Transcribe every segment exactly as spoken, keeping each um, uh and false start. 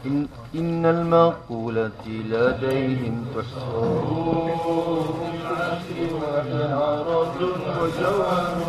إن, إن المقولة لديهم تحصر عرض وجوهر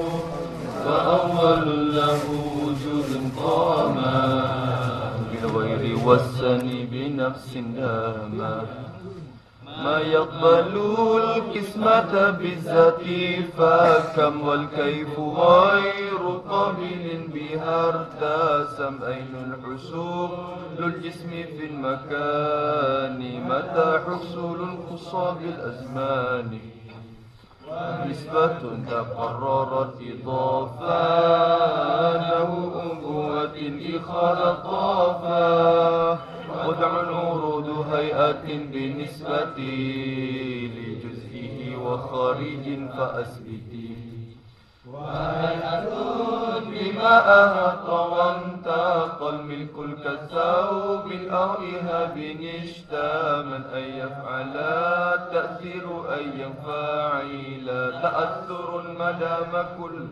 فأول له وجود قاما بالغير والسن بنفس داما ما يقبل القسمة بالذات فكم والكيف غير قابل بها ارتسم أين الحصول الجسم في المكان متى حصول الخصى بالأزمان نسبة تقررت إضافة له أنبوة إخال طافة ودع الورود هيئة بالنسبة لجزئه وخارج فأثبتي وهيئة بما أهط وانتقل ملك الكثوب أو إهاب اشتاما أن يفعل تأثير أن ينفعل تأثر مدام كل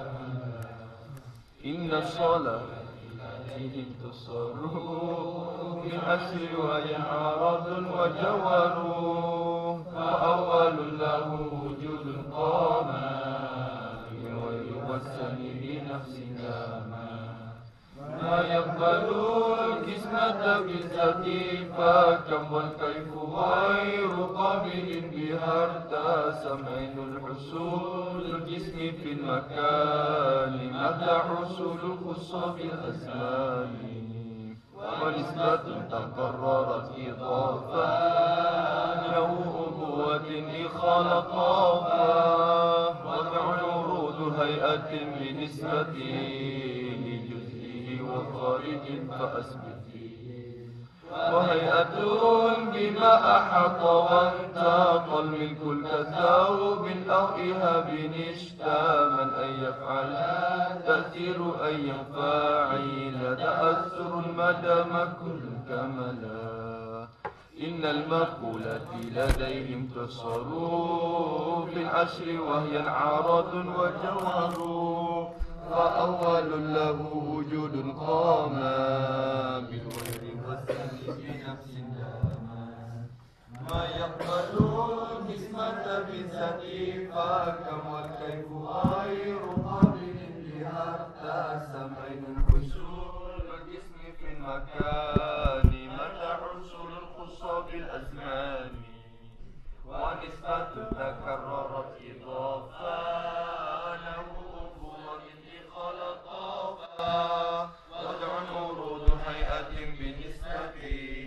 إن الصلاة فيهم تصروا من أسر وينعرض وجور فأول له وجود قاما بالغير والسن بنفس داما ما يقبل القسمة بالذات فكم والكيف غير قابل بها ارتسم عين الحصول الجسم في المكان متى حصول الخصى بالأزمان ونسبة تقررت إضافة له أبوة إخال طافة وضع الورود هيئة بنسبة لجزئه وخارج فأثبتي وهيئة بما أحط وانتقل ملك الكثوب أو إهاب اشتاما أن يفعل تأثير أن ينفعل تأثر مدام كل كملا إن المقولة لديهم تصروا في العشر وهي العرض وجوهر فأول له وجود قاما بالغير والسن بنفس داما ما يقبل القسمة بالذات فكم والكيف غير قابل بها ارتسم عين الحصول الجسم في المكان متى حصول الخصى بالأزمان ونسبة تكررت إضافة له أبوة إخال طافة وضع الورود هيئة بالنسبة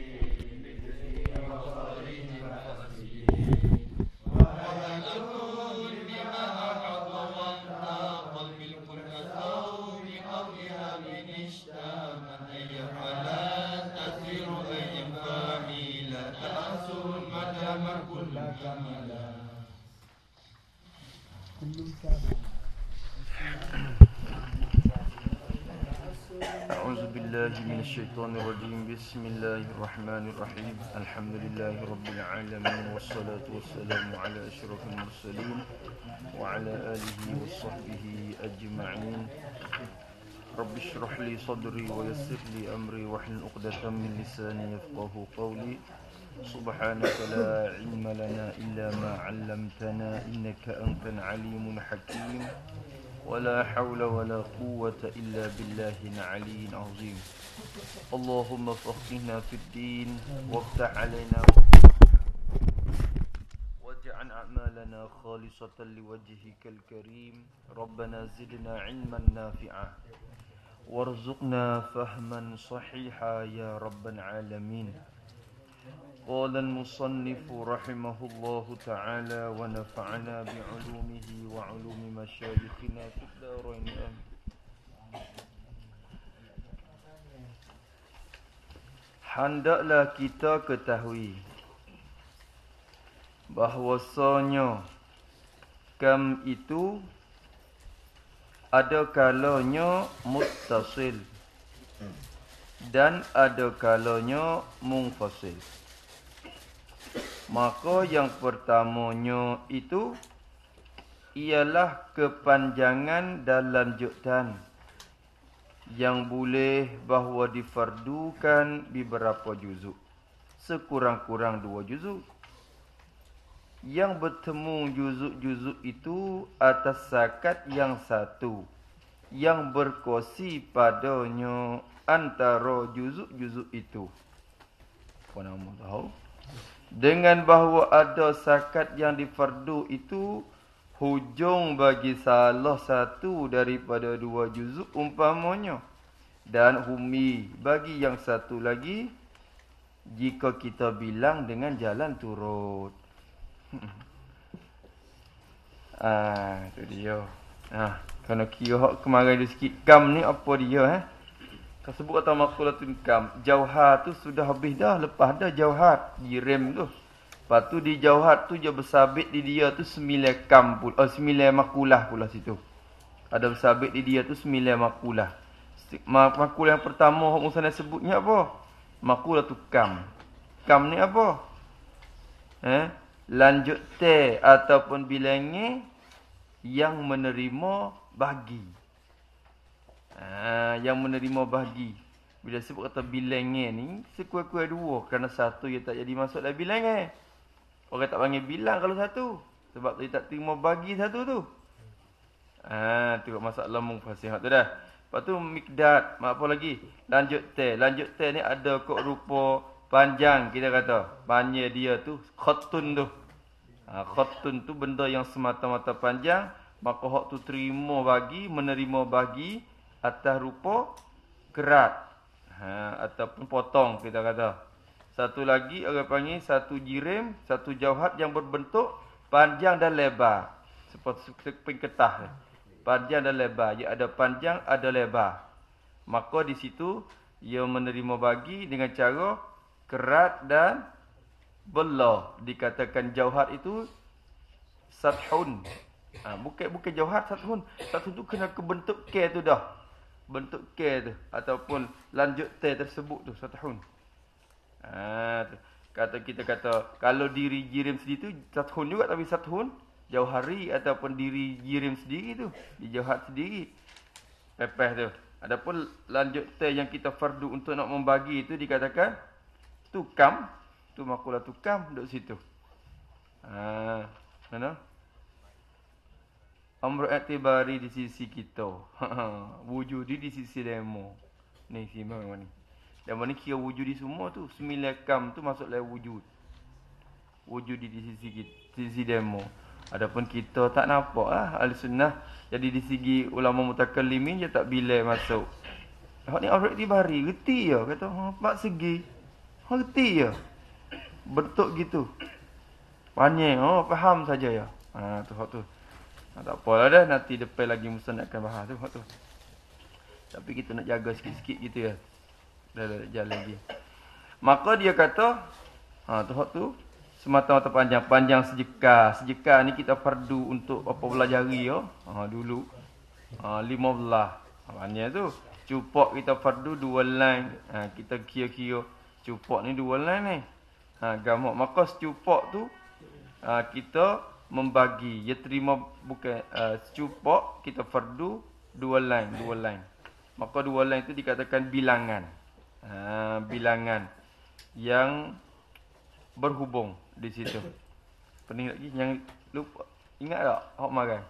لجزئه وخارج فأثبتي وهيئة بما أحط وانتقل ملك الكثوب أو إهاب اشتاما أن يفعل تأثير أن ينفعل تأثر مدام كل كملا أعوذ بالله من الشيطان الرجيم بسم الله الرحمن الرحيم الحمد لله رب العالمين والصلاة والسلام على أشرف المرسلين وعلى آله وصحبه أجمعين رب اشرح لي صدري ويسر لي أمري واحلل عقدة من لساني يفقه قولي سبحانك لا علم لنا إلا ما علمتنا إنك أنت العليم الحكيم ولا حول ولا قوة إلا بالله العلي العظيم اللهم فقهنا في الدين وافتح علينا واجعل أعمالنا خالصة لوجهك الكريم ربنا زدنا علما نافعا وارزقنا فهما صحيحا يا رب العالمين قال المصنف رحمه الله تعالى ونفعنا بعلومه وعلوم مشايخنا في الدارين آمين. Hendaklah kita ketahui bahwasanya kam itu ada kalanya muttasil dan ada kalanya munfasil. Maka yang pertamanya itu ialah kepanjangan dan lanjutan yang boleh bahawa difardukan beberapa juzuk. Sekurang-kurang dua juzuk. Yang bertemu juzuk-juzuk itu atas zakat yang satu. Yang berkongsi padanya antara juzuk-juzuk itu. Apa nama tahu? Dengan bahawa ada zakat yang difardu itu hujung bagi salah satu daripada dua juzuk umpamanya. Dan humi bagi yang satu lagi jika kita bilang dengan jalan turut. Ah, tu dia. Ah, kena kira hak kemarin dia sikit. Kam ni apa dia eh? Kau sebut kata maqulatun kam. Jauhar tu sudah habis dah, lepas dah jauhar direm tu. Lepas tu di jauhar tu je bersabit di dia tu sembilan kam pula, oh sembilan makulah pula situ. Ada bersabit di dia tu sembilan makulah. Makulah yang pertama hak musannaf sebutnya apa? Maqulatun kam. Kam ni apa? Eh? Lanjut te ataupun bilangnya yang menerima bagi. Ha, yang menerima bagi. Bila sebut kata bilangnya ni, sekurang-kurang dua. Kerana satu dia tak jadi masuk dalam bilangnya. Orang tak panggil bilang kalau satu. Sebab dia tak terima bagi satu tu. Ha, tu masalah mufasihah tu dah. Lepas tu mikdad. Apa lagi? Lanjut te. Lanjut te ni ada kok rupa panjang kita kata. Panjang dia tu khatun tu. Ha, khatun tu benda yang semata-mata panjang. Maka hak tu terima bagi, menerima bagi atas rupa kerat. Ha, ataupun potong kita kata. Satu lagi orang panggil satu jirim, satu jauhat yang berbentuk panjang dan lebar. Seperti seping ketah. Panjang dan lebar. Ia ada panjang, ada lebar. Maka di situ ia menerima bagi dengan cara kerat dan belah. Dikatakan jauhat itu sathun. Ha, bukan bukan jauhat sathun. Sathun tu kena ke bentuk K tu dah. Bentuk K tu ataupun lanjut T tersebut tu sathun. Ha, tu. Kata kita kata kalau diri jirim sendiri tu sathun juga, tapi sathun jauhari ataupun diri jirim sendiri tu di jauhat sendiri. Pepeh tu. Adapun lanjut T yang kita fardu untuk nak membagi itu dikatakan tukam. Tu makulah tukam duduk situ. Ha, mana? Amr i'tibari di sisi kita. Wujudi di sisi demo. Ni simak ni. Demo ni kira wujudi semua tu. Sembilan kam tu masuk dalam wujud. Wujudi di sisi kita, sisi demo. Adapun kita tak nampak lah ahli sunnah. Jadi di segi ulama mutakallimin dia tak bila masuk. Hak ni amr i'tibari, reti ya kata, ha empat segi. Ha reti ya. Bentuk gitu. Panjang, oh faham saja ya. Ha tu hak tu. Ha, tak apalah dah, nanti depan lagi musannaf akan bahas tu hak tu. Tapi kita nak jaga sikit-sikit gitu ya. Dah, dah, dah jalan lagi. Maka dia kata, ha tu hak tu semata-mata panjang, panjang sejekar. Sejekar ni kita fardu untuk apa belah jari ya. Ha dulu. Ha lima belah. Ha panjang tu. Cupok kita fardu dua line. Ha kita kira-kira cupok ni dua line ni. Ha gamak. Maka secupok tu ha, kita membagi. Dia terima bukan uh, secupok kita fardu dua line, dua line. Maka dua line itu dikatakan bilangan. Ha, bilangan yang berhubung di situ. Pening lagi yang lupa. Ingat tak hok makan?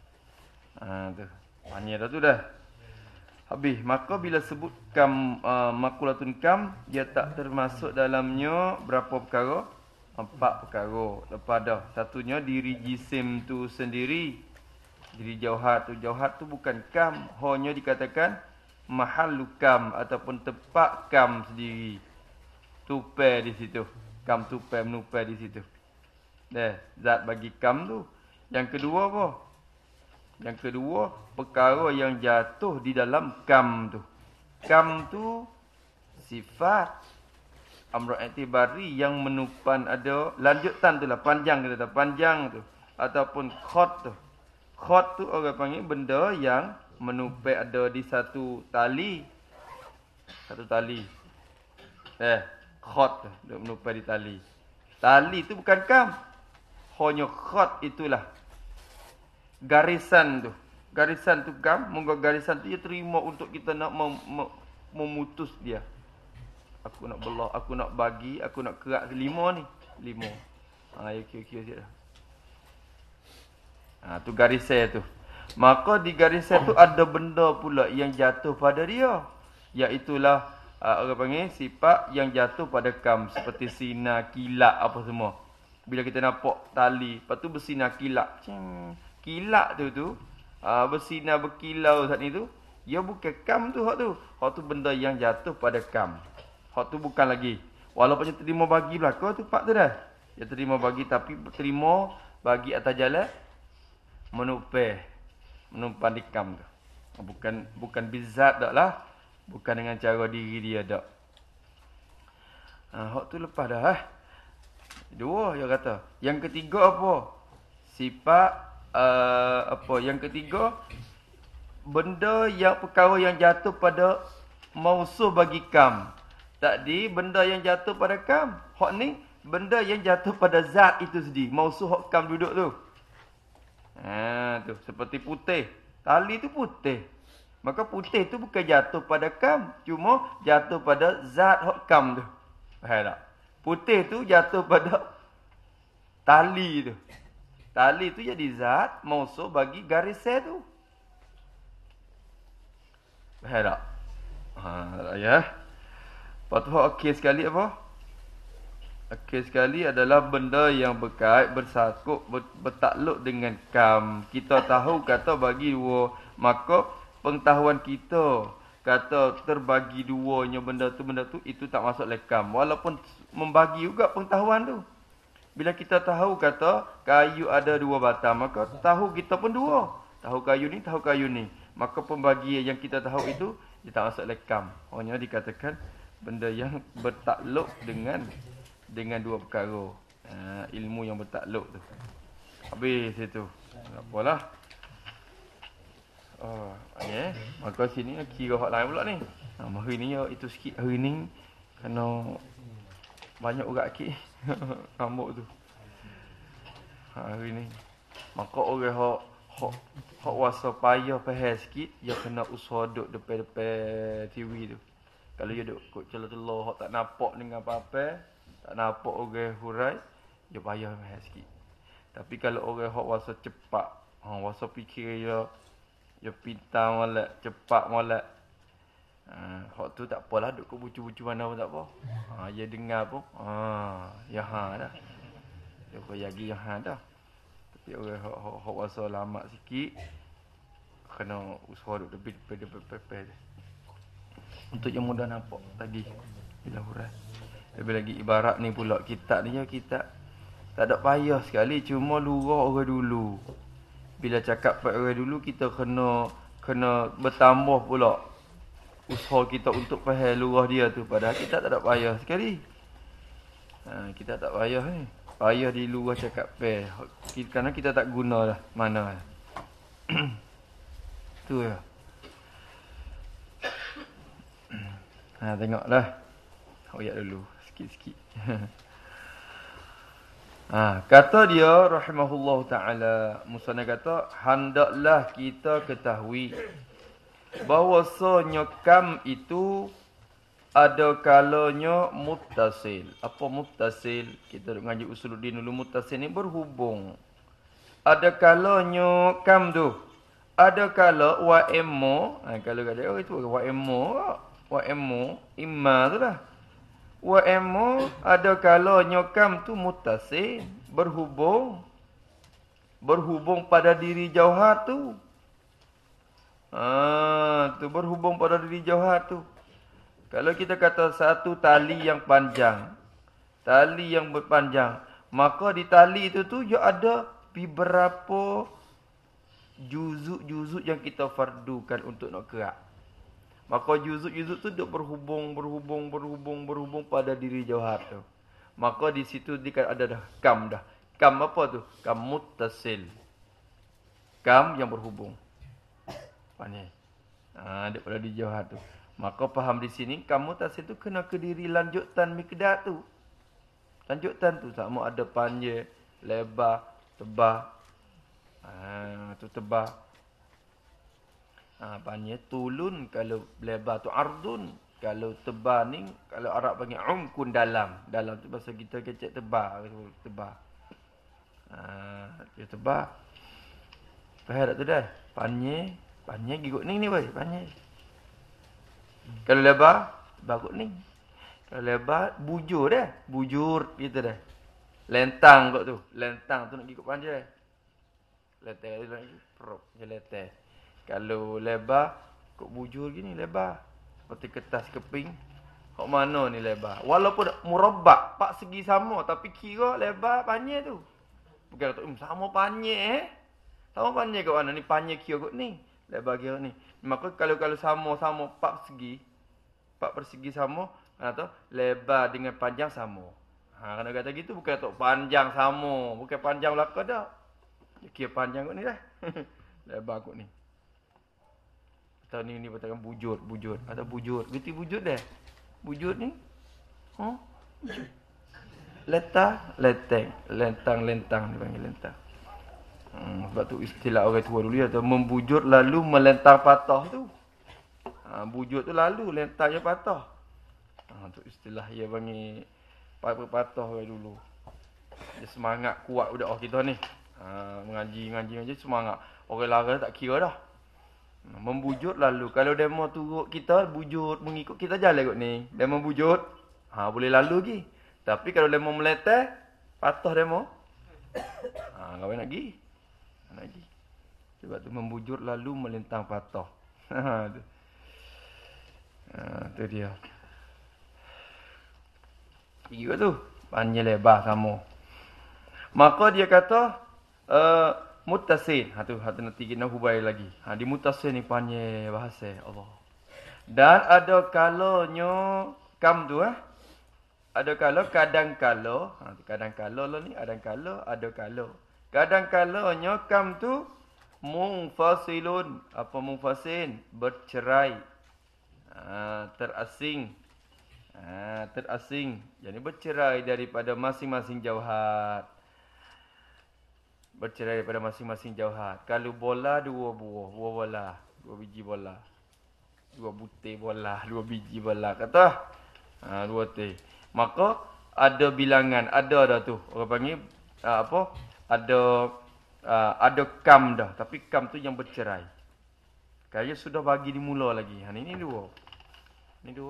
Ha tu. Panjang dah tu dah. Habis. Maka bila sebut kam uh, maqulatun kam, dia tak termasuk dalamnya berapa perkara? Empat perkara. Lepas dah. Satunya diri jisim tu sendiri. Diri jauhat tu. Jauhat tu bukan kam. Hanya dikatakan mahallu kam ataupun tempat kam sendiri. Tupai di situ. Kam tupai menupai di situ. Dah. Zat bagi kam tu. Yang kedua apa? Yang kedua, perkara yang jatuh di dalam kam tu. Kam tu sifat amr i'tibari yang menupan ada lanjutan tu lah, panjang kita kata, panjang tu ataupun khot tu. Khot tu orang panggil benda yang menupai ada di satu tali. Satu tali. Eh, khot tu duk menupai di tali. Tali tu bukan kam. Hanya khot itulah. Garisan tu. garisan tu kam, moga garisan tu dia terima untuk kita nak mem, mem, memutus dia. Aku nak belah, aku nak bagi, aku nak kerak lima ni. Lima. Ha, okey okey okey dah. Ha, tu garisan tu. Maka di garisan tu ada benda pula yang jatuh pada dia. Iaitulah uh, orang panggil sifat yang jatuh pada kam. Seperti sinar, kilat, apa semua. Bila kita nampak tali, lepas tu bersinar kilat. Cing. Kilat tu tu, uh, bersinar berkilau saat ni tu, dia bukan kam tu, hak tu. Hak tu benda yang jatuh pada kam. Hak tu bukan lagi. Walaupun dia terima bagi belakang tu, pak tu dah. Dia terima bagi tapi terima bagi atas jalan menupeh, menumpan di kam tu. Bukan bukan bizat dak lah. Bukan dengan cara diri dia dak. Ha, hak tu lepas dah eh. Dua dia kata. Yang ketiga apa? Sifat uh, apa? Yang ketiga benda yang perkara yang jatuh pada mausuh bagi kam. Tadi benda yang jatuh pada kam. Hak ni benda yang jatuh pada zat itu sendiri. Mausuh hak kam duduk tu. Ha tu seperti putih. Tali tu putih. Maka putih tu bukan jatuh pada kam, cuma jatuh pada zat hak kam tu. Faham tak? Putih tu jatuh pada tali tu. Tali tu jadi zat mausuh bagi garisan tu. Faham tak? Ha ya. Lepas tu okey sekali apa? Okey sekali adalah benda yang berkait, bersakut, bertakluk dengan kam. Kita tahu kata bagi dua, maka pengetahuan kita kata terbagi duanya benda tu, benda tu, itu tak masuk lekam. Walaupun membagi juga pengetahuan tu. Bila kita tahu kata kayu ada dua batang, maka tahu kita pun dua. Tahu kayu ni, tahu kayu ni. Maka pembagian yang kita tahu itu, dia tak masuk lekam. Hanya dikatakan benda yang bertakluk dengan dengan dua perkara. Ha, ilmu yang bertakluk tu. Habis itu. Apalah. Oh, ya. Maka sini kira hak lain pula ni. Ha, hari ni ya itu sikit hari ni kena banyak urat sikit rambut tu. Ha, hari ni. Maka orang hak hak hak wasa payah payah sikit, dia kena usaha duduk depan-depan T V tu. Kalau dia duduk kot celah-celah hak tak nampak dengan apa-apa, tak nampak orang hurai, dia payah payah sikit. Tapi kalau orang hak wasa cepat, ha wasa fikir dia dia pintar molek, cepat molek. Ha, hak tu tak apalah duk kat bucu-bucu mana pun tak apa. Ha, dia dengar pun, ha, ya ha dah. Dia bayagi ya ha dah. Tapi orang hak hak, hak wasa lama sikit kena usaha duk lebih depan-depan. Untuk yang mudah nampak tadi bila hurai. Lebih lagi ibarat ni pula kitab ni ya kitab tak ada payah sekali, cuma lurah orang dulu. Bila cakap pada orang dulu, kita kena kena bertambah pula usaha kita untuk faham lurah dia tu. Padahal kita tak ada payah sekali. Ha, kita tak payah ni. Payah di lurah cakap pe. Kerana kita tak guna dah mana. Tu ya. Ha, tengoklah. Hoyak dulu sikit-sikit. Ha, kata dia rahimahullah ta'ala, Musannaf kata, hendaklah kita ketahui bahawasanya kam itu ada kalanya muttasil. Apa muttasil? Kita duk ngaji usuluddin dulu. Muttasil ni berhubung. Ada kalanya kam tu. Ada kala wa emmo. Ha, kalau kata oh itu wa emmo. Wa emmo imma tu lah. Wa emmo ada kalanya kam tu muttasil, berhubung. Berhubung pada diri jauhar tu. Ah, tu berhubung pada diri jauhar tu. Kalau kita kata satu tali yang panjang, tali yang berpanjang, maka di tali itu tu dia ada beberapa juzuk-juzuk yang kita fardukan untuk nak kerak. Maka juzuk-juzuk tu duk berhubung, berhubung, berhubung, berhubung pada diri jauhar tu. Maka di situ dia ada dah kam dah. Kam apa tu? Kam muttasil. Kam yang berhubung. Pandai. Ha, dia pada di jauhar tu. Maka faham di sini kam muttasil tu kena ke diri lanjutan miqdar tu. Lanjutan tu sama ada panjang, lebar, tebal. Ha, tu tebal. Ha, panjang tulun, kalau lebar tu ardun. Kalau tebal ni, kalau Arab panggil umkun dalam. Dalam tu bahasa kita kecek tebal. Tebal. Ha, dia tebal. Faham tak tu dah? Panjang. Panjang giguk ni ni boy. Panjang. Kalau lebar, lebar kot ni. Kalau lebar, bujur dah. Bujur gitu dah. Lentang kot tu. Lentang tu nak giguk panjang. Lentang tu lagi. Prop. Dia lentang. Kalau lebar, kok bujur gini lebar. Seperti kertas keping. Kok mana ni lebar? Walaupun murabbak, pak segi sama. Tapi kira lebar panjang tu. Bukan kata, um, sama panjang eh. Sama panjang kat mana? Ni panjang kira kot ni. Lebar kira ni. Maka kalau kalau sama-sama pak segi. Pak persegi sama. Kata lebar dengan panjang sama. Ha, kalau kata gitu bukan kata panjang sama. Bukan panjang belakang dah. Kira panjang kot ni dah. Lebar kot ni. Atau ni ni katakan bujur, bujur atau bujur. Berarti bujur dah. Bujur ni. Ha? Letang, leteng, lentang, lentang dipanggil lentang. Hmm, sebab tu istilah orang tua dulu atau membujur lalu melentang patah tu. Ha, bujur tu lalu lentangnya patah. Ha, tu istilah dia panggil patah orang dulu. Dia semangat kuat budak oh kita ni. Ha, mengaji, mengaji, mengaji semangat. Orang lara tak kira dah. Membujur lalu. Kalau demo turut kita, bujur mengikut kita jalan kot ni. Demo bujur, ha, boleh lalu lagi. Tapi kalau demo meletak, patah demo. Ha, kau nak pergi? Nak pergi. Sebab tu membujur lalu melintang patah. Ha, tu. Ha, tu dia. Pergi kot tu. Panjang lebar sama. Maka dia kata, uh, muttasil. Ha tu, ha tu nanti kita hubai lagi. Ha di muttasil ni panjang bahasa Allah. Dan ada kalanya kam tu eh. Ada kala kadang kala. Ha kadang kala lah ni, kadang kala, ada kala. Kadang kalanya kam tu munfasilun. Apa munfasil? Bercerai. Ha terasing. Ha terasing. Jadi bercerai daripada masing-masing jauhat. Bercerai daripada masing-masing jauhat. Kalau bola dua buah, dua bola, dua biji bola. Dua butir bola, dua biji bola. Kata ha, dua teh. Maka ada bilangan, ada dah tu. Orang panggil uh, apa? Ada uh, ada kam dah, tapi kam tu yang bercerai. Kaya sudah bagi dimula lagi. Ha ni, ni dua. Ni dua.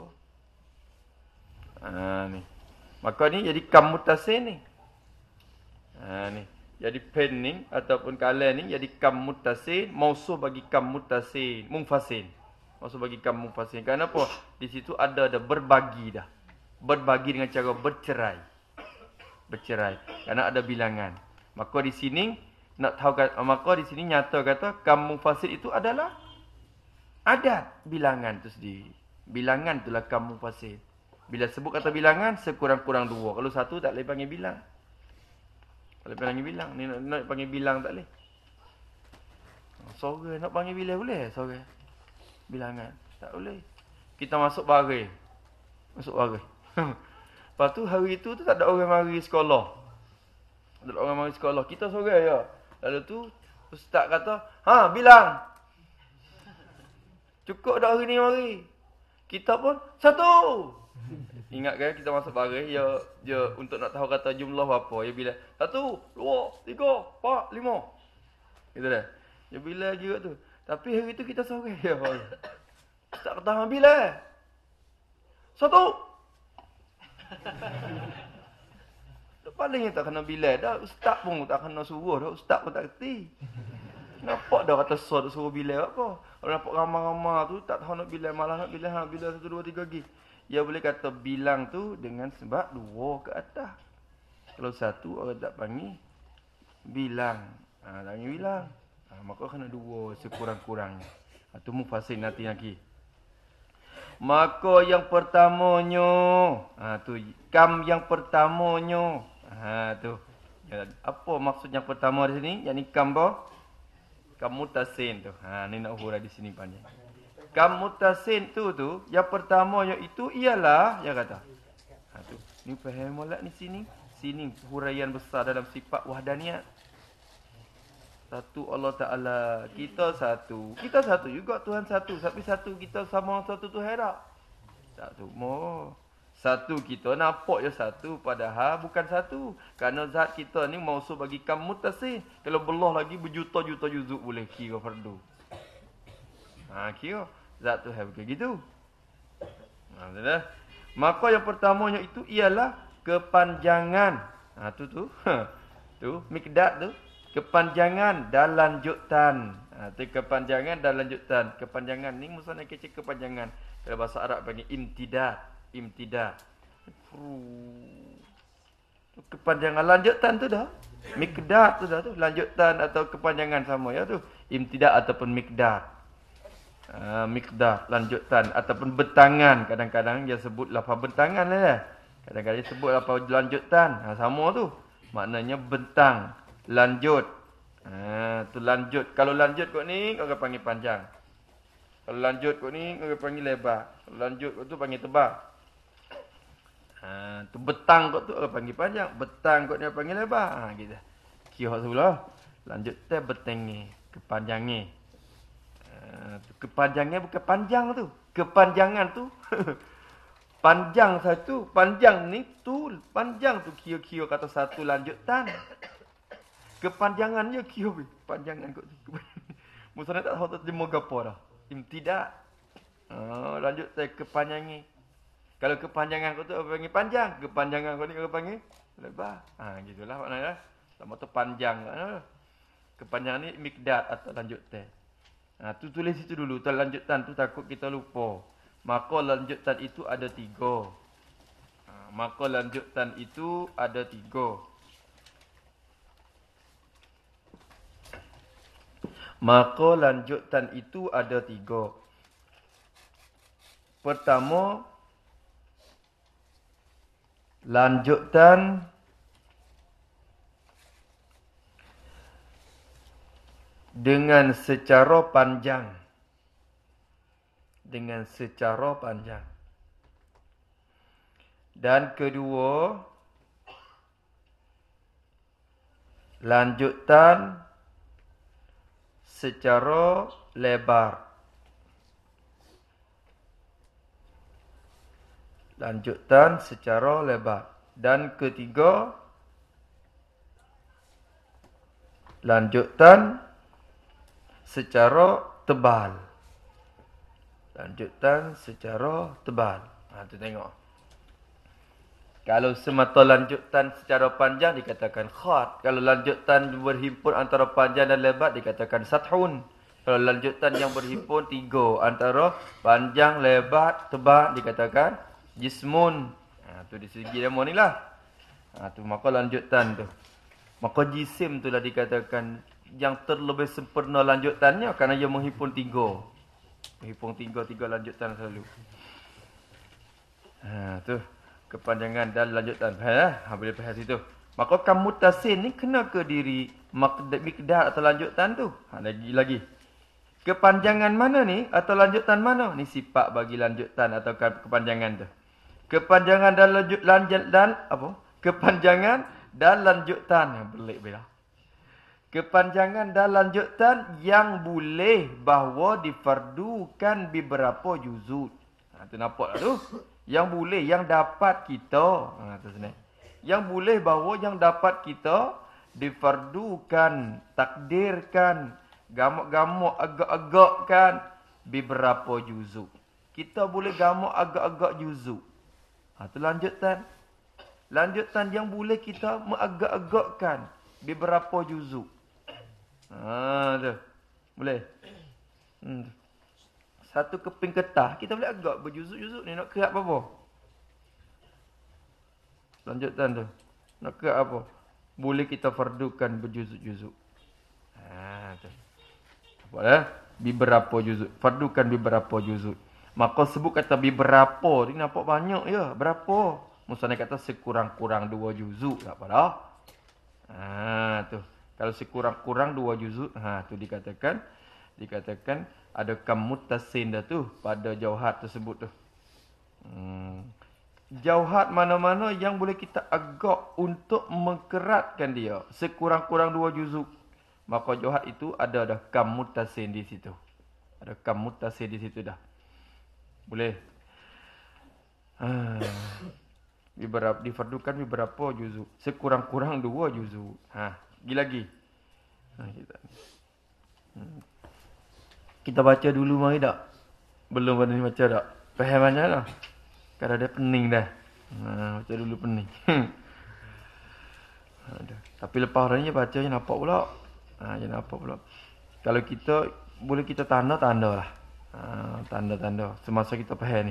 Ha ni. Maka ni jadi kam muttasil ni. Ha ni. Jadi pen ni ataupun kalam ni jadi kam muttasil, mausul bagi kam muttasil, munfasil. Mausul bagi kam munfasil. Kenapa? Di situ ada ada berbagi dah. Berbagi dengan cara bercerai. Bercerai. Kerana ada bilangan. Maka di sini nak tahu kata, maka di sini nyata kata kam munfasil itu adalah adat bilangan tu sendiri. Bilangan itulah kam munfasil. Bila sebut kata bilangan sekurang-kurang dua. Kalau satu tak boleh panggil bilang. Tak boleh panggil bilang. Ni nak, nak panggil bilang tak boleh. Sore nak panggil bilang boleh? Sore. Bilangan. Tak boleh. Kita masuk baris. Masuk baris. Lepas tu hari tu tu tak ada orang mari sekolah. Tak ada orang mari sekolah. Kita sore ya. Lalu tu ustaz kata, "Ha, bilang." Cukup dah hari ni mari. Kita pun satu. Ingat kan kita masuk baris ya, dia untuk nak tahu kata jumlah berapa, dia bilang satu, dua, tiga, empat, lima. Gitu dah. Dia bilang juga tu. Tapi hari tu kita sore ya. Tak tahu bila. Satu. Paling tak kena bila dah. Ustaz pun tak kena suruh dah. Ustaz pun tak kerti. Nampak dah kata suruh suruh bila apa. Kalau nampak ramai-ramai tu tak tahu nak bila, malah nak bila, ha, bila satu, dua, tiga lagi. Dia boleh kata bilang tu dengan sebab dua ke atas. Kalau satu orang tak panggil bilang. Ha, tak panggil bilang. Ha, maka kena dua sekurang-kurangnya. Itu ha, mufasil nanti lagi. Maka yang pertamanya. Ha, tu kam yang pertamanya. Ha, tu. Ya, apa maksud yang pertama di sini? Yang ni kam apa? Kam muttasil tu. Ha, ni nak huraikan di sini panjang. Kam muttasil tu tu yang pertama iaitu ialah dia kata. Ha tu. Ni faham molek ni sini. Sini huraian besar dalam sifat wahdaniyat. Satu Allah Ta'ala. Kita satu. Kita satu juga, Tuhan satu. Tapi satu kita sama satu Tuhan tak? Tak semua. Satu kita nampak je satu. Padahal bukan satu. Kerana zat kita ni mausul bagi kam muttasil. Kalau belah lagi berjuta-juta juzuk boleh kira fardu. Ha, kira. Zat Tuhan bukan gitu. Ha, betul. Maka yang pertamanya itu ialah kepanjangan. Ha, tu tu. Ha, tu, mikdad tu. Kepanjangan dan lanjutan. Ha, tu kepanjangan dan lanjutan. Kepanjangan ni maksudnya kecil kepanjangan. Dalam bahasa Arab panggil imtidad. Imtidad. Kepanjangan lanjutan tu dah. Mikdad tu dah tu. Lanjutan atau kepanjangan sama ya tu. Imtidad ataupun mikdad. Ha, mikdad, lanjutan ataupun bentangan. Kadang-kadang dia sebut lafaz bentangan lah. Kadang-kadang dia sebut lafaz lanjutan. Ha, sama tu. Maknanya bentang. Lanjut. Ha, tu lanjut. Kalau lanjut kot ni, orang panggil panjang. Kalau lanjut kot ni, orang panggil lebar. Kalau lanjut kot tu panggil tebal. Ha, tu betang kot tu orang panggil panjang. Betang kot ni orang panggil lebar. Ha, gitu. Kira sebelah. Lanjut teh betengnya. Kepanjangnya. Ha, tu kepanjangnya bukan panjang tu. Kepanjangan tu. Panjang satu. Panjang ni tu. Panjang tu kira-kira kata satu lanjutan. Kepanjangannya kira panjangan kot tu. Maksudnya tak tahu terjemah gapo dah. Imtidad. Ha, lanjut saya kepanjangan. Kalau kepanjangan kot tu apa panggil panjang, kepanjangan kot ni apa panggil lebar. Ha, gitulah maknanya. Sama tu panjang kan. Kepanjangan ni mikdad atau lanjut teh. Ha, tu tulis itu dulu. Tu lanjutan tu takut kita lupa. Maka lanjutan itu ada tiga. Ha, maka lanjutan itu ada tiga. Maka lanjutan itu ada tiga. Pertama, lanjutan dengan secara panjang. Dengan secara panjang. Dan kedua, lanjutan secara lebar. Lanjutan secara lebar. Dan ketiga, lanjutan secara tebal. Lanjutan secara tebal. Ha, tu tengok. Kalau semata lanjutan secara panjang dikatakan khat. Kalau lanjutan berhimpun antara panjang dan lebar dikatakan sathun. Kalau lanjutan yang berhimpun tiga antara panjang, lebar, tebal dikatakan jismun. Ha, tu di segi nama ni lah. Ha, tu maka lanjutan tu. Maka jisim tu lah dikatakan yang terlebih sempurna lanjutannya kerana ia menghimpun tiga. Menghimpun tiga, tiga lanjutan selalu. Ha, tu. Kepanjangan dan lanjutan. Faham? Ha, boleh faham situ. Maka kam muttasil ni kena ke diri mikdar atau lanjutan tu. Ha, lagi lagi. Kepanjangan mana ni atau lanjutan mana? Ni sifat bagi lanjutan atau kepanjangan tu. Kepanjangan dan lanjut lanjut dan apa? Kepanjangan dan lanjutan. Ha, belik bila. Kepanjangan dan lanjutan yang boleh bahawa difardukan beberapa juzud. Ha, tu nampak tak tu? Yang boleh, yang dapat kita. Ha, tu sebenarnya. Yang boleh bahawa yang dapat kita difardukan, takdirkan, gamak-gamak, agak-agakkan beberapa juzuk. Kita boleh gamak agak-agak juzuk. Ha, tu lanjutan. Lanjutan yang boleh kita mengagak-agakkan beberapa juzuk. Ha, tu. Boleh. Hmm. Satu keping ketah, kita boleh agak berjuzuk-juzuk ni. Nak kerak apa-apa? Lanjutan tu. Nak kerak apa? Boleh kita fardukan berjuzuk-juzuk. Ha, tu. Apa dah? Beberapa juzuk. Fardukan beberapa juzuk. Maka sebut kata beberapa ni nampak banyak ya. Berapa? Maksudnya kata sekurang-kurang dua juzuk. Tak apa dah? Ha, tu. Kalau sekurang-kurang dua juzuk, ha, tu dikatakan. Dikatakan ada kam muttasin dah tu pada jauhat tersebut tu. Hmm. Jauhat mana-mana yang boleh kita agak untuk mengkeratkan dia sekurang-kurang dua juzuk. Maka Johad itu ada dah kam muttasil di situ. Ada kam muttasil di situ dah. Boleh. Ha. Beberapa difardukan beberapa juzuk. Sekurang-kurang dua juzuk. Ha, pergi lagi. Ha, kita. Hmm. Kita baca dulu mari tak? Belum pada ni baca tak? Faham banyak dah. Kadang dia pening dah. Ha, baca dulu pening. Ha, tapi lepas hari ni baca je nampak pula. Ha, je nampak pula. Kalau kita boleh kita tanda-tanda lah. Ha, tanda-tanda semasa kita faham ni.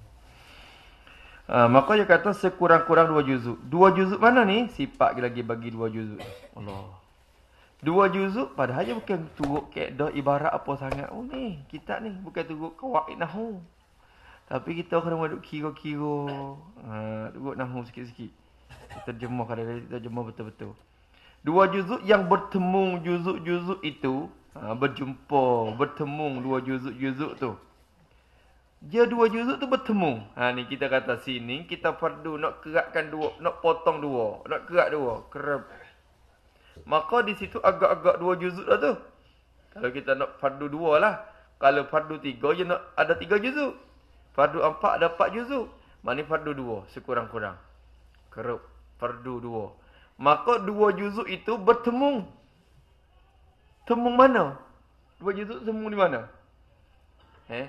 Ha, maka dia kata sekurang-kurang dua juzuk. Dua juzuk mana ni? Sifat lagi bagi dua juzuk. Allah. Dua juzuk padahal dia bukan turut kaedah ibarat apa sangat. Oh ni, kitab ni bukan turut qawaid nahwu. Tapi kita kena duk kira-kira. Ha, turut nahwu sikit-sikit. Kita terjemah kadang-kadang kita terjemah betul-betul. Dua juzuk yang bertemu juzuk-juzuk itu, ha, berjumpa, bertemu dua juzuk-juzuk tu. Dia dua juzuk tu bertemu. Ha ni kita kata sini kita fardu nak keratkan dua, nak potong dua, nak kerat dua, kerap. Maka di situ agak-agak dua juzuk dah tu. Kalau kita nak fardu dua lah. Kalau fardu tiga je nak ada tiga juzuk. Fardu empat ada empat juzuk. Mana fardu dua sekurang-kurang. Kerap fardu dua. Maka dua juzuk itu bertemu. Temu mana? Dua juzuk temu di mana? Eh?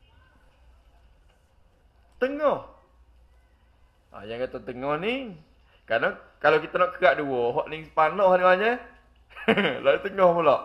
Tengah. Ha, yang kata tengah ni, kerana kalau kita nak kerat dua, hak ni panah ni macam lalu tengah pula.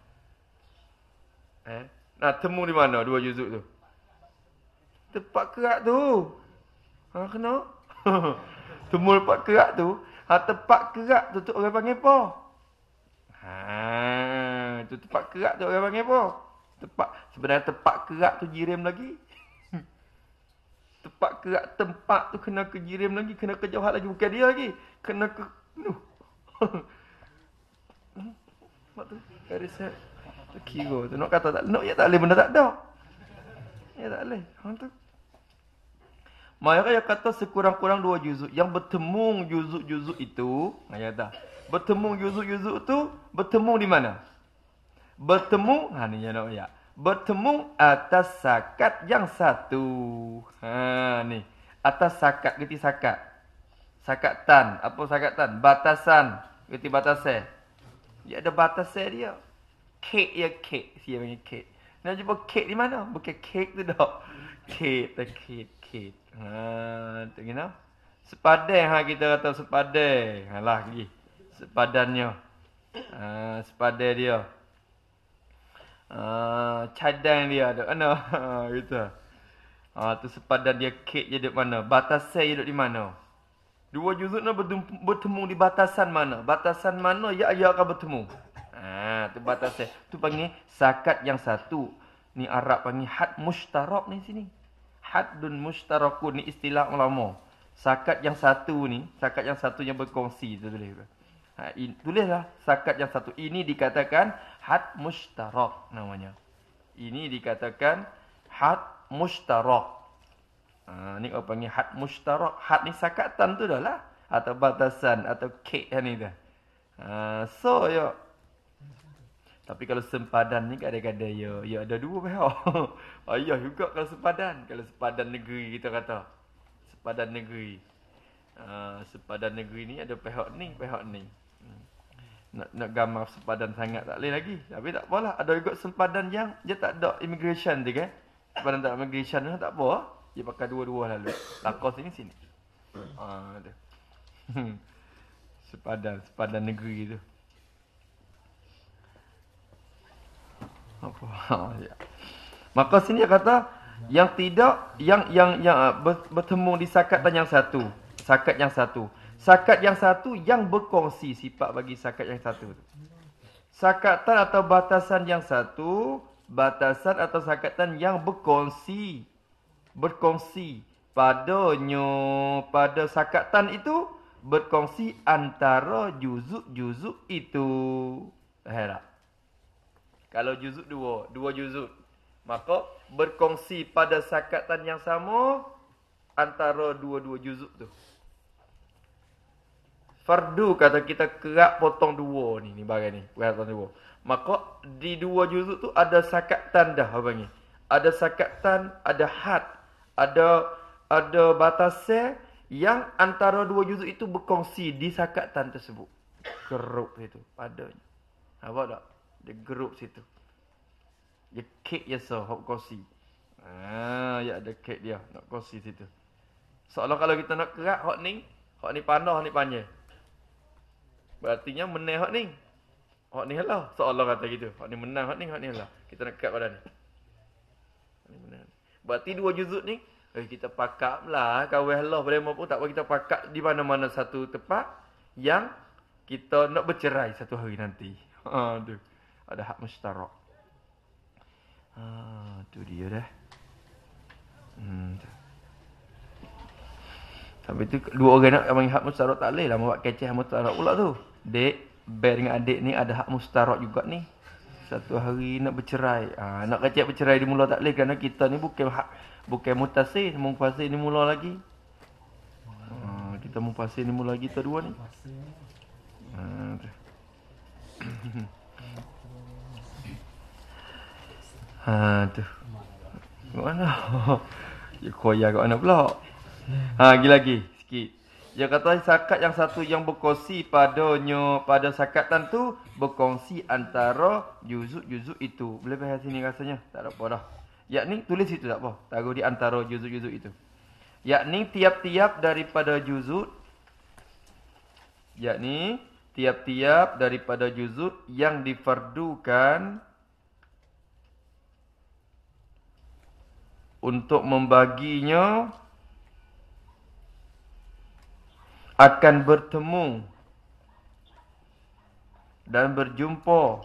Eh? Nah, temu di mana dua juzuk tu? Tempat kerat tu. Ha, kena? Temu tempat kerat tu. Ha, tempat kerat tu, tu orang panggil apa? Ha, tu tempat kerat tu orang panggil apa? Tempat, sebenarnya tempat kerat tu jirim lagi. Tempat kerak tempat tu kena kejirim lagi, kena ke jauh lagi, bukan dia lagi. Kena ke nuh. Mak tu garis set. Tu kira tu nak kata tak nak ya tak boleh benda tak ada. Ya tak boleh. Hang tu. Maka dia kata sekurang-kurang dua juzuk yang bertemu juzuk-juzuk itu, ya dah. Bertemu juzuk-juzuk tu bertemu di mana? Bertemu, ha ni yang nak ya. Bertemu atas sakat yang satu. Ha ni. Atas sakat, gerti sakat. Sakatan, apa sakatan? Batasan, gerti batasnya. Dia ada batasnya dia. Kek ya kek, dia panggil kek. Nak jumpa kek di mana? Bukan kek tu dah. Kek, tak kek, kek. Ha, tu gimana? Sepadan ha kita kata sepadan. Ha lah lagi. Sepadannya. Ha, sepadan dia. Uh, cadang dia ada mana gitu. Ah uh, tu sepadan dia kek je duduk mana? Batasnya duduk di mana? Dua juzuk nak bertemu di batasan mana? Batasan mana ya ia akan bertemu? Ah tu batasnya. Tu panggil sakat yang satu. Ni Arab panggil had mushtarak ni sini. Haddun mushtarakun ni istilah ulama. Sakat yang satu ni, sakat yang satu yang berkongsi tu boleh. Ha, in, tulislah sakat yang satu. Ini dikatakan had mushtarak namanya. Ini dikatakan had mushtarak. Ha, ni orang panggil had mushtarak. Had ni sakatan tu dah lah. Atau batasan atau kek ni dah. Ha, so ya. Tapi kalau sempadan ni kadang-kadang ya, ya ada dua pihak. Ayah juga kalau sempadan. Kalau sempadan negeri kita kata. Sempadan negeri. Ha, sempadan negeri ni ada pihak ni, pihak ni. Nak, nak gambar sempadan sangat tak boleh lagi. Tapi tak apalah. Ada juga sempadan yang dia tak ada immigration tu kan. Sempadan tak ada immigration tu tak apa. Dia pakai dua-dua lalu. Lakos sini sini. Ha, tu. Sempadan, sempadan negeri tu. Apa? Ha, ya. Maka sini dia kata yang tidak yang yang yang bertemu di sakatan yang satu. Sakat yang satu. Sakat yang satu yang berkongsi sifat bagi sakat yang satu. Sakatan atau batasan yang satu, batasan atau sakatan yang berkongsi. Berkongsi padanya, pada sakatan itu berkongsi antara juzuk-juzuk itu. Faham tak? Kalau juzuk dua, dua juzuk, maka berkongsi pada sakatan yang sama antara dua-dua juzuk tu. fardu kata kita kerak potong dua ni, ni bagian ni, potong dua. Maka di dua juzuk tu ada sakatan dah apa ni? Ada sakatan, ada had, ada ada batasnya yang antara dua juzuk itu berkongsi di sakatan tersebut. Gerup situ padanya. Apa tak? Dia gerup situ. Dia kek je so, hok kongsi. Ah, ya ada kek dia nak kongsi situ. Seolah kalau kita nak kerak hok ni, hok ni panah, hok ni panjang. Berartinya menang hok ni. Hok ni lah. Seolah kata gitu. Hok ni menang, hok ni, hok ni lah. Kita nak kerak pada ni. Hok ni menang. Berarti dua juzuk ni, eh, kita pakak lah. Kawih Allah pada pun tak apa kita pakak di mana-mana satu tempat yang kita nak bercerai satu hari nanti. Aduh. Ada hak mustarak. Ah, tu dia dah. Hmm. Sampai tu dua orang nak panggil hak mustarak tak boleh lah buat keceh mustarak pula tu. Dek, Ber dengan adik ni ada hak mustarak juga ni. Satu hari nak bercerai. Ah, nak keceh bercerai di mula tak boleh kerana kita ni bukan hak bukan mutasir, mufasir ni mula lagi. Ah, kita mufasir ni mula lagi kita dua ni. Ah, tu. Ha tu. Kat mana? Ya koyak kat mana pula? Ha lagi lagi sikit. Dia kata sakat yang satu yang berkongsi padanya pada sakatan tu berkongsi antara juzuk-juzuk itu. Boleh bahas sini rasanya? Tak ada apa dah. Yakni tulis itu tak apa. Taruh di antara juzuk-juzuk itu. Yakni tiap-tiap daripada juzuk yakni tiap-tiap daripada juzuk yang difardukan untuk membaginya akan bertemu dan berjumpa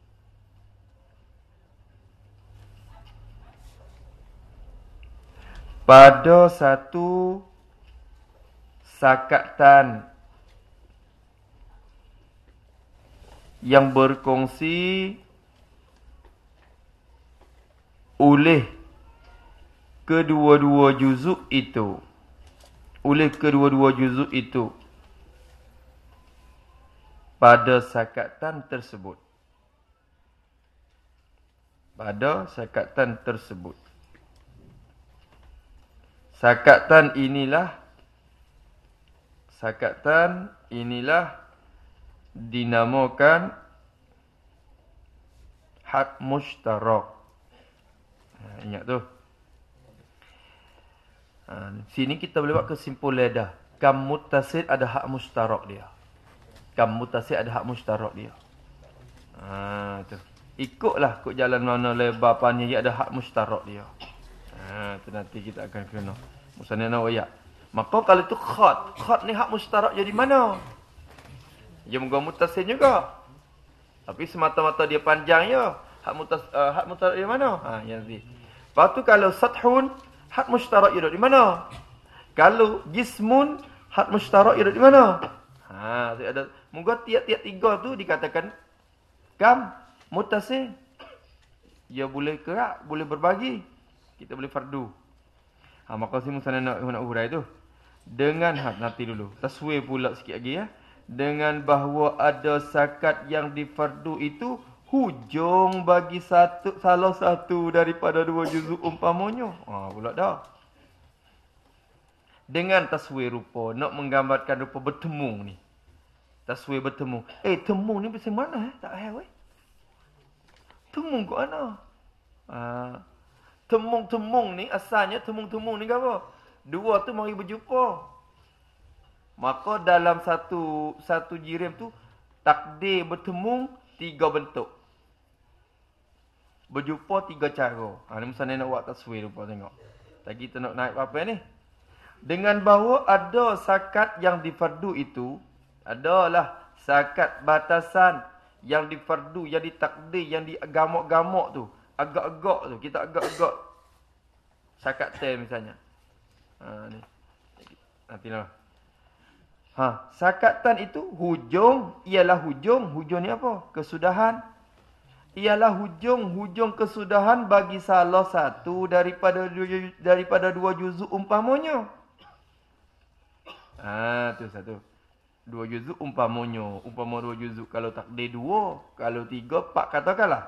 pada satu sakatan yang berkongsi oleh kedua-dua juzuk itu. Oleh kedua-dua juzuk itu. Pada sakatan tersebut. Pada sakatan tersebut. Sakatan inilah. Sakatan inilah. Dinamakan. Hak mushtarak. Ha, ingat tu. Ha, sini kita boleh buat kesimpulan dah. Kam muttasil ada hak mustarak dia. Kam muttasil ada hak mustarak dia. Ha, tu. Ikutlah ikut jalan mana lebar panjang ada hak mustarak dia. Ha, tu nanti kita akan kena. Musanya nak ayat. Maka kalau tu khat, khat ni hak mustarak jadi mana? Dia muka muttasil juga. Tapi semata-mata dia panjang ya. Hak muttas uh, hak mustarak dia mana? Ha, yang nanti. Lepas tu kalau sathun hak mustarak ia di mana? Kalau jismun, hak mustarak ia di mana? Ha, ada moga tiap-tiap tiga tu dikatakan kam muttasil. Ia boleh kerak, boleh berbagi. Kita boleh fardu. Ha, maka si Musa nak nak urai tu. Dengan ha, nanti dulu. Taswir pula sikit lagi ya. Dengan bahawa ada zakat yang difardu itu hujung bagi satu salah satu daripada dua juzuk umpamanya. Ha pula dah. Dengan taswir rupa nak menggambarkan rupa bertemu ni. Taswir bertemu. Eh temu ni macam mana eh? Tak tahu eh. Temu kat mana? Ha. Temung-temung ni asalnya temung-temung ni apa? Dua tu mari berjumpa. Maka dalam satu satu jirim tu takdir bertemu tiga bentuk. Berjumpa tiga cara. Ha, ni misalnya nak buat taswir lupa tengok. Lagi kita nak naik apa ni? Dengan bahawa ada zakat yang difardu itu, adalah zakat batasan yang difardu, yang ditakdir, yang digamak-gamak tu. Agak-agak tu. Kita agak-agak. Zakat tem misalnya. Ha, ni. Nantilah. Ha, zakatan itu hujung, ialah hujung. Hujung ni apa? Kesudahan. Ialah hujung-hujung kesudahan bagi salah satu daripada daripada dua juzuk umpamanya. Ah, tu satu. Dua juzuk umpamanya. Umpama dua juzuk. Kalau takdir dua. Kalau tiga, empat katakanlah.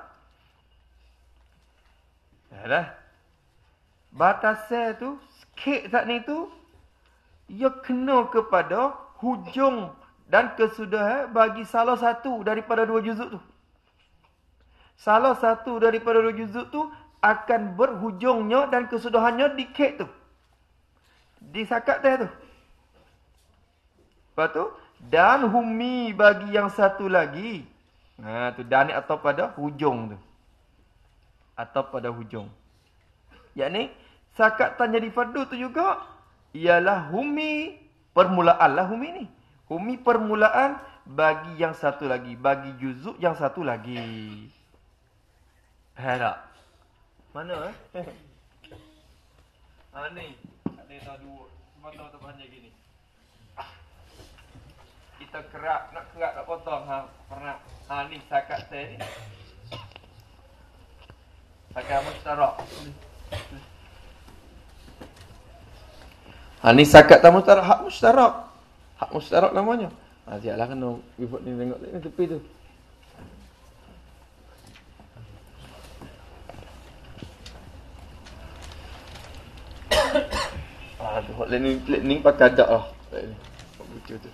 Ya dah. Batasnya tu, sikit tak ni tu, ia kena kepada hujung dan kesudahan bagi salah satu daripada dua juzuk tu. Salah satu daripada dua juzuk tu akan berhujungnya dan kesudahannya di kek tu. Di sakat teh tu. Lepas tu, dan humi bagi yang satu lagi. Ha tu dan atau pada hujung tu. Atau pada hujung. Yakni sakatan jadi fardu tu juga ialah humi permulaan lah humi ni. Humi permulaan bagi yang satu lagi, bagi juzuk yang satu lagi. Ha tak? Mana eh? Ha ni, ada tahu dua. Mata-mata panjang gini. Kita kerak, nak kerak nak potong ha pernah. Ha ni sakat saya ni. Pakai mustarak. Ha ni sakat tamu mustarak, hak mustarak. Hak mustarak namanya. Ha siaplah kena buat ni tengok ni tepi tu. Ah tu hak ni ni pakai adak lah. Ni. Bucu tu.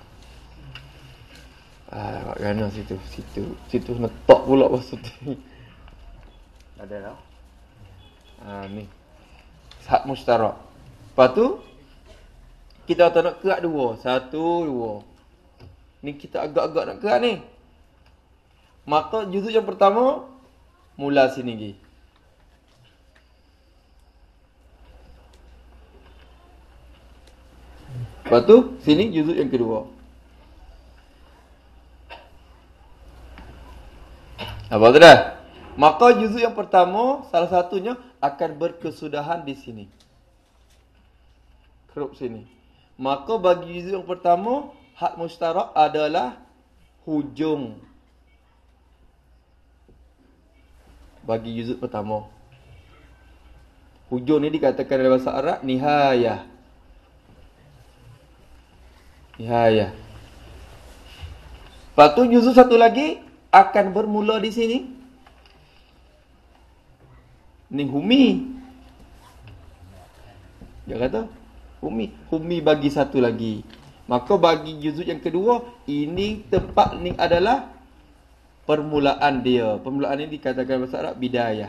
Ah kat kanan situ, situ. Situ netok pula maksud ni. Ada lah. Ha ni. Hak mustarak. Lepas tu kita tak nak kerak dua. Satu, dua. Ni kita agak-agak nak kerak ni. Maka juzuk yang pertama, mula sini lagi. Lepas tu, sini juzuk yang kedua. Apa tu dah? Maka juzuk yang pertama, salah satunya akan berkesudahan di sini. Kerup sini. Maka bagi juzuk yang pertama, hak mustarak adalah hujung. Bagi juzuk pertama. Hujung ni dikatakan dalam bahasa Arab nihayah. Nihayah. Lepas tu juzuk satu lagi akan bermula di sini. Ni humi. Dia kata humi, humi bagi satu lagi. Maka bagi juzuk yang kedua, ini tempat ni adalah permulaan dia. Permulaan ini dikatakan bahasa Arab bidayah.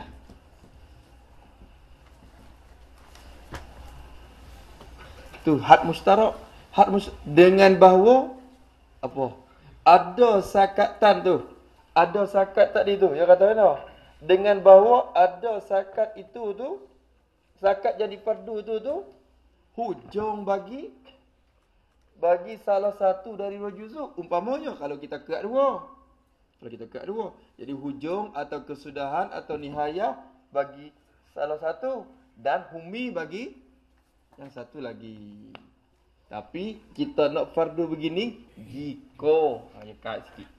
Tu had mustarak, had mus dengan bahawa apa? Ada sakatan tu. Ada sakat tadi tu. Dia kata mana? Dengan bahawa ada sakat itu tu, sakat jadi fardu tu tu hujung bagi bagi salah satu dari dua juzuk. Umpamanya kalau kita kerak dua. Kalau kita kerak dua. Jadi hujung atau kesudahan atau nihayah bagi salah satu. Dan humi bagi yang satu lagi. Tapi kita nak fardu begini jika. Ha, ya kait sikit.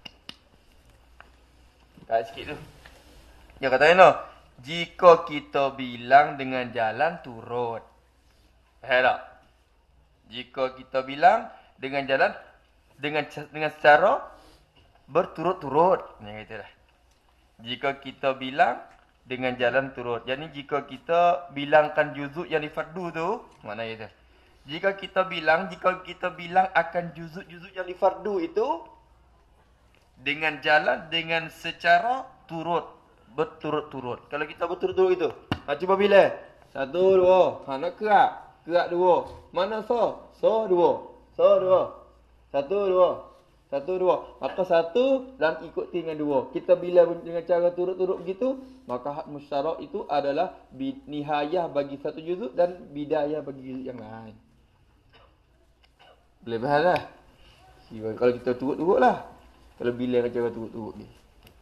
Kait sikit tu. Dia kata mana? Jika kita bilang dengan jalan turut. Faham tak? Jika kita bilang dengan jalan dengan dengan secara berturut-turut, ni kata dah. Jika kita bilang dengan jalan turut. Jadi jika kita bilangkan juzuk yang difardu tu, mana kata? Jika kita bilang, jika kita bilang akan juzuk-juzuk yang difardu itu dengan jalan dengan secara turut, berturut-turut. Kalau kita berturut-turut itu, ha, cuba bila? Satu, dua, ha, nak kerak. Kerak dua. Mana so? So dua. So dua. Satu, dua. Satu, dua. Maka satu dan ikuti dengan dua. Kita bila dengan cara turut-turut begitu, maka hak musyarak itu adalah nihayah bagi satu juzuk dan bidayah bagi juzuk yang lain. Boleh faham lah? Kalau kita turut-turut lah. Kalau bila dengan cara turut-turut ni.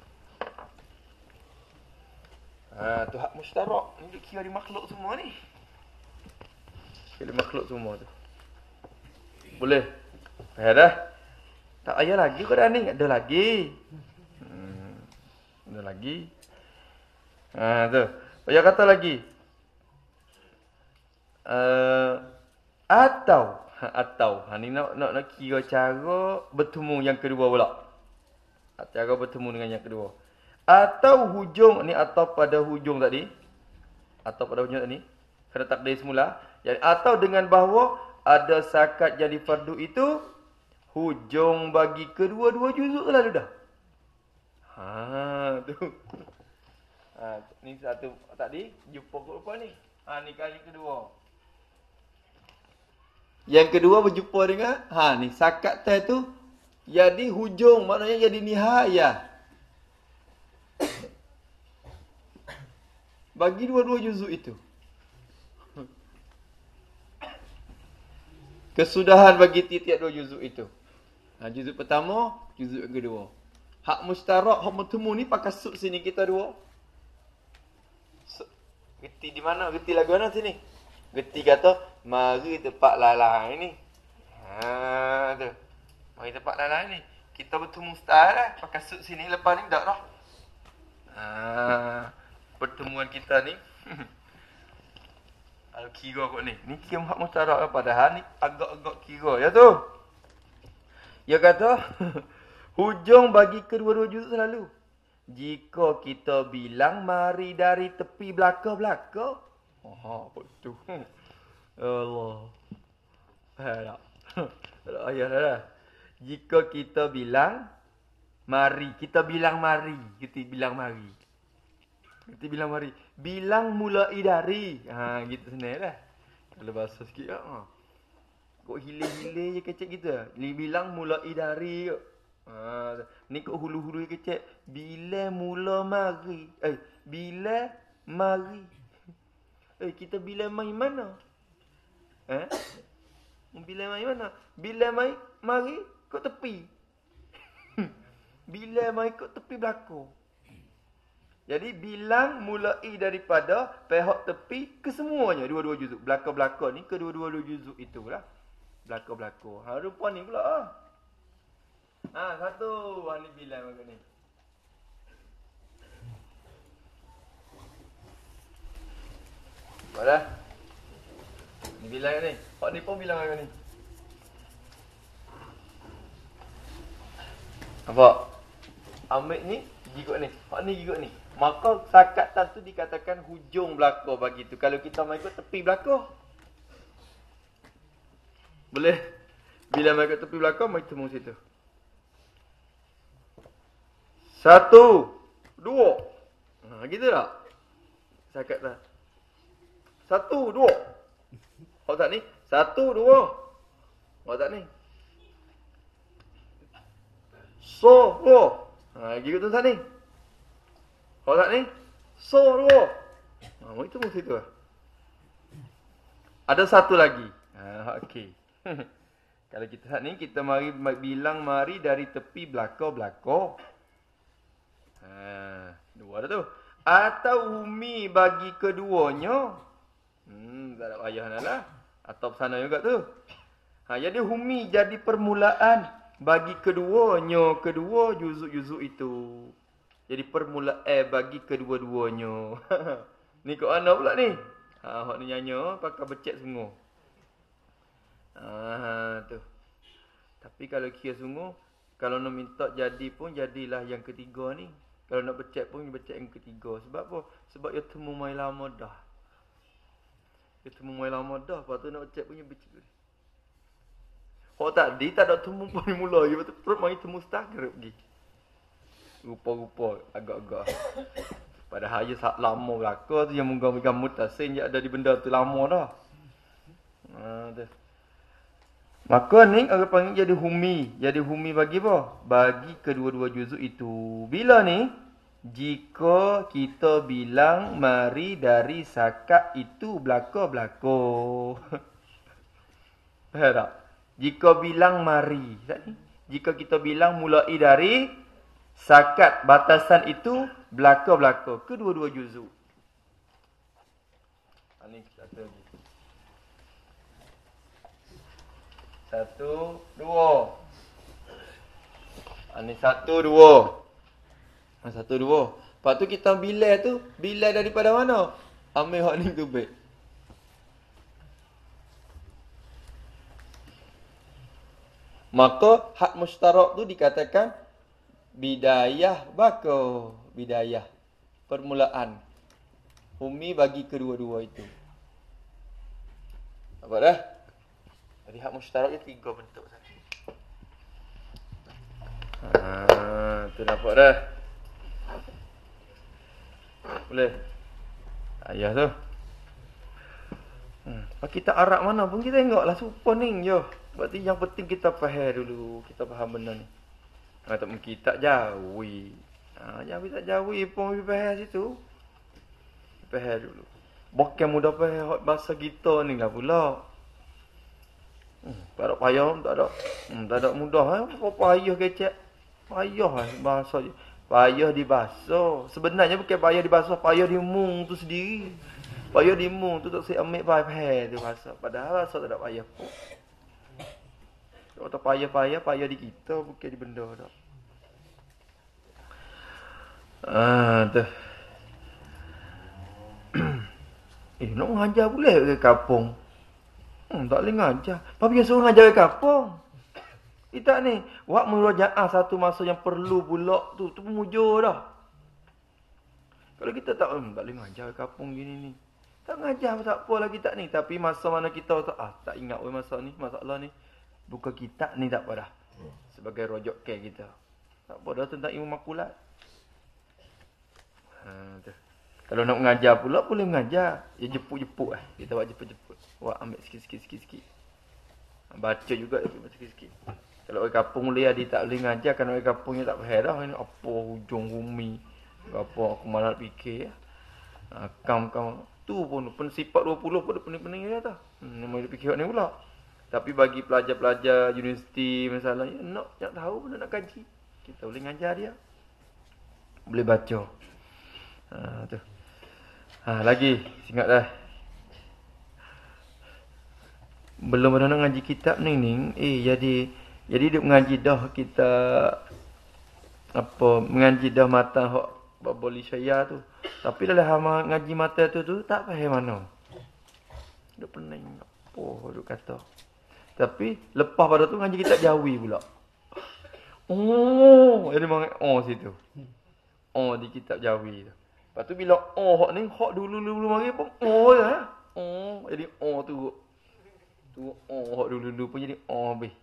Ha, tu hak musyarak. Ini kira di makhluk semua ni. Kira makhluk semua tu. Boleh? Faham dah? Tak payah lagi kau dah ni. Ada lagi. Hmm. Ada lagi. Ha, tu. Payah kata lagi. Uh, atau. Atau. Ha, ni nak, nak, nak kira cara bertemu yang kedua pula. Cara bertemu dengan yang kedua. Atau hujung. Ni atau pada hujung tadi. Atau pada hujung tadi. Kena takdir semula. Jadi, atau dengan bahawa ada sakat jadi fardu itu. Hujung bagi kedua-dua juzuk lalu dah. Ha, tu. Ha, ni satu tadi. Jumpa apa ni? Ha, ni kali kedua. Yang kedua berjumpa dengan, ha ni sakat teh tu jadi hujung, maknanya jadi nihayah. Bagi dua-dua juzuk itu. Kesudahan bagi tiap-tiap dua juzuk itu. Ha, juzuk pertama, juzuk yang kedua. Hak mustarak, hak bertemu ni pakai sud sini kita dua. Geti di mana? Geti lagu mana sini? Geti kata, mari tempat lalai ni. Ha, tu. Mari tempat lalai ni. Kita bertemu style lah. Pakai sud sini, lepas ni tak dah. Ha, pertemuan kita ni. Kalau kira kot ni. Ni kira hak mustarak lah. Padahal ni agak-agak kira. Ya tu. Dia kata, hujung bagi kedua-dua juzuk selalu. Jika kita bilang mari dari tepi belakang-belakang. Oh, apa tu? Allah. Ayah. Ayah dah. Jika kita bilang mari, kita bilang mari, kita bilang mari. Kita bilang mari. Bilang mulai dari. Ha, gitu senang Kalau bahasa sikit ah. Kok hilir-hilir je kecek kita. Ni bilang mulai dari. Ha, ni kok hulu-hulu je kecek. Bila mula mari. Eh, bila mari. Eh, kita bila mai mana? Eh? Bila mai mana? Bila mai mari kat tepi. Bila mai kat tepi belakang. Jadi bilang mulai daripada pihak tepi ke semuanya dua-dua juzuk. Belakang-belakang ni kedua-dua juzuk itulah. Belakang-belakang. Ha, rupa ni pula ah. Ha, satu ahli bilang macam ni. Mana? Ni bilang ni. Hak ni pun bilang macam ni. Apa? Ambil ni, gigot ni. Hak ni gigot ni. Maka sakatan tu dikatakan hujung belakang bagi tu. Kalau kita main ikut tepi belakang. Boleh? Bila main ikut tepi belakang, main temu situ. Satu. Dua. Ha, gitu tak? Sakat tak? Satu, dua. Hak tak ni? Satu, dua. Hak tak ni? So, dua. Ha, gitu tu tak ni? Hak tak ni? So, dua. Ha, itu mesti tu lah. Ada satu lagi. Ha, okey. Kalau kita saat ni, kita mari bilang mari dari tepi belakang-belakang. Ha, dua dah tu. Atau umi bagi keduanya. Hmm, tak ada payah nak lah. Atau sana juga tu. Ha, jadi humi jadi permulaan bagi keduanya. Kedua juzuk-juzuk itu. Jadi permulaan bagi kedua-duanya. Ni kau mana pula ni? Ha, hak ni nyanyi pakai becek semua. Ha, tu. Tapi kalau kira sungguh, kalau nak minta jadi pun jadilah yang ketiga ni. Kalau nak becek pun becek yang ketiga. Sebab apa? Sebab dia temu mai lama dah. Dia temu mai lama dah. Lepas tu nak becek punya becek. Hak tadi tak ada temu pun mula. Dia betul terus mai temu stagger pergi. Rupa-rupa agak-agak. Padahal dia sak lama belaka tu yang menggambar mutasin je ada di benda tu lama dah. Ha, tu. Maka ni orang panggil jadi humi. Jadi humi bagi apa? Bagi kedua-dua juzuk itu. Bila ni? Jika kita bilang mari dari sakat itu belaka-belaka. Faham tak? Jika bilang mari. Jika kita bilang mulai dari sakat batasan itu belaka-belaka. Kedua-dua juzuk. Ini satu lagi. Satu, dua. Ini satu, dua. Satu, dua. Lepas tu kita bilai tu. Bilai daripada mana? Ambil hak ni tu baik. Maka had mustarak tu dikatakan bidayah bako. Bidayah. Permulaan. Umi bagi kedua-dua itu. Apa dah? Jadi had mustarak dia tiga bentuk. Haa, tu nampak dah. Boleh? Ayah tu. Hmm. Kita Arab mana pun kita tengoklah supa ni je. Berarti yang penting kita faham dulu. Kita faham benda ni. Ha, tak mungkin tak jawi. Ha, jangan tak jawi pun faham situ. Faham dulu. Bukan mudah faham bahasa kita ni lah pula. Hmm, tak ada payah, tak ada. Hmm, tak ada mudah. Ha? Apa payah kecek? Payah lah bahasa je. Payah dibasuh. Sebenarnya bukan payah dibasuh, payah dimung tu sendiri. Payah dimung tu tak saya ambil payah tu bahasa. Padahal bahasa tak ada payah pun. Kalau tak payah-payah, payah di kita bukan di benda tu. Ah, tu. eh, nak mengajar boleh ke kampung? Hmm, tak boleh ngajar. Tapi dia suruh ngajar ke kampung. Kita ni, buat murajaah satu masa yang perlu pula tu, tu mujur dah. Kalau kita tak, hmm, tak boleh ngajar kampung gini ni. Tak ngajar tak apa lagi tak ni. Tapi masa mana kita tak, ah, tak ingat weh masa ni, masalah ni. Buka kitab ni tak apa dah. Sebagai rojok ke kita. Tak apa dah tentang ilmu makulat. Ha, tu. Kalau nak mengajar pula, boleh mengajar. Ya jepuk-jepuk lah. Kita buat jepuk-jepuk. Buat ambil sikit-sikit-sikit. Baca juga baca sikit-sikit. Kalau orang kampung boleh dia tak boleh ngajar kan orang kampungnya tak faham dah ini apa hujung bumi. Apa aku malah fikir ya. Ha, kam-kam tu pun pensifat dua puluh pun pening-pening dia tah. Hmm nama dia fikir ni pula. Tapi bagi pelajar-pelajar universiti misalnya nak nak tahu pun nak kaji. Kita boleh ngajar dia. Boleh baca. Ha tu. Ha lagi ingat dah. Belum ada nak ngaji kitab ni ni eh jadi Jadi dia mengaji dah kita apa mengaji dah mata hak baboli saya tu. Tapi dalam hama ngaji mata tu tu tak faham mana. Dia pening apa dia kata. Tapi lepas pada tu ngaji kitab Jawi pula. Oh, jadi mang oh situ. Oh di kitab Jawi tu. Lepas tu bila oh hak ni hak dulu-dulu mari pun oh ya. Oh jadi oh tu. Tu oh hak dulu-dulu pun jadi oh habis.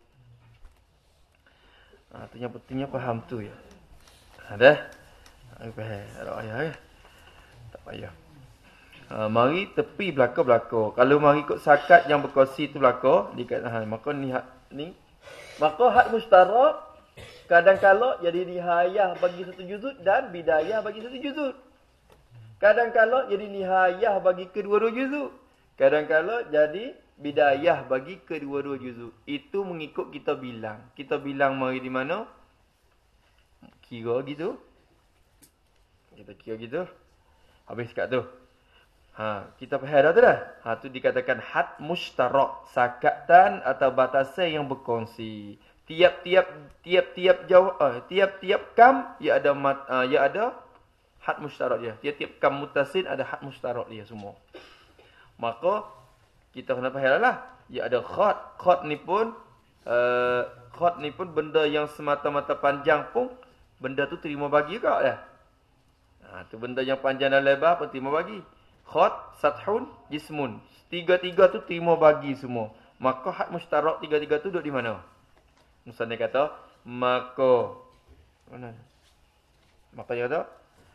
Ha, tu yang pentingnya faham tu ya. Ha, dah? Aku faham. Tak payah ya. Tak payah. Ha, mari tepi belakang-belakang. Kalau mari ikut sakat yang berkongsi tu belakang, dikatakan maka ni ni maka had mustarak kadang-kala jadi nihayah bagi satu juzud dan bidayah bagi satu juzud. Kadang-kala jadi nihayah bagi kedua-dua juzud. Kadang-kala jadi bidayah bagi kedua-dua juzuk. Itu mengikut kita bilang. Kita bilang mari di mana? Kira gitu. Kita kira gitu. Habis kat tu. Ha, kita faham dah tu dah. Ha, tu dikatakan had mustarak, sakatan atau batasan yang berkongsi. Tiap-tiap tiap-tiap jauh uh, tiap-tiap kam ia ada mat, uh, ia ada had mustarak dia. Tiap-tiap kam mutasil ada had mustarak dia semua. Maka kita kena faham lah. Ya ada khat. Khat ni pun uh, khat ni pun benda yang semata-mata panjang pun benda tu terima bagi juga dah. Ha, tu benda yang panjang dan lebar pun terima bagi. Khat, sathun, jismun. Tiga-tiga tu terima bagi semua. Maka had mustarak tiga-tiga tu duduk di mana? Misalnya kata maka mana? Maka dia kata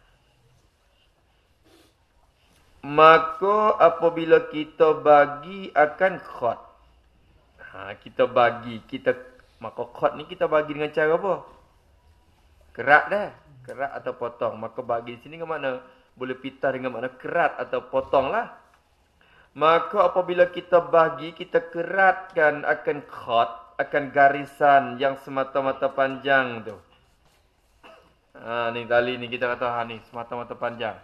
maka apabila kita bagi akan khat. Ha, kita bagi, kita maka khat ni kita bagi dengan cara apa? Kerat dah. Kerat atau potong. Maka bagi di sini ke mana? Boleh pitah dengan makna kerat atau potong lah. Maka apabila kita bagi, kita keratkan akan khat, akan garisan yang semata-mata panjang tu. Ha, ni tali ni kita kata ha ni semata-mata panjang.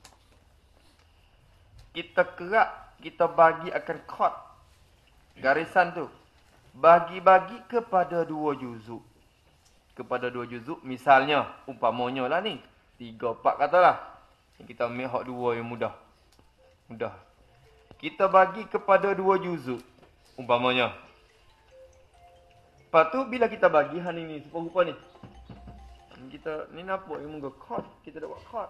Kita kerak, kita bagi akan khat. Garisan tu. Bagi-bagi kepada dua juzuk. Kepada dua juzuk. Misalnya, umpamanya lah ni. Tiga, empat katalah. Kita ambil hak dua yang mudah. Mudah. Kita bagi kepada dua juzuk. Umpamanya. Lepas tu bila kita bagi hal ini rupa ni. Kita ni nampak yang muka chord, kita dah buat chord.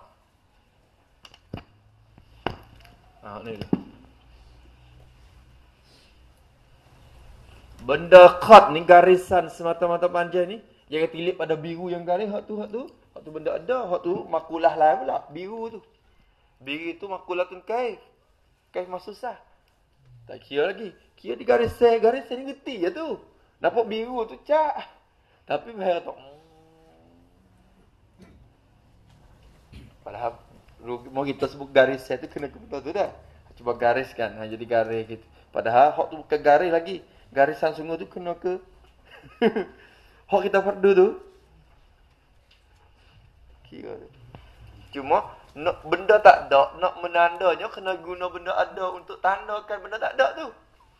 Ah ni dia. Benda chord ni garisan semata-mata panjang ni, jangan tilip pada biru yang garis hak tu hak tu. Hak tu benda ada, hak tu makulah lain pula, biru tu. Biru tu makulatun kaif. Kaif masusah. Tak kira lagi. Kira di garis saya, garis saya ni ngerti je tu. Nampak biru tu cak. Tapi bahaya tu. Padahal mau kita sebut garis saya tu kena betul tu dah. Cuba gariskan, ha, jadi garis gitu. Padahal hak tu bukan garis lagi. Garisan sungguh tu kena ke hak kita fardu tu. Kira tu. Cuma nak benda tak ada, nak menandanya kena guna benda ada untuk tandakan benda tak ada tu.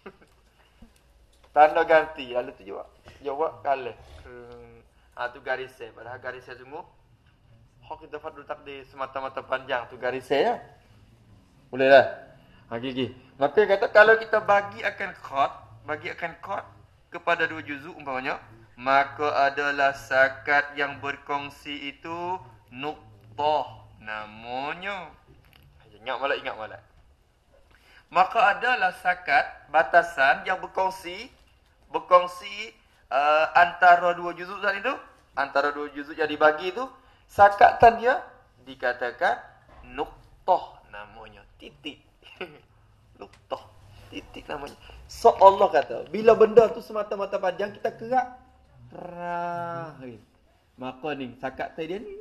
Tanda ganti, lalu tu jawab. Jawab kalah. Ah tu garis saya, padahal garis saya sungguh hak kita fardu takdir semata-mata panjang tu garis saya. Boleh dah. Okey okey. Maka kata kalau kita bagi akan khat, bagi akan khat kepada dua juzuk umpamanya, maka adalah sakat yang berkongsi itu nuqtah namanya. Ingat malah ingat malah. Maka adalah sakat batasan yang berkongsi berkongsi uh, antara dua juzuk tadi tu, antara dua juzuk yang dibagi tu, sakatan dia dikatakan nuqtah namanya, titik. Nuqtah, titik namanya. So Allah kata, bila benda tu semata-mata panjang kita kerak rahim. Maka ni sakat dia ni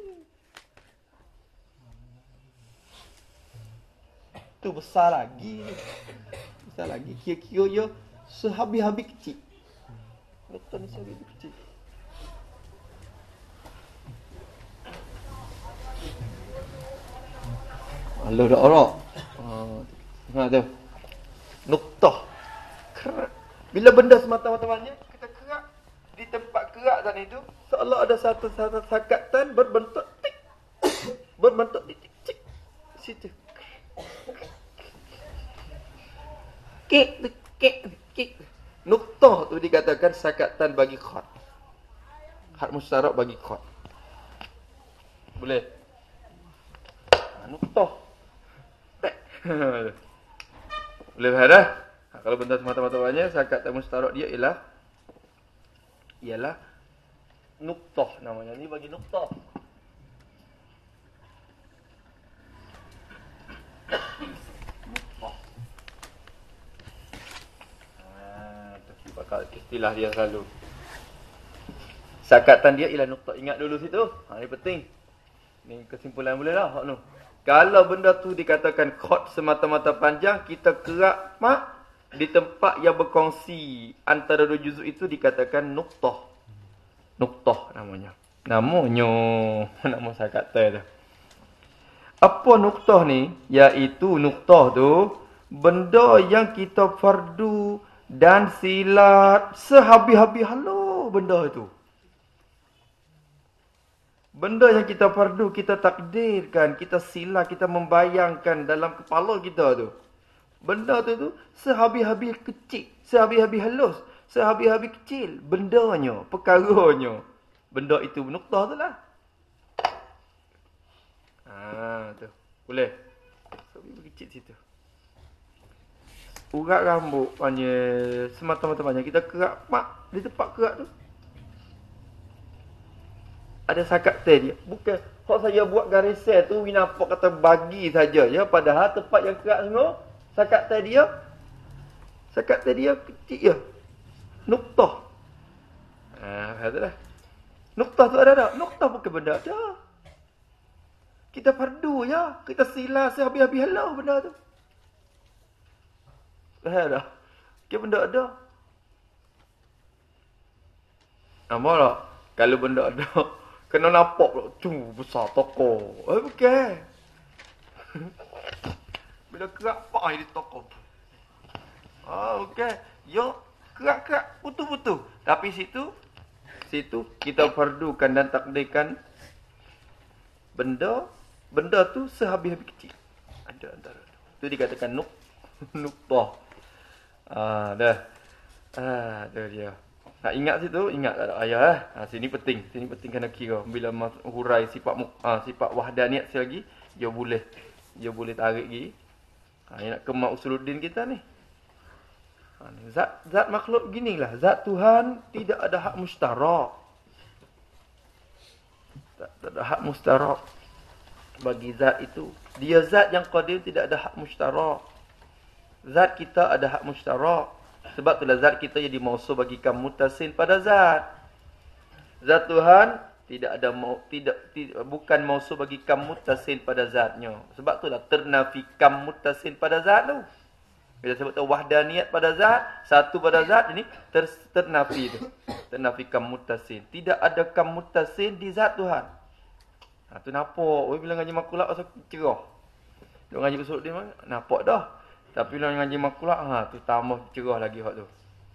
tu besar lagi. Besar lagi kira-kira dia sehabis-habis kecil. Betul ni sehabis kecil. Allah dah orang. Ha tu. Nuqtah. Bila benda semata-mata panjang kita kerak di tempat kerak tadi tu, seolah ada satu satu sakatan berbentuk tik. Berbentuk titik tik. Situ. Kek kek kek. Nuqtah tu dikatakan sakatan bagi khat. Khat musyarak bagi khat. Boleh. Nuqtah. Boleh faham dah? Ha, kalau benda semata-mata banyak, sakatan musyarak dia ialah ialah nuqtah namanya. Ni bagi nuqtah. Bakal istilah dia selalu. Sakatan dia ialah nuqtah. Ingat dulu situ. Ha, ni penting. Ni kesimpulan boleh lah. Hak tu. Kalau benda tu dikatakan khat semata-mata panjang, kita kerak mak di tempat yang berkongsi antara dua juzuk itu dikatakan nuqtah. Nuqtah namanya. Namanya nama sakatan tu. Apa nuqtah ni? Iaitu nuqtah tu benda yang kita fardu dan silat sehabis-habis halau benda itu. Benda yang kita fardu, kita takdirkan, kita silat, kita membayangkan dalam kepala kita tu. Benda tu tu sehabis-habis kecil, sehabis-habis halus, sehabis-habis kecil. Bendanya, perkaranya. Benda itu nuqtah tu lah. Haa tu. Boleh. Sehabis kecil situ. Urat rambut panjang, semata-mata panjang. Kita kerak mak di tempat kerak tu. Ada sakat teh dia. Bukan hak saya buat garis sel tu winapok kata bagi saja ya, padahal tempat yang kerak semua sakat teh dia. Sakat teh dia kecil ya. Nuqtah. Ah, ha, itulah. Nuqtah tu ada tak? Nuqtah bukan benda ada. Kita fardu ya, kita sila sehabis-habis halau benda tu. Faham tak? Ke benda ada. Nampak tak? Kalau benda ada, kena nampak pula. Tu besar toko. Eh, bukan. Bila kerak, pak jadi toko. Ah, bukan. Yo, kerak-kerak, putus-putus. Tapi situ, situ kita fardukan dan takdirkan benda, benda tu sehabis-habis kecil. Ada antara tu. Itu dikatakan nuk, nuqtah. Ah, dah. Ah, dah dia. Nak ingat situ, ingat tak ada ayah eh. Ha, sini penting, sini penting kena kira. Bila hurai sifat ha, sifat wahdaniyat sekali lagi, dia boleh dia boleh tarik lagi. Ha, nak kemak usuluddin kita ni. Ha, ni zat zat makhluk ginilah, zat Tuhan tidak ada hak mustarak. Tak, tak ada hak mustarak bagi zat itu. Dia zat yang qadir, tidak ada hak mustarak. Zat kita ada hak mustarak. Sebab itulah zat kita jadi mausul bagikan muttasil pada zat. Zat Tuhan tidak ada mau, tidak, tidak bukan mausul bagikan muttasil pada zatnya. Sebab itulah ternafikan muttasil pada zat tu. Bila sebut tu wahdaniyat pada zat, satu pada zat ini ter, ternafi tu. Ternafikan muttasil. Tidak ada kam muttasil di zat Tuhan. Ha tu nampak. Oi bila ngaji makulah pasal cerah. Dia ngaji usul dia nampak dah. Tapi bila ngaji makulah, ha tu tambah cerah lagi hak tu.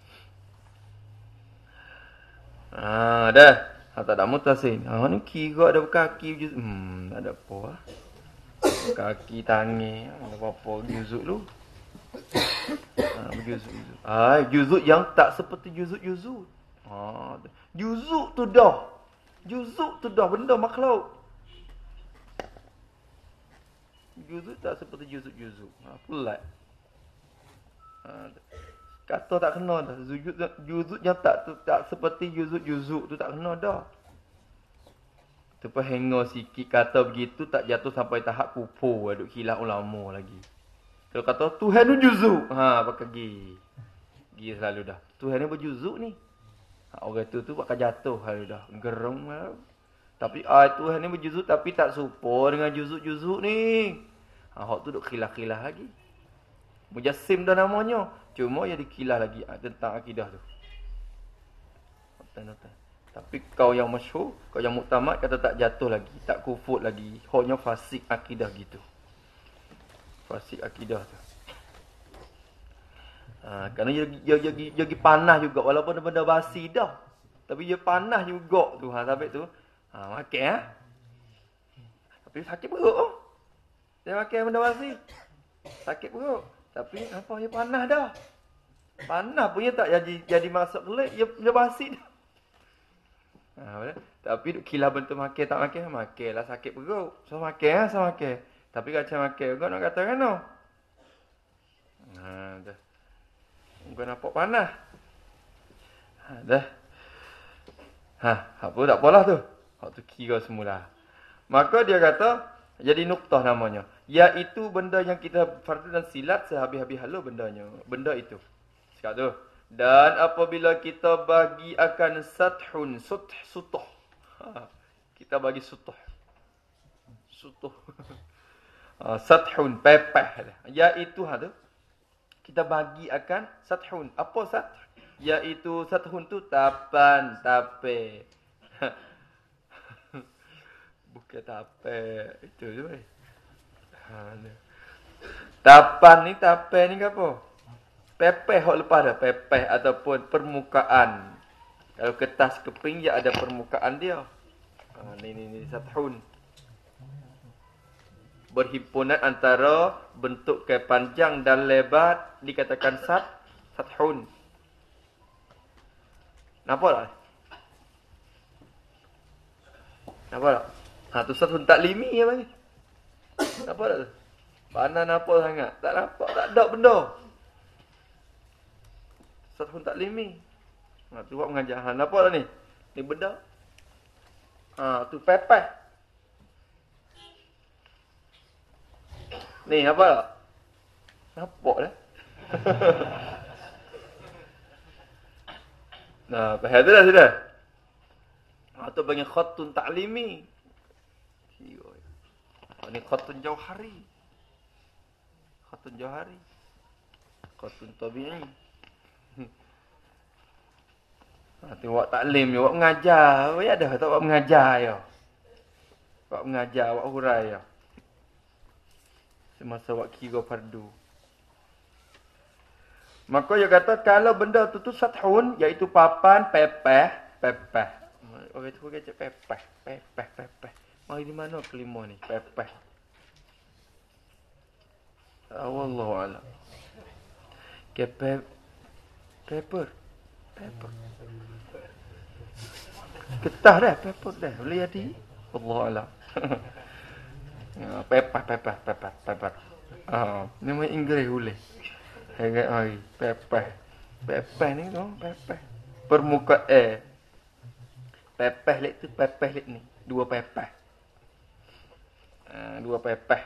Ha dah. Ha tak ada mutasin. Ha ni kira ada kaki juz. Hmm tak ada apa ah. Kaki tangan, ada apa-apa juzuk tu. Ha juzuk. Ah juzuk yang tak seperti juzuk-juzuk. Ha juzuk tu dah. Juzuk tu dah benda makhluk. Juzuk tak seperti juzuk-juzuk. Ha pelat. Ha, kata tak kena dah. Juzuk, juzuk yang tak tak seperti juzuk-juzuk tu tak kena dah. Tu pun hengor sikit kata begitu tak jatuh sampai tahap kufur, duk khilaf ulama lagi. Kalau kata Tuhan tu juzuk, ha pakai gi. Gi selalu dah. Tuhan ni berjuzuk ni. Ha, orang tu tu pakai jatuh selalu dah. Gerem lah. Tapi ah Tuhan ni berjuzuk tapi tak serupa dengan juzuk-juzuk ni. Ha hak tu duk khilaf-khilaf lagi. Mujassim dah namanya. Cuma dia dikilah lagi tentang akidah tu. Nota-nota. Tapi kau yang masyhur, kau yang muktamad kata tak jatuh lagi, tak kufur lagi. Hanya fasik akidah gitu. Fasik akidah tu. Ha, kerana dia dia dia, dia, dia panah juga walaupun benda basi dah. Tapi dia panah juga tu. Ha sampai tu. Ha makan ah. Tapi sakit perut oh. Dia makan benda basi. Sakit perut. Tapi apa dia panah dah. Panah punya tak jadi jadi masuk kelik, dia, dia basi dah. Ha, betul? Tapi duk kilah bentuk makan tak makan, makanlah sakit perut. So makan ah, so makan. Tapi kalau makan juga nak kata kan no. Ha dah. Engkau nampak panah. Ha dah. Ha, apa tak apalah tu. Hak tu kira semula. Maka dia kata jadi nuktah namanya. Iaitu benda yang kita fardu dan silat sehabis-habis halu bendanya. Benda itu. Sekarang tu. Dan apabila kita bagi akan sathun, suth, sutuh. Ha, kita bagi sutuh. Sutuh. Ha, sathun, pepeh. Iaitu ha tu. Kita bagi akan sathun. Apa sath? Iaitu sathun tu tapan, tape. Bukan tape. Itu je. Ha, tapan ni, tape ni ke apa? Pepeh hok lepas dah. Pepeh ataupun permukaan. Kalau kertas keping dia ada permukaan dia. Ha, ni ni ni sathun. Berhimpunan antara bentuk kepanjang dan lebar dikatakan sat sathun. Nampak tak? Nampak tak? Ha tu sathun taklimi apa ni? Nampak tak tu? Panah nampak sangat. Tak nampak, tak ada benda. Sathun taklimi. Ha tu buat mengajar. Ha nampak tak ni? Ni benda. Ha tu pepeh. Ni nampak tak? Nampak dah. Nah, faham tu dah sudah. Atau bagi khatun taklimi. Ini khatun jauhari. Khatun jauhari. Khatun tabi'i. Ha tu buat taklim je, buat mengajar. Ya dah tak buat mengajar ya. Buat mengajar, buat hurai ya. Semasa buat kira fardu. Maka dia kata kalau benda tu tu sathun iaitu papan, pepeh, pepeh. Orang tu kata pepeh, pepeh, pepeh. Mari di mana kelima ni? Pepeh. Wallahu a'lam. Kepe paper. Paper. Ketah dah, paper dah. Boleh jadi. Allah alam. Ya, paper, paper, paper, paper. Ah, nama Inggeris boleh. Harap hari. Paper. Paper ni tu, paper. Permukaan air. Paper lek tu, paper lek ni. Dua paper. Ah, dua paper.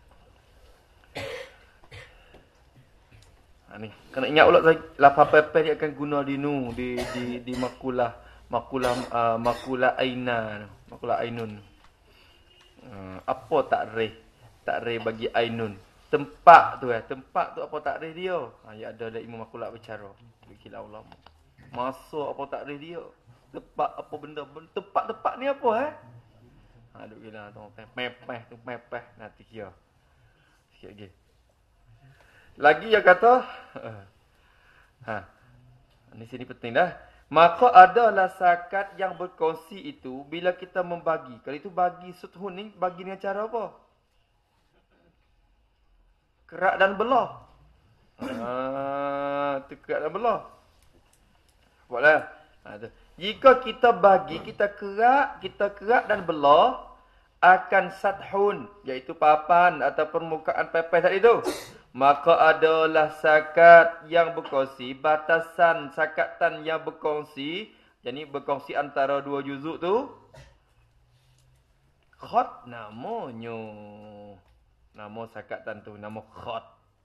Ha, ni. Kena ingat ulat lafaz paper dia akan guna di nu di di di makulah makulah uh, makulah aina, makulah ainun. Uh, apa takrif? Takrif bagi ainun. Tempat tu eh, tempat tu apa takrif dia? Ha, ya ada ada ilmu makulah bercara. Bikilah ulama. Masa apa takrif dia? Tempat apa benda? Tempat-tempat ni apa eh? Ha duk gila tu mepeh tu mepeh nanti kira. Sikit lagi. Lagi yang kata ha. Ini sini penting dah. Maka adalah zakat yang berkongsi itu bila kita membagi. Kalau itu bagi suthun ni bagi dengan cara apa? Kerak dan belah. Ah, tu kerak dan belah. Buatlah. Ha tu. Jika kita bagi, kita kerak, kita kerak dan belah akan sathun, iaitu papan atau permukaan pepes tadi tu. Maka adalah zakat yang berkongsi, batasan zakatan yang berkongsi, jadi berkongsi antara dua juzuk tu. Khot namanya. Nama zakatan tu, nama khot.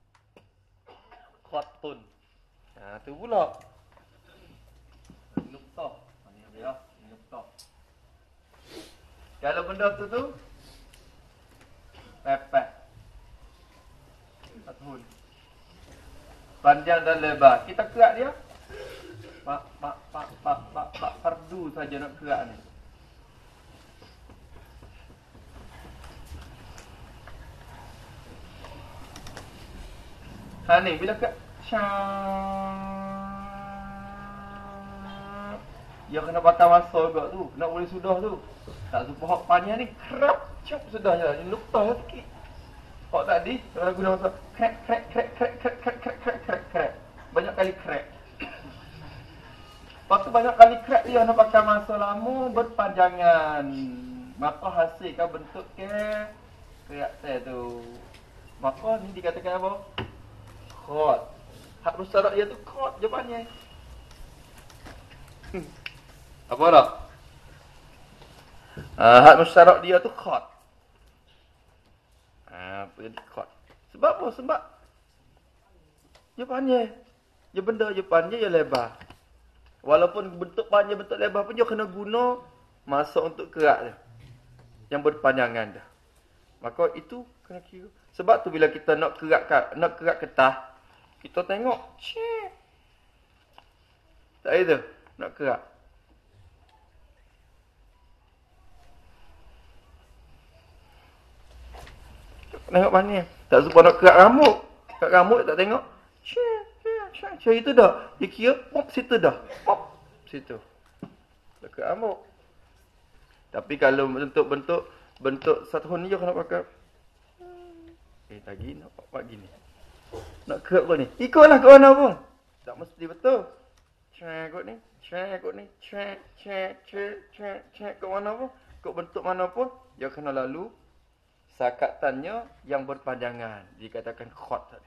Khotun. Ha, tu pula. Nuktah. Ni dia, nuktah. Kalau benda tu tu pepes. Sathun. Panjang dan lebar. Kita kerak dia. Pak pak pak pak pak pak fardu saja nak kerak ni. Ha ni bila kerak syap. Ya kena patah masa juga tu. Nak boleh sudah tu. Tak suka hak panjang ni kerap cap sudah je. Ini luktah sikit. Hak tadi kalau guna masa crack crack crack crack crack crack crack crack crack crack. Banyak kali crack. Lepas tu banyak kali crack dia nak pakai masa lama berpanjangan. Maka hasilkan bentuk ke crack saya tu. Maka ni dikatakan apa? Khot. Hak bersyarat dia tu khot jawapannya. Hmm. Apa dah? Uh, hak musyarak dia tu khot. Ha, apa dia khot? Sebab apa? Sebab dia panjang. Dia benda dia panjang, dia lebar. Walaupun bentuk panjang, bentuk lebar pun dia kena guna masa untuk kerak dia. Yang berpanjangan dah. Maka itu kena kira. Sebab tu bila kita nak kerak nak kerak ketah, kita tengok, cik. Tak ada nak kerak. Tengok mana. Tak suka nak kerak rambut. Kerak rambut tak tengok. Cik, cik, cik. Itu dah. Dia kira, pop, situ dah. Pop, situ. Dah kerak rambut. Tapi kalau bentuk-bentuk, bentuk satu ni je kena pakai. Eh, lagi nak buat gini. Nak kerak kau ni. Ikutlah ke mana pun. Tak mesti betul. Cik kot ni. Cik kot ni. Cik, cik, cik, cik, cik. Ke mana pun. Ke bentuk mana pun. Dia kena lalu. Zakatannya yang berpanjangan. Dikatakan khot tadi.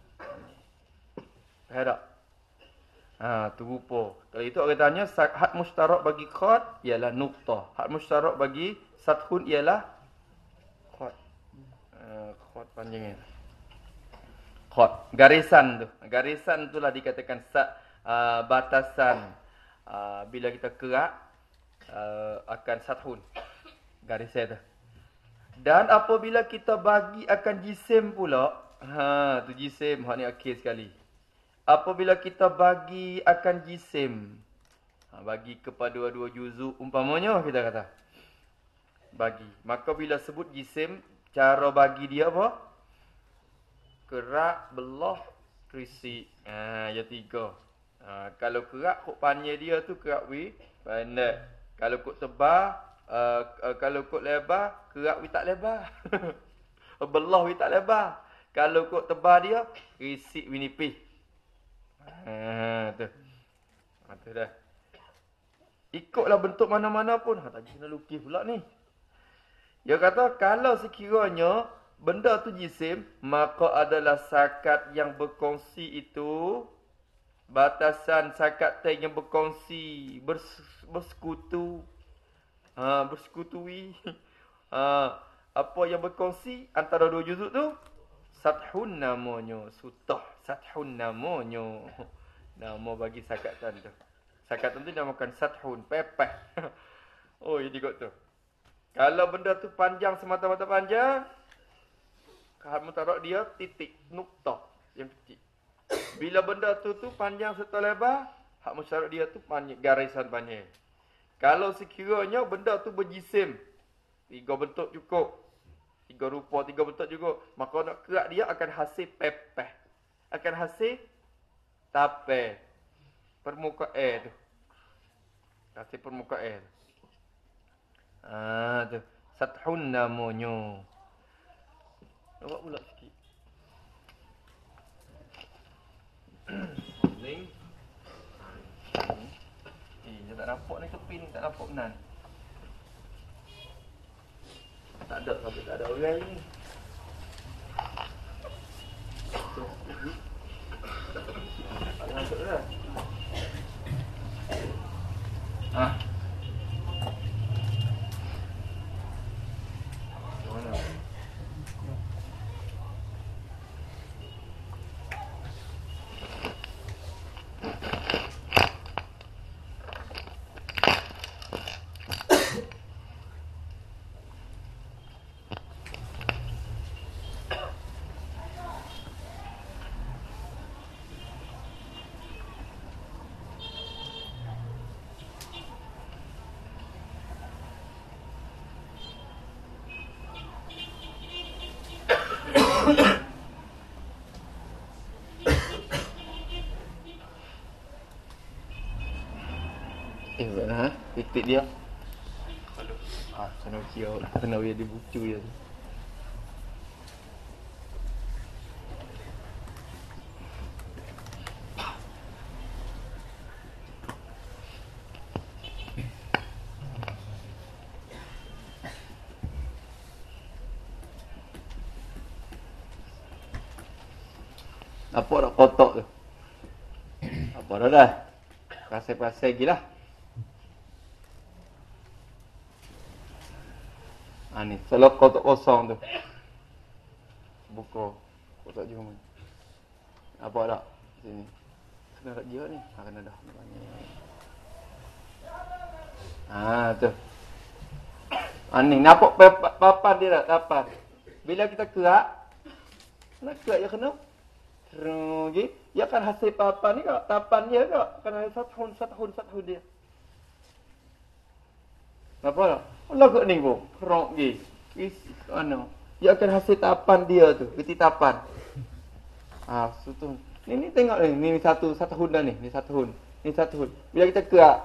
Faham tak? Ha, tu rupa. Kalau itu orang tanya, had mustarak bagi khot ialah nuktah. Had mustarak bagi sathun ialah khot. Uh, khot panjangnya. Khot. Garisan tu. Garisan itulah dikatakan sat, uh, batasan. Uh, bila kita kerak, uh, akan sathun. Garisan tu. Dan apabila kita bagi akan jisim pula, ha tu jisim, hak ni akhir sekali. Apabila kita bagi akan jisim, ha, bagi kepada dua-dua juzuk umpamanya kita kata. Bagi. Maka bila sebut jisim, cara bagi dia apa? Kerak, belah, krisik. Ha, ya tiga. Ha, kalau kerak kok panjang dia tu kerak wi pendek. Kalau kok tebal Uh, uh, kalau kod lebar, kerak we tak lebar. Belah we tak lebar. Kalau kod tebal dia, risik we nipis. Ha tu. Ha tu dah. Ikutlah bentuk mana-mana pun. Ha, tadi kena lukis pula ni. Dia kata, kalau sekiranya benda tu jisim, maka adalah sakat yang berkongsi itu, batasan sakat tank yang berkongsi, bers, bersekutu, ha, bersekutui. Ha, apa yang berkongsi antara dua juzuk tu? Sathun namanya. Sutah. Sathun namanya. Nama bagi sakatan tu. Sakatan tu namakan sathun. Pepeh. Oh, jadi kot tu. Kalau benda tu panjang semata-mata panjang, hak mutarak dia titik, nuktah yang kecil. Bila benda tu tu panjang serta lebar, hak mutarak dia tu panjang, garisan panjang. Kalau sekiranya benda tu berjisim, tiga bentuk cukup, tiga rupa, tiga bentuk cukup, maka nak kerak dia akan hasil pepeh. Akan hasil tape. Permukaan tu. Hasil permukaan. Ah tu. Sathun namanya. Nampak pula sikit. Link. Eh, dia tak nampak ni tepi ni, tak nampak benar. Tak ada, sampai tak ada orang ni. Tak masuk dah. Ah. Mana? Eh, mana? Titik dia. Ah, kena kira. Kena biar dia bucu dia tu. Apa dah kotak tu? Apa dah dah? Pasal-pasal lagi lah. Ha ni, kalau kotak kosong tu. Buka. Kotak jom. Apa tak? Sini. Kena tak dia ni? Ha, kena dah. Ha, tu. Ha ni, nampak papan dia tak? Papan. Bila kita kerak, nak kerak je kena. Terus, okay? Dia akan hasil papan ni kak. Tapan dia kak. Akan hasil satu satu satu dia. Apa tak? Allah kat ni pun. Kerok lagi. Is, ano. Dia akan hasil tapan dia tu. Peti tapan. Ah, ha, sutu. Ni ni tengok ni. Ni, ni satu satu hun dah ni. Ni satu hun. Ni satu hun. Bila kita kerak.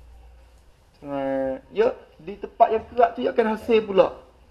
Uh, ya, di tempat yang kerak tu dia akan hasil pula.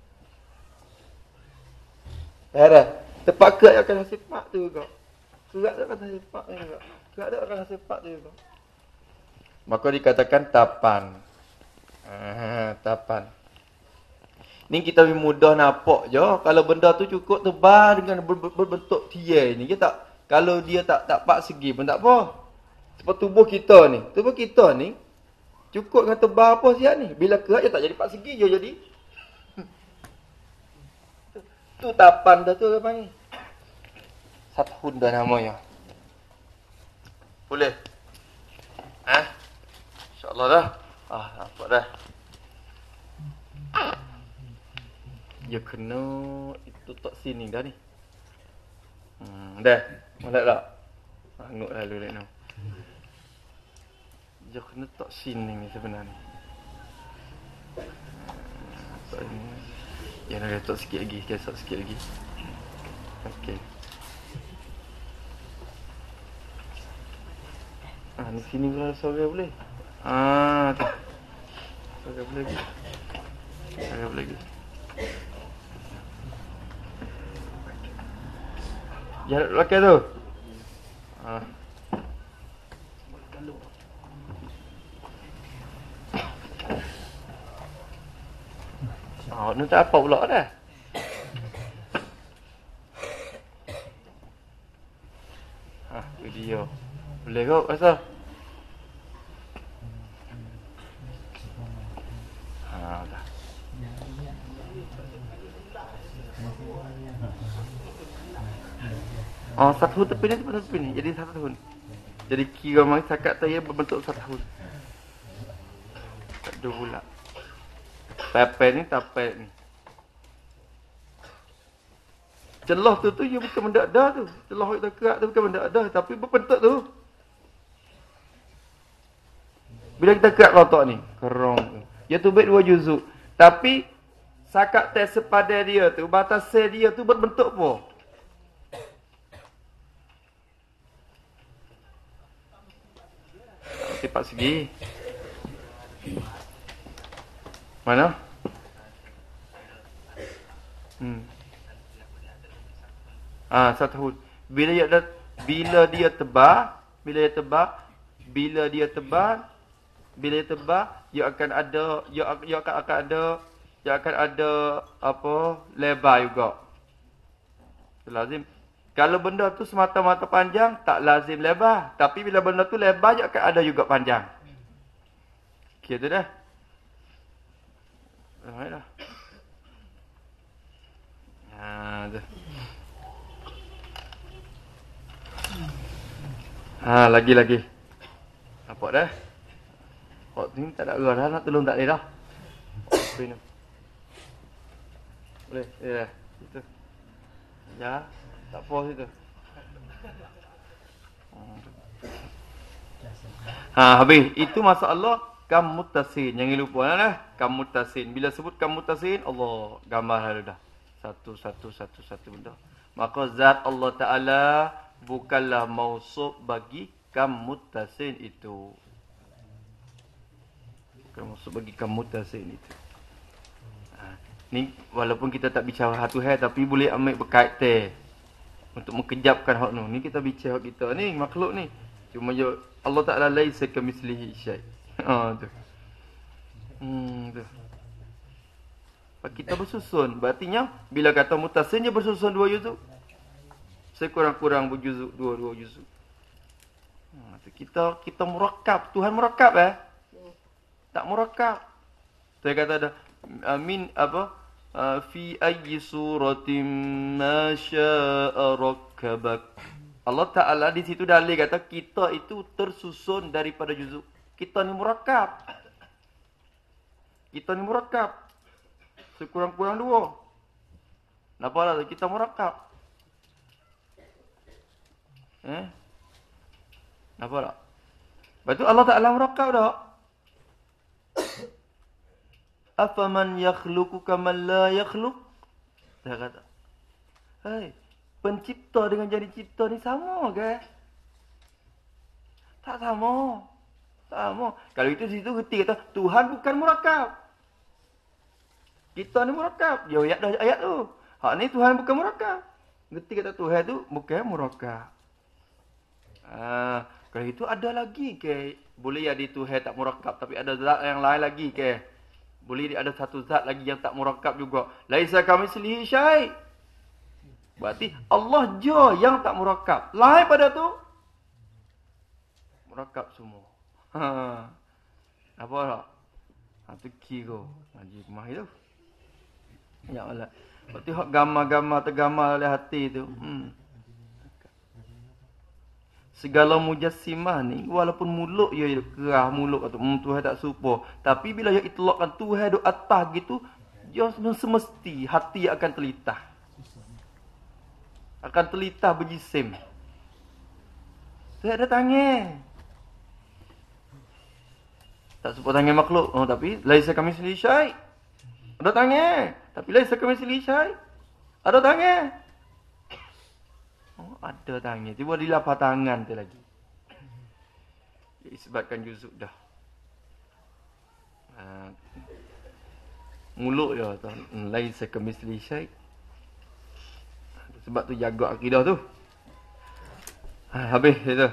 Dah. Tempat kerak dia akan hasil pak tu kak. Kerak dia akan hasil pak tu kak. Kerak dia akan hasil pak tu kak. Maka dikatakan tapan. Ah, tapan. Ni kita lebih mudah nampak je. Kalau benda tu cukup tebal dengan ber- ber- berbentuk tirai ni. Dia tak, kalau dia tak tak pak segi pun tak apa. Seperti tubuh kita ni. Tubuh kita ni cukup dengan tebal apa siap ni. Bila kerak dia tak jadi pak segi je jadi. Tu tapan dah tu apa ni. Sathun dah namanya. Boleh? Ha? InsyaAllah dah. Ah, nampak dah. Dia kena itu tak sini dah ni. Hmm, dah. Molek tak? Angguk lalu lek no. Dia kena tak sini ni sebenarnya. Tak ni. Ya nak letak sikit lagi, gesok sikit lagi. Okey. Ah, ni sini pula suara boleh. Ah, tu. Suara boleh lagi. Suara boleh lagi. Jarak belakang tu. Ah. Hak ni tak apa pula dah. Ha, video. Boleh kau rasa? Ha, dah. Oh, satu tepi ni tepi tepi ni. Jadi satu tahun. Jadi kira mai sakat saya berbentuk satu tahun. Tak ada pula. Tapai ni tapai ni. Celah tu tu dia bukan benda dah tu. Celah itu kerak tu bukan benda dah tapi berbentuk tu. Bila kita kerak kotak ni, kerong tu. Dia tu baik dua juzuk. Tapi sakat tes sepadan dia tu, batas dia tu berbentuk apa? Empat segi. Mana? Hmm. Ah, satu tahun. Bila dia ada, bila dia tebal, bila dia tebal, bila dia tebal, bila dia tebal, dia akan ada, dia, dia akan akan ada, dia akan ada apa? Lebar juga. Lazim. Kalau benda tu semata-mata panjang, tak lazim lebar. Tapi bila benda tu lebar, dia akan ada juga panjang. Okey tu dah. Baiklah. Ha, tu. Ha, lagi-lagi. Nampak dah? Hak ni tak ada gerak dah, nak tolong tak boleh dah. Okey ni. Boleh, ya dah. Itu. Ya. Tak puas itu. Ha, habis. Itu masalah kam muttasin. Jangan lupa lah. Kam muttasin. Bila sebut kam muttasin, Allah gambar ada dah. Satu, satu, satu, satu benda. Maka zat Allah Ta'ala bukanlah mausuf bagi kam muttasin itu. Bukan mausuf bagi kam muttasin itu. Ha, ni walaupun kita tak bicara satu hal, tapi boleh ambil berkaitan. Untuk mengkejapkan hak ni. Ni kita bicara hak kita ni, makhluk ni. Cuma je Allah Ta'ala laisa kamitslihi syai'. Ha tu. Hmm tu. Pak kita bersusun. Berartinya bila kata mutasin dia bersusun dua juzuk. Sekurang-kurang berjuzuk dua-dua juzuk. Ha tu kita kita murakkab. Tuhan murakkab eh? Tak murakkab. Saya kata ada amin apa? Uh, fi ayyi suratin ma syaa rakkabak. Allah Ta'ala di situ dalil kata kita itu tersusun daripada juzuk. Kita ni murakkab. Kita ni murakkab. Sekurang-kurang dua. Nampaklah kita murakkab. Eh? Nampak tak? Lepas tu Allah Ta'ala murakkab tak? Afaman yakhluqu kaman la yakhluq? Dia kata, hai, pencipta dengan jadi cipta ni sama ke? Tak sama. Sama. Kalau itu situ reti kata, Tuhan bukan murakkab. Kita ni murakkab. Dia ayat dah ayat tu. Hak ni Tuhan bukan murakkab. Reti kata Tuhan tu bukan murakkab. Ah, kalau itu ada lagi ke? Boleh jadi Tuhan tak murakkab tapi ada zat yang lain lagi ke? Boleh ada satu zat lagi yang tak murakkab juga. Laisa kamitslihi syai'. Berarti Allah je yang tak murakkab. Lain pada tu murakkab semua. Ha. Apa tak? Ha tu kira. Haji kemah itu. Ya Allah. Berarti hak gambar-gambar tergambar oleh hati tu. Hmm. Segala mujassimah ni walaupun mulut dia kerah mulut atau hmm, Tuhan tak serupa, tapi bila dia itlaqkan Tuhan duk atas gitu, dia semesti hati akan terlitah. Akan terlitah berjisim. Tak ada tangan. Tak serupa tangan makhluk. Oh tapi laisa kamitslihi syai'. Ada tangan, tapi laisa kamitslihi syai'. Ada tangan. Oh, ada tangan. Tiba dilapar tangan tu lagi. Dia isbatkan juzuk dah. Ha. Mulut dia tu. Laisa kamitslihi syai'. Sebab tu jaga akidah tu. Ha, habis itu.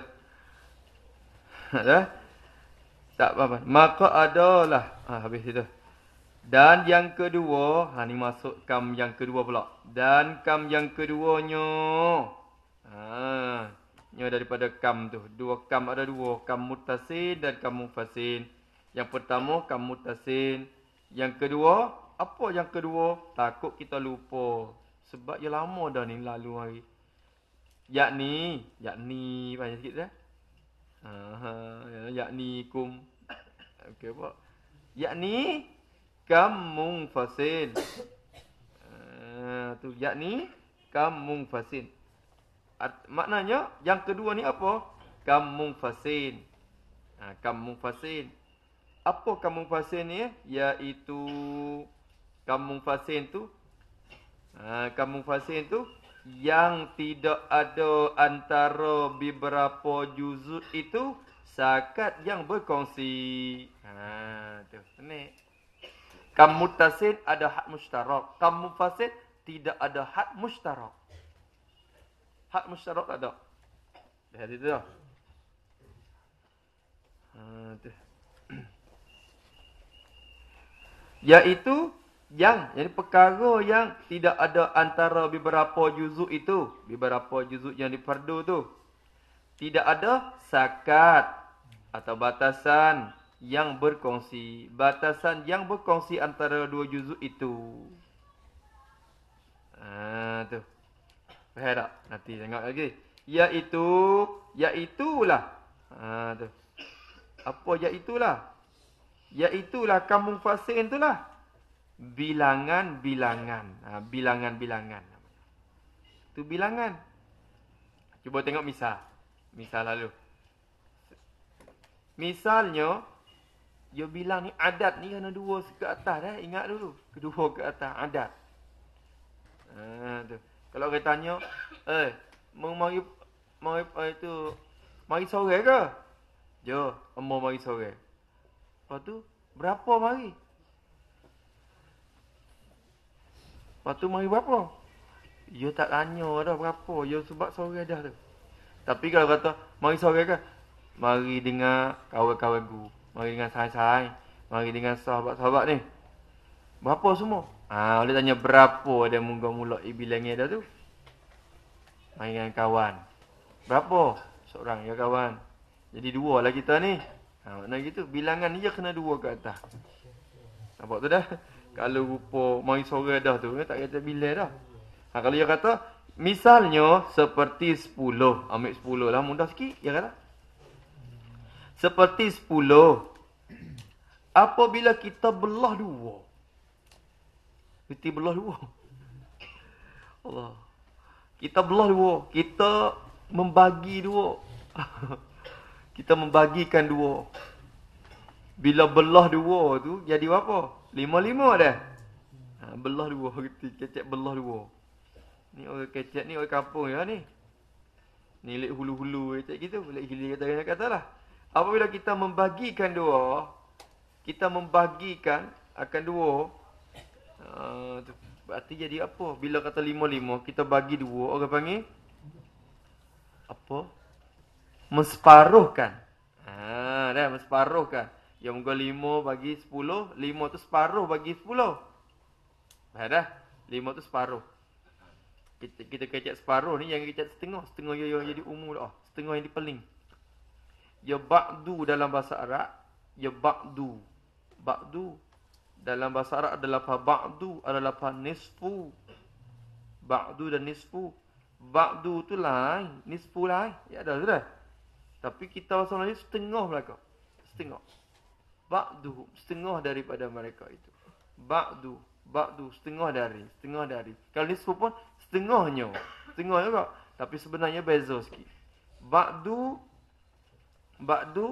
Dah? Tak apa-apa. Maka adalah. Ha, habis itu. Dan yang kedua, ha ni masuk kam yang kedua pula. Dan kam yang keduanya. Ha, nya daripada kam tu. Dua kam ada dua, kam muttasil dan kam munfasil. Yang pertama kam muttasil. Yang kedua, apa yang kedua? Takut kita lupa. Sebab ya lama dah ni lalu hari. Yakni, yakni banyak sikit dah. Ha, ha yakni kum. Okey apa? Yakni kam munfasil. Ha tu yakni kam munfasil. Art, maknanya yang kedua ni apa? Kam munfasil. Ha kam munfasil. Apa kam munfasil ni? Iaitu kam munfasil tu ha kam munfasil tu yang tidak ada antara beberapa juzuk itu sakat yang berkongsi. Ha tu ni. Kam muttasil ada had mushtarak. Kam munfasil tidak ada had mushtarak. Had mushtarak tak ada. Dah ada tu dah. Ha tu. Iaitu yang jadi perkara yang tidak ada antara beberapa juzuk itu, beberapa juzuk yang difardu tu. Tidak ada sakat atau batasan yang berkongsi, batasan yang berkongsi antara dua juzuk itu. Ah tu. Faham tak? Nanti tengok lagi. Iaitu, iaitulah. Ah tu. Apa iaitulah? Iaitulah kam munfasil itulah. Bilangan-bilangan. Ha, bilangan-bilangan. Itu bilangan. Cuba tengok misal. Misal lalu. Misalnya, dia bilang ni adat ni kena dua ke atas dah. Ingat dulu. Kedua ke atas. Adat. Ha, tu. Kalau orang tanya, eh, mau mari, mari, mari tu, mari sore ke? Jo, mau mari sore. Lepas tu, berapa mari? Lepas tu mari berapa? Ya tak tanya dah berapa. Ya sebab sore dah tu. Tapi kalau kata, mari sore ke? Mari dengan kawan-kawanku. Mari dengan sahabat-sahabat. Mari dengan sahabat-sahabat ni. Berapa semua? Ah, ha, boleh tanya berapa dia mula-mula bilangnya dah tu. Mari dengan kawan. Berapa? Seorang ya kawan. Jadi dua lah kita ni. Ha, makna gitu. Bilangan ni je kena dua ke atas. Nampak tu dah? Kalau rupa mari sore dah tu, tak kata bila dah. Ha, kalau dia kata, misalnya seperti sepuluh. Ambil sepuluh lah, mudah sikit. Ya kata? Seperti sepuluh. Apabila kita belah dua. Kita belah dua. Allah. Kita belah dua. Kita membagi dua. Kita membagikan dua. Bila belah dua tu, jadi apa? Lima-lima dah. Ha, belah dua. Kecek belah dua. Ni orang kecek ni orang kampung ya ni. Ni lek hulu-hulu kecek gitu. Lek gili kata kata lah. Apabila kita membagikan dua, kita membagikan akan dua, uh, tu, berarti jadi apa? Bila kata lima-lima, kita bagi dua, orang panggil apa? Menseparuhkan. Ha, dah menseparuhkan. Yang muka lima bagi sepuluh, lima tu separuh bagi sepuluh. Faham dah? Lima tu separuh. Kita, kita kecek separuh ni, yang kecek setengah. Setengah yang jadi umur dah. Setengah yang dipeling. Ya ba'du dalam bahasa Arab. Ya ba'du. Ba'du. Dalam bahasa Arab adalah lafaz ba'du. Adalah lafaz nisfu. Ba'du dan nisfu. Ba'du tu lain. Nisfu lain. Ya dah, sudah. Tapi kita bahasa Melayu setengah mereka. Setengah. Ba'du. Setengah daripada mereka itu. Ba'du. Ba'du. Setengah dari. Setengah dari. Kalau nisfu pun setengahnya. Setengah juga. Tapi sebenarnya beza sikit. Ba'du. Ba'du.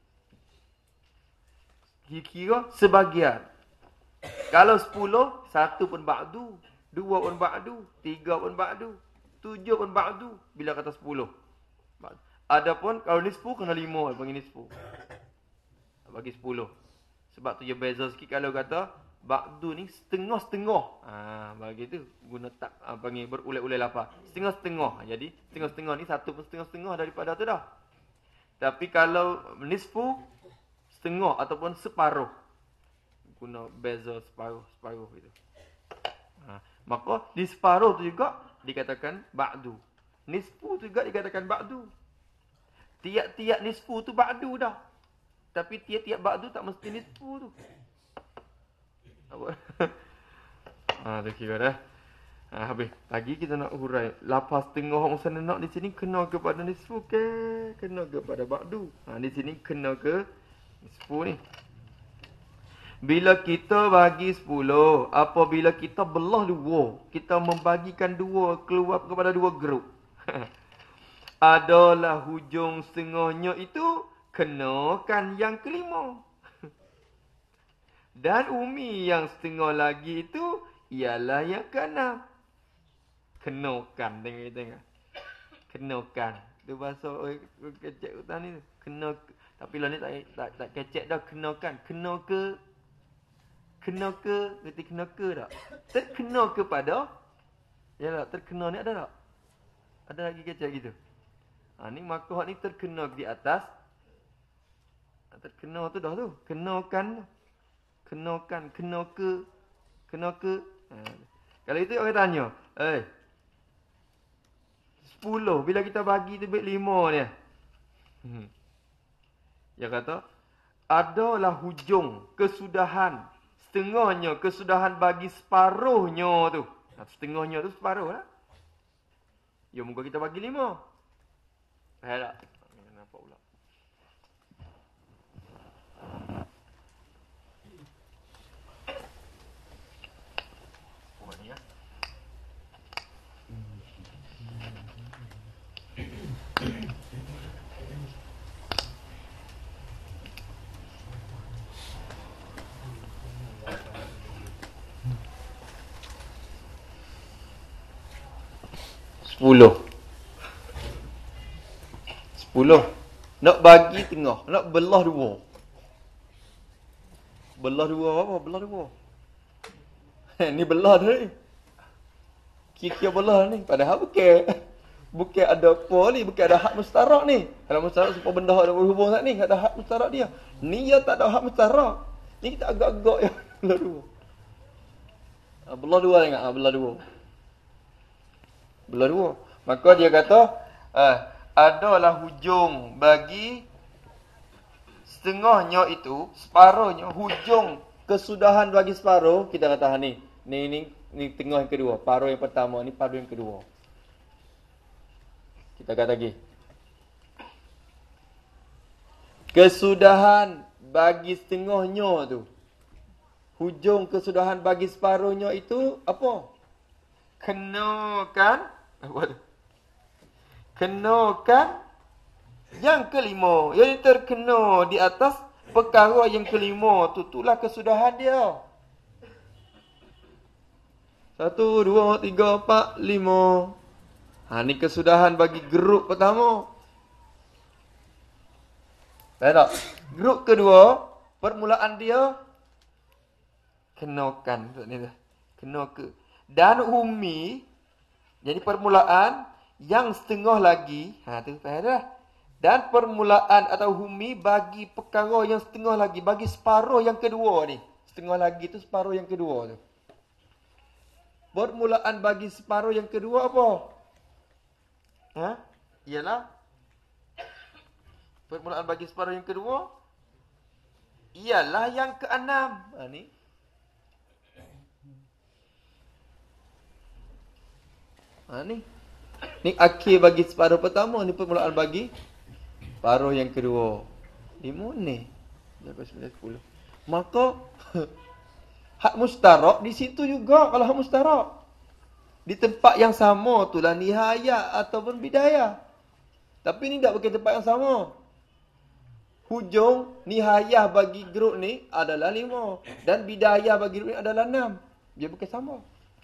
Kira sebagian. Kalau sepuluh, satu pun ba'du. Dua pun ba'du. Tiga pun ba'du. Tujuh pun ba'du. Bila kata sepuluh. Adapun kalau nisfu kena lima. Bagi nisfu. Bagi sepuluh. Sebab tu dia beza sikit kalau kata ba'du ni setengah-setengah. Ha, bagi tu guna tak ha, panggil berulat-ulat lapar. Setengah-setengah. Jadi setengah-setengah ni satu pun setengah-setengah daripada tu dah. Tapi kalau nisfu setengah ataupun separuh. guna beza separuh-separuh itu. Ha, maka di separuh tu juga dikatakan ba'du. Nisfu tu juga dikatakan ba'du. Tiap-tiap nisfu tu ba'du dah. Tapi tiap-tiap ba'du tak mesti nisfu tu. Apa? Ha, tu kira dah. Ha, habis. Lagi kita nak hurai. Lapas tengah orang sana nak di sini kena kepada nisfu ke? Kena kepada ba'du. Ha, di sini kena ke nisfu ni. Bila kita bagi sepuluh, apabila kita belah dua, kita membagikan dua keluar kepada dua grup. Adalah hujung setengahnya itu kenakan yang kelima. Dan umi yang setengah lagi itu ialah yang keenam. Kenakan, tengok tengok. Kenakan. Itu bahasa oi kecek hutan ni. Kena, tapi lah ni tak tak, tak kecek dah kenakan. Kena ke kena ke, berarti kena ke tak? Terkena kepada, yalah, terkena ni ada tak? Ada lagi kecek gitu. Ha, ni maka hak ni terkena di atas. Terkena tu dah tu. Kenakan. Kenakan. Kena ke. Kena ke. Ha. Kalau itu orang tanya. Eh. Sepuluh. Bila kita bagi tu baik lima ni. Hmm. Dia kata. Adalah hujung kesudahan. Setengahnya kesudahan bagi separuhnya tu. Nah, setengahnya tu separuh lah. Ya, muka kita bagi lima. Faham tak? Nampak pula. Buat ni ya. Sepuluh. Sepuluh. Nak bagi tengah. Nak belah dua. Belah dua apa? Belah dua. Ni belah dah ni. Kira-kira belah ni. Padahal bukan. Bukan ada apa ni. Bukan ada hak mustarak ni. Kalau mustarak supaya benda ada berhubung tak ni. Tak ada hak mustarak dia. Ni yang tak ada hak mustarak. Ni kita agak-agak yang belah dua. Belah dua tengok. Belah dua. Belah dua. Maka dia kata, eh, adalah hujung bagi setengahnya itu, separuhnya, hujung kesudahan bagi separuh, kita kata ni, ni ni ni tengah yang kedua, paruh yang pertama, ni paruh yang kedua. Kita kata lagi. Kesudahan bagi setengahnya tu. Hujung kesudahan bagi separuhnya itu apa? Kenakan apa tu? Kenakan yang kelima. Yang terkena di atas perkara yang kelima tu, itulah kesudahan dia. Satu, dua, tiga, empat, lima. Ha, ni kesudahan bagi grup pertama. Faham tak? Grup kedua, permulaan dia kenakan. Kena ke. Dan umi, jadi permulaan yang setengah lagi, ha tu faham dah. Dan permulaan atau humi bagi perkara yang setengah lagi, bagi separuh yang kedua ni. Setengah lagi tu separuh yang kedua tu. Permulaan bagi separuh yang kedua apa? Ha? Ialah permulaan bagi separuh yang kedua ialah yang keenam. Ha ni. Ha ni. Ni akhir bagi separuh pertama, ni permulaan bagi separuh yang kedua. Lima ni. Sampai sembilan sepuluh. Maka hak mustarak di situ juga kalau hak mustarak. Di tempat yang sama tu lah nihayah ataupun bidayah. Tapi ni tak pakai tempat yang sama. Hujung nihayah bagi grup ni adalah lima. Dan bidayah bagi grup ni adalah enam. Dia bukan sama.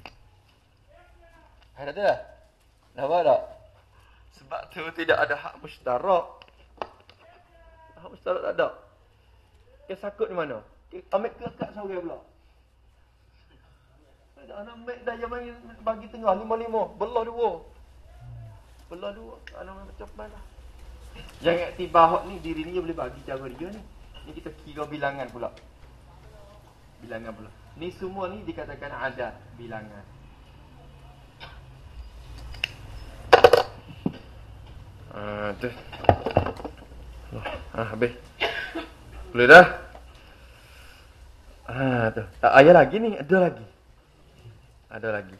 Ada tak? Nampak tak? Sebab tu tidak ada hak mustarak. Hak mustarak tak ada. Kesakut di mana? Ambil kekat seorang pula. Tak ada anak ambil dah yang main bagi tengah lima-lima. Belah dua. Belah dua. Anak macam mana? Jangan tiba hak ni diri ni boleh bagi cara dia ni. Ni kita kira bilangan pula. bilangan pula. Ni semua ni dikatakan adat, bilangan. Ah, tu. Ah, habis. Boleh dah? Ah, tu. Tak ayah lagi ni, ada lagi. Ada lagi.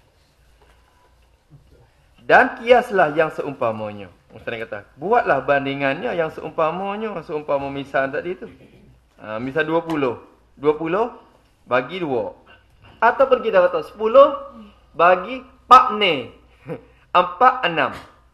Dan kiaslah yang seumpamanya. Ustaz kata, buatlah bandingannya yang seumpamanya, seumpama misal tadi tu. Ha, misal dua puluh. dua puluh bagi dua. Ataupun kita kata sepuluh bagi partner. empat, enam.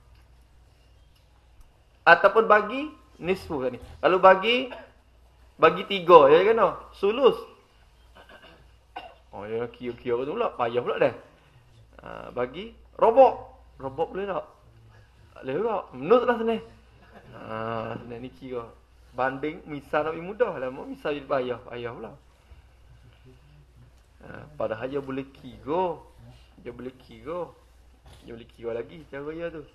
Ataupun bagi nisfu kan ni. Kalau bagi bagi tiga, ya kan? Sulus. Oh, ya kira-kira tu pula, payah pula dah. Ha, bagi robok. Robok boleh tak? Tak boleh juga. Menurut lah senang. Haa, senang ni kira. Banding, misal lebih mudah. Lama misal lebih payah. Payah pula. Ha, padahal dia boleh kira. Dia boleh kira. Dia boleh kira lagi cara dia tu.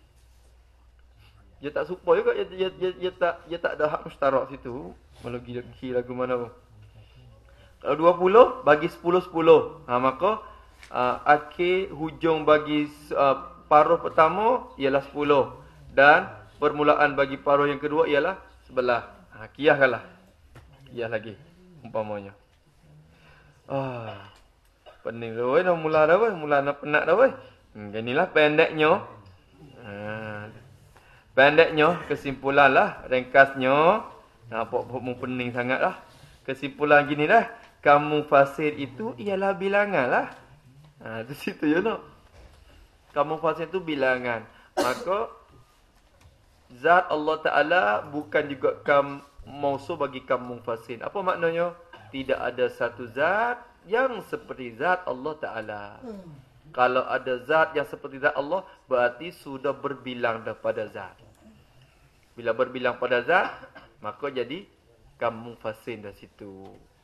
Dia tak supa juga. Dia, dia, dia, dia, tak, dia tak ada hak mustarak situ. Kalau dia kira lagu mana pun. Kalau dua puluh, bagi sepuluh sepuluh. Ha, maka Uh, akhir hujung bagi uh, paruh pertama ialah sepuluh dan permulaan bagi paruh yang kedua ialah sebelas. Ha, kiaskanlah. Kias lagi umpamanya. Ah. Pening dah weh, dah mula dah weh, mula nak penat dah weh. Hmm, inilah pendeknya. Ha. Pendeknya kesimpulanlah, ringkasnya. Nampak mu pening sangatlah. Kesimpulan gini dah, kamu fasir itu ialah bilangan lah. Ha, di situ ya nak. Kamu fasir itu bilangan. Maka zat Allah Ta'ala bukan juga kam mausu bagi kamu fasir. Apa maknanya? Tidak ada satu zat yang seperti zat Allah Ta'ala. Hmm. Kalau ada zat yang seperti zat Allah, berarti sudah berbilang daripada zat. Bila berbilang pada zat, maka jadi kamu fasir dari situ.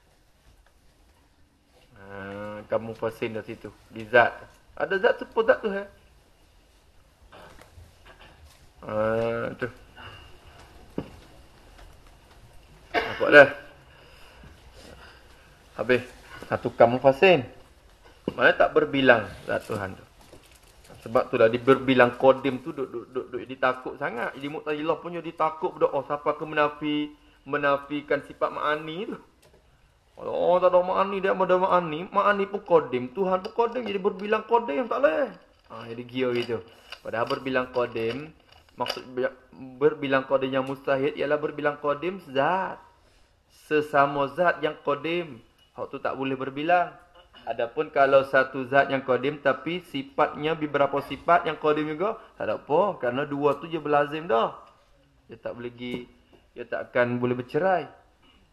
Ha, kamu fasin dari situ. Di zat. Ada zat tu pun zat tu. Ha, ha tu. Nampak dah. Habis. Satu kamu fasin. Mana tak berbilang zat Tuhan tu. Sebab tu lah di berbilang kodim tu duk duk duk, duk ditakut sangat. Jadi Mu'tazilah punya ditakut berdoa siapa ke menafi menafikan sifat ma'ani tu. Oh, tak ada ma'ani, dia ada ma'ani. Ma'ani pun kodim. Tuhan pun kodim. Jadi berbilang kodim, tak boleh. Ha, jadi gila gitu. Padahal berbilang kodim, maksud berbilang kodim yang mustahil ialah berbilang kodim zat. Sesama zat yang kodim. Hak tu tak boleh berbilang. Adapun kalau satu zat yang kodim, tapi sifatnya beberapa sifat yang kodim juga, tak ada apa. Kerana dua tu je berlazim dah. Dia tak boleh pergi, dia tak akan boleh bercerai.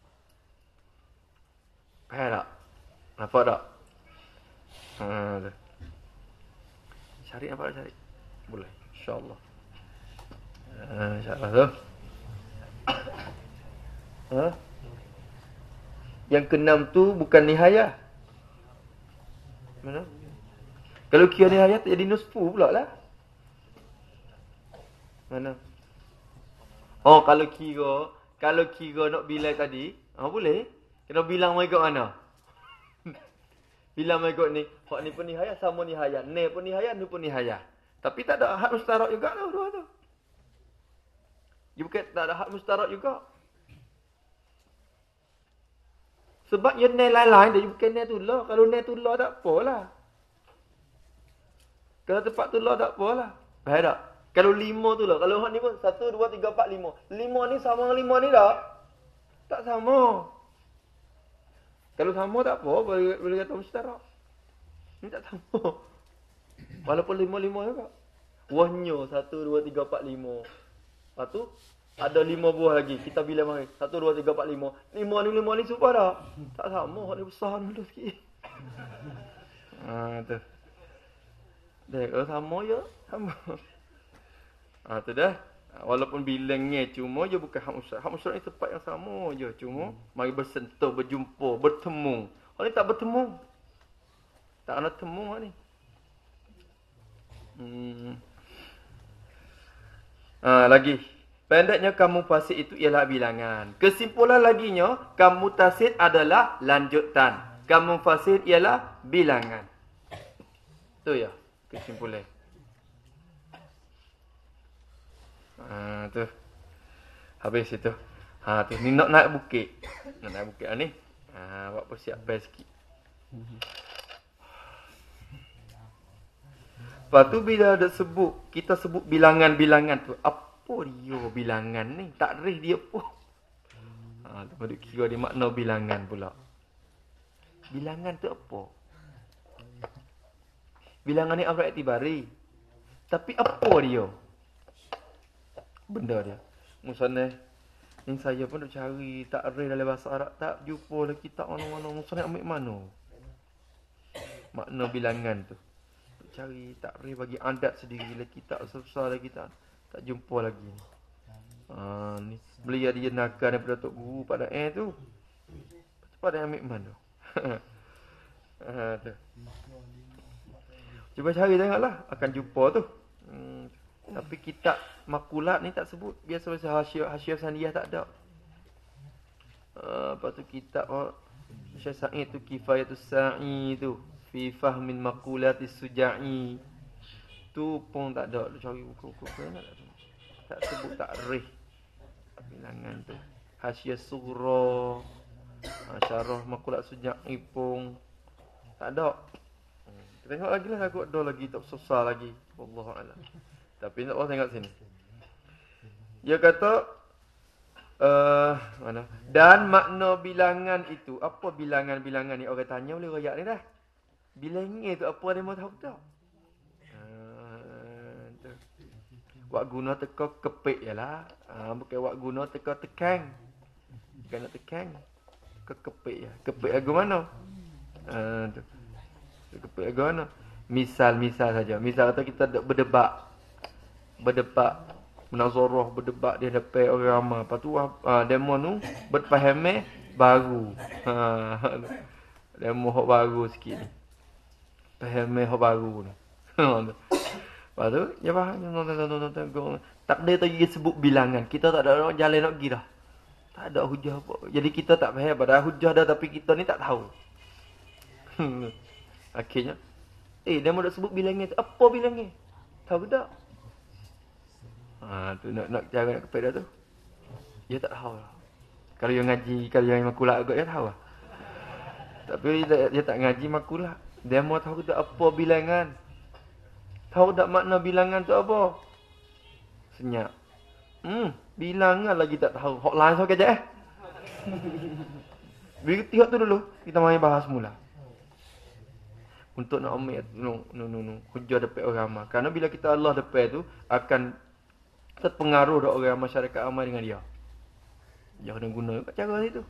Faham tak? Nampak tak? Ha, cari apa nak cari? Boleh. InsyaAllah. Ha, InsyaAllah tu. Ha? Yang keenam tu bukan nihayah. Mana? Kalau kira nihayah tak jadi nusfu pula lah. Mana? Oh, kalau kira, kalau kira nak bilai tadi, ah ha, boleh. Kena bilang mereka mana? Bilang mereka ni, hak ni pun nihayah, sama nihayah. Ne pun nihayah, ni pun nihayah. Tapi tak ada hak mustarak juga tu, dua tu. Dia bukan tak ada hak mustarak juga. Sebab dia ne lain-lain, dia bukan ne tulah. Kalau ne tulah tak apalah. Kalau tempat tulah tak apalah. Faham tak? Kalau lima tu lah. Kalau hak ni pun, satu, dua, tiga, empat, lima. Lima ni sama dengan lima ni tak? Tak sama. Kalau sama tak apa, boleh, boleh kata mustarak. Ini tak sama. Walaupun lima-lima juga. Wahnya satu, dua, tiga, empat, lima. Lepas tu, ada lima buah lagi. Kita bilang mari. Satu, dua, tiga, empat, lima. Lima ni, lima ni super tak? Tak sama. Hak ni besar dulu sikit. Haa, tu. Dah, kalau sama je, sama. Haa, tu dah. Walaupun bilangnya cuma je bukan hak musyrik. Hak musyrik ni tempat yang sama je. Cuma hmm. mari bersentuh, berjumpa, bertemu. Hak ni tak bertemu. Tak ada temu hak ni. Hmm. Ha, lagi. Pendeknya kamu fasid itu ialah bilangan. Kesimpulan laginya, kamu tasid adalah lanjutan. Kamu fasid ialah bilangan. Tu ya, kesimpulan. Ha, tu. Habis itu. Ha, tu. Ni nak naik bukit. Nak naik bukit lah ni. Ha, buat persiapan sikit. Lepas tu bila ada sebut, kita sebut bilangan-bilangan tu. Apa dia bilangan ni? Tak rih dia pun. Ha, tu baru kira dia makna bilangan pula. Bilangan tu apa? Bilangan ni amr i'tibari. Tapi apa dia? Benda dia. Misalnya, ni saya pun nak cari tak rih dalam bahasa Arab. Tak jumpa lagi tak mana-mana. Misalnya ambil mana? Makna bilangan tu. Cari tak rih bagi adat sendiri lagi. Tak susah lagi tak. Tak jumpa lagi. Ha, ni. Beli dia nakal daripada Tok Guru pada air tu. Cepat dia ambil mana? Ha, tu. Cuba cari tengoklah. Akan jumpa tu. Hmm. Tapi kitab makulat ni tak sebut. Biasa-biasa Hasyiah, Hasyiah Saniyah tak ada. Uh, lepas tu kitab oh, Syekh Sa'id tu Kifayatus Sa'i tu. Fi fahmin makulatis suja'i. Tu pun tak ada. Cari buku-buku tak ada. Tak sebut tak rih. Bilangan tu. Hasyiah Sughra. Uh, Syarah makulat suja'i pun tak ada. Hmm. Tengok lagi lah. Aku ada lagi. Tak susah lagi. Wallahu'alam. Tapi nak orang tengok sini. Dia kata uh, mana? Dan makna bilangan itu, apa bilangan-bilangan ni? Orang tanya boleh royak ni dah. Bilangan itu apa dia mahu tahu tak? Uh, wak guna teka kepik jelah. Uh, bukan wak guna teka tekan. Bukan nak tekan. Ke kepik ya. Kepik lagu mana? Uh, tu. Kepik lagu mana? Misal-misal saja. Misal kata kita berdebat. Berdebat, menazarah, berdebat dia depan orang ramai. Lepas tu uh, demo tu berfaham baru. Ha, demo hok baru sikit ni. Faham hok baru ni. Lepas tu dia faham nonton-nonton tak ada tadi sebut bilangan. Kita tak ada jalan nak pergi dah. Tak ada hujah apa. Jadi kita tak faham pada hujah dah tapi kita ni tak tahu. Akhirnya eh demo dak sebut bilangan tu. Apa bilangan? Tahu tak? Ha, tu nak nak cara nak kepada tu. Dia tak tahu lah. Kalau yang ngaji, kalau yang makulah agak dia tahu lah. Tapi dia, dia tak ngaji makulah. Dia mau tahu tak apa bilangan. Tahu tak makna bilangan tu apa? Senyap. Hmm, bilangan lagi tak tahu. Hok lain so kejap eh. Bila tengok tu dulu, kita mari bahas mula. Untuk nak ambil no no no no hujah depan orang ramai. Kerana bila kita Allah depan tu akan terpengaruh dak orang masyarakat ramai dengan dia. Dia kena guna kat cara itu.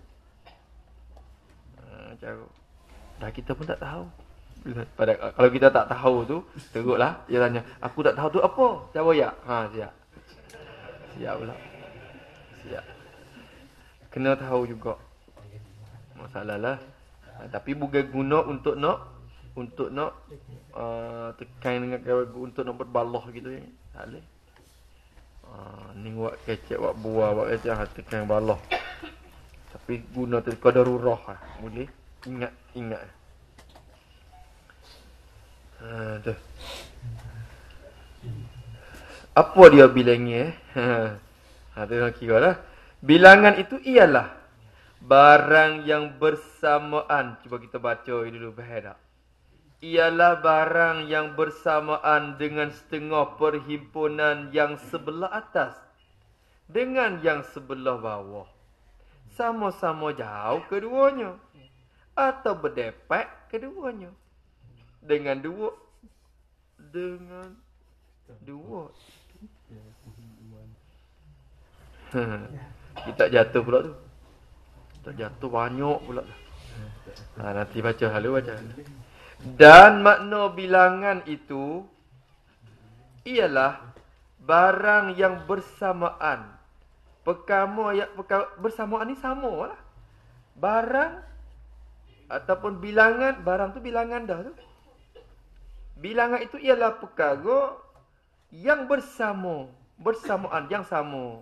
Ha, cara. Dah kita pun tak tahu. Pada kalau kita tak tahu tu, teruklah dia tanya, aku tak tahu tu apa? Jawab ya. Ha, siap. Siap pula. Siap. Kena tahu juga. Masalahlah. Ha, tapi bukan guna untuk nak untuk nak uh, tekan dengan untuk nak berbalah gitu ya. Tak boleh. Ah, ni buat kecek, buat buah, buat kecek tekan balah. Tapi guna tu qadarurah lah. Boleh ingat, ingat. Ha, tu. Apa dia bilangnya? Ha, tu nak kira lah. Bilangan itu ialah barang yang bersamaan. Cuba kita baca dulu faham tak? Ialah barang yang bersamaan dengan setengah perhimpunan yang sebelah atas dengan yang sebelah bawah. Sama-sama jauh keduanya atau berdepek keduanya. Dengan dua dengan dua. Kita jatuh pula tu. Kita jatuh banyak pula. Ha, nanti baca halu baca. Dan makna bilangan itu ialah barang yang bersamaan. Perkama ayat perkama, bersamaan ni sama lah. Barang ataupun bilangan, barang tu bilangan dah tu. Bilangan itu ialah perkara yang bersama. bersamaan yang sama.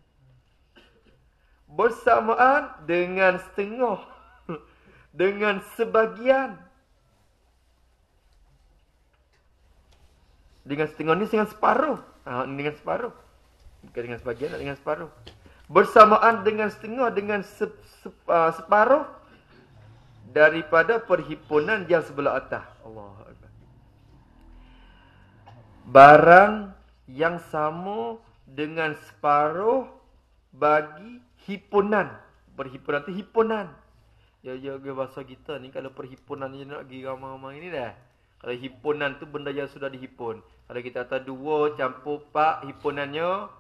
Bersamaan dengan setengah. Dengan sebahagian. Dengan setengah ni dengan separuh. Ha, dengan separuh. Bukan dengan sebahagian, dengan separuh. Bersamaan dengan setengah, dengan se, se, uh, separuh daripada perhimpunan yang sebelah atas. Allah Akbar. Barang yang sama dengan separuh bagi himpunan. Perhimpunan tu himpunan. Ya, ya, bahasa kita ni kalau perhimpunan ni nak pergi ramai-ramai ni dah. Kalau himpunan tu benda yang sudah dihimpun. Kalau kita kata dua campur empat himpunannya.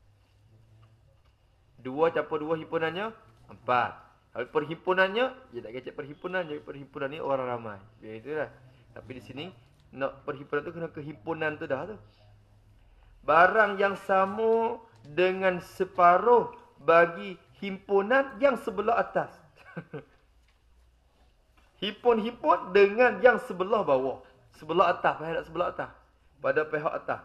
Dua campur dua himpunannya. Empat. Kalau perhimpunannya. Dia tak kecek perhimpunan. Jadi perhimpunan ni orang ramai. Ya itulah. Tapi di sini. Nak perhimpunan tu kena kehimpunan tu dah tu. Barang yang sama dengan separuh bagi himpunan yang sebelah atas. Himpun-himpun dengan yang sebelah bawah. Sebelah atas, pihak sebelah atas. Pada pihak atas.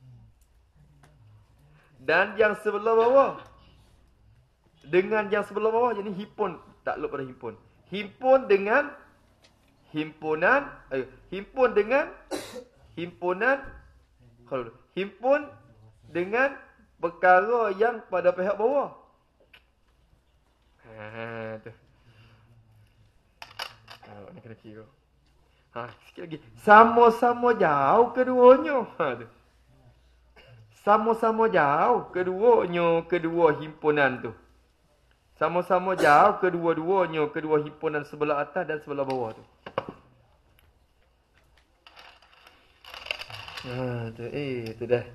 Dan yang sebelah bawah. Dengan yang sebelah bawah. Jadi himpun. Takluk pada himpun. Himpun dengan himpunan. Eh, himpun dengan himpunan. Kalau himpun dengan perkara yang pada pihak bawah. Ha, tu. Ha, ni kena kira. Ha, sikit lagi. Sama-sama jauh keduanya. Ha, tu. Sama-sama jauh keduanya, kedua himpunan tu. Sama-sama jauh kedua-duanya, kedua himpunan sebelah atas dan sebelah bawah tu. Ha, tu. Eh, tu dah.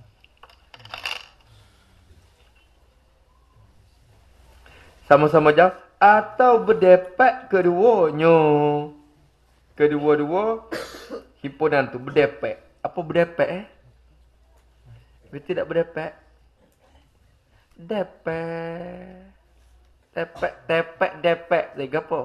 Sama-sama jauh atau berdepek keduanya. Kedua-dua himpunan tu berdepek. Apa berdepek eh? Betul tak berdepek? Depek. Tepek, tepek, depek. Lagi apa?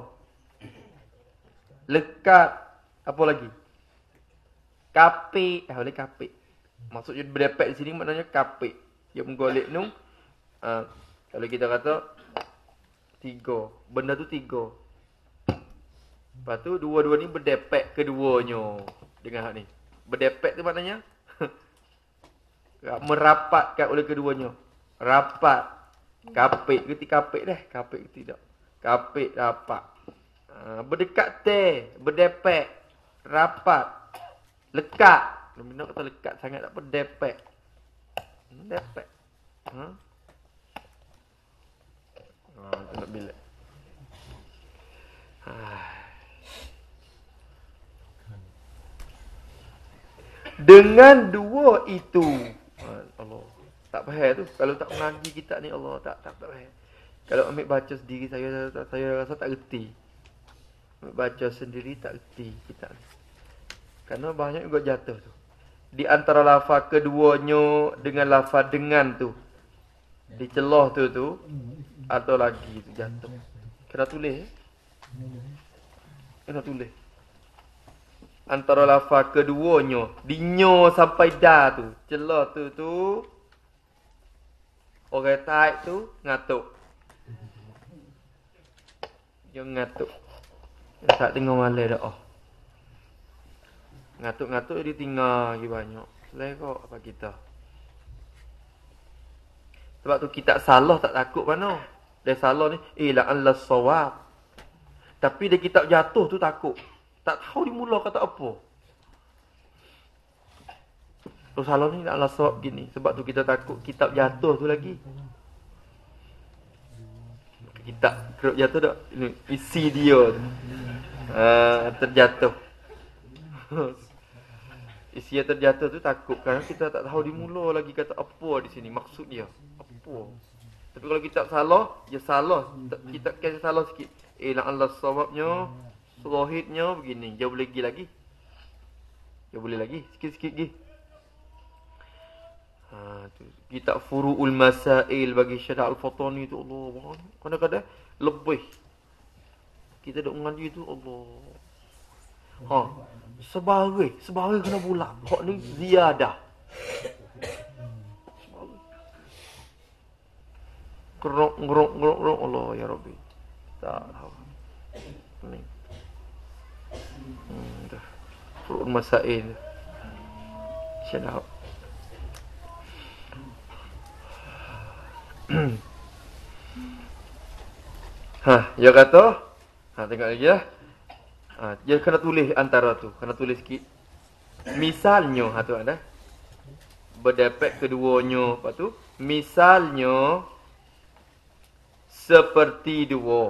Lekat. Apa lagi? Kapik. Ah, boleh kapik. Maksudnya berdepek di sini maknanya kapik. Dia menggolek nu. Uh, kalau kita kata tiga. Benda tu tiga. Lepas tu dua-dua ni berdepek keduanya. Dengan hak ni. Berdepek tu maknanya merapatkan oleh keduanya. Rapat. Kapik ke tidak kapik dah. Kapik ke tidak. Kapik rapat. Ha, berdekat teh. Berdepek. Rapat. Lekat. Benda kata lekat sangat tak apa. Depek. Depek. Ha? Ha, tak nak bilik. Ha. Dengan dua itu. Allah. Tak faham tu. Kalau tak mengaji kitab ni Allah tak tak tak faham. Kalau ambil baca sendiri saya saya, saya rasa tak reti. Ambil baca sendiri tak reti kitab ni. Kerana banyak juga jatuh tu. Di antara lafaz keduanya dengan lafaz dengan tu. Dicelah tu tu atau lagi tu jatuh. Kena tulis. Kena tulis. Antara lafaz keduanya, dinyo sampai dah tu. Celah tu tu. Orang taik tu ngatuk. Dia ngatuk. Dia tak tengok malam dah. Oh. Ngatuk-ngatuk dia tinggal lagi banyak. Selera apa kita. Sebab tu kita salah tak takut mana. Dia salah ni, eh la Allah sawab. Tapi dia kitab jatuh tu takut. Tak tahu dimula kata apa. Terus salah ni nak lasap gini. Sebab tu kita takut kitab jatuh tu lagi. Kitab kerap jatuh tak? Ini, isi dia tu. Uh, terjatuh. Isi yang terjatuh tu takut. Kerana kita tak tahu dimula lagi kata apa di sini. Maksud dia. Apa. Tapi kalau kitab salah, dia salah. Kitab kisah salah sikit. Eh la Allah sawabnya. Rohitnya begini. Dia boleh pergi lagi. Dia boleh lagi. Sikit-sikit pergi. Ha, tu. Kitab Furu'ul Masail bagi Syarah Al-Fatani tu. Allah. Kadang-kadang lebih. Kita duk mengaji tu. Allah. Ha. Sebagai. Sebagai kena pula. Hak ni ziyadah. Ngerok, ngerok, ngerok, ngerok. Allah ya Rabbi. Tak tahu. Ni. Hmm, dah. Perut masail. Syadab. Ha, dia kata, ha tengok lagi lah. Ha, dia kena tulis antara tu, kena tulis sikit. Misalnya, ha tu ada. Berdapat keduanya, apa tu? Misalnya seperti dua.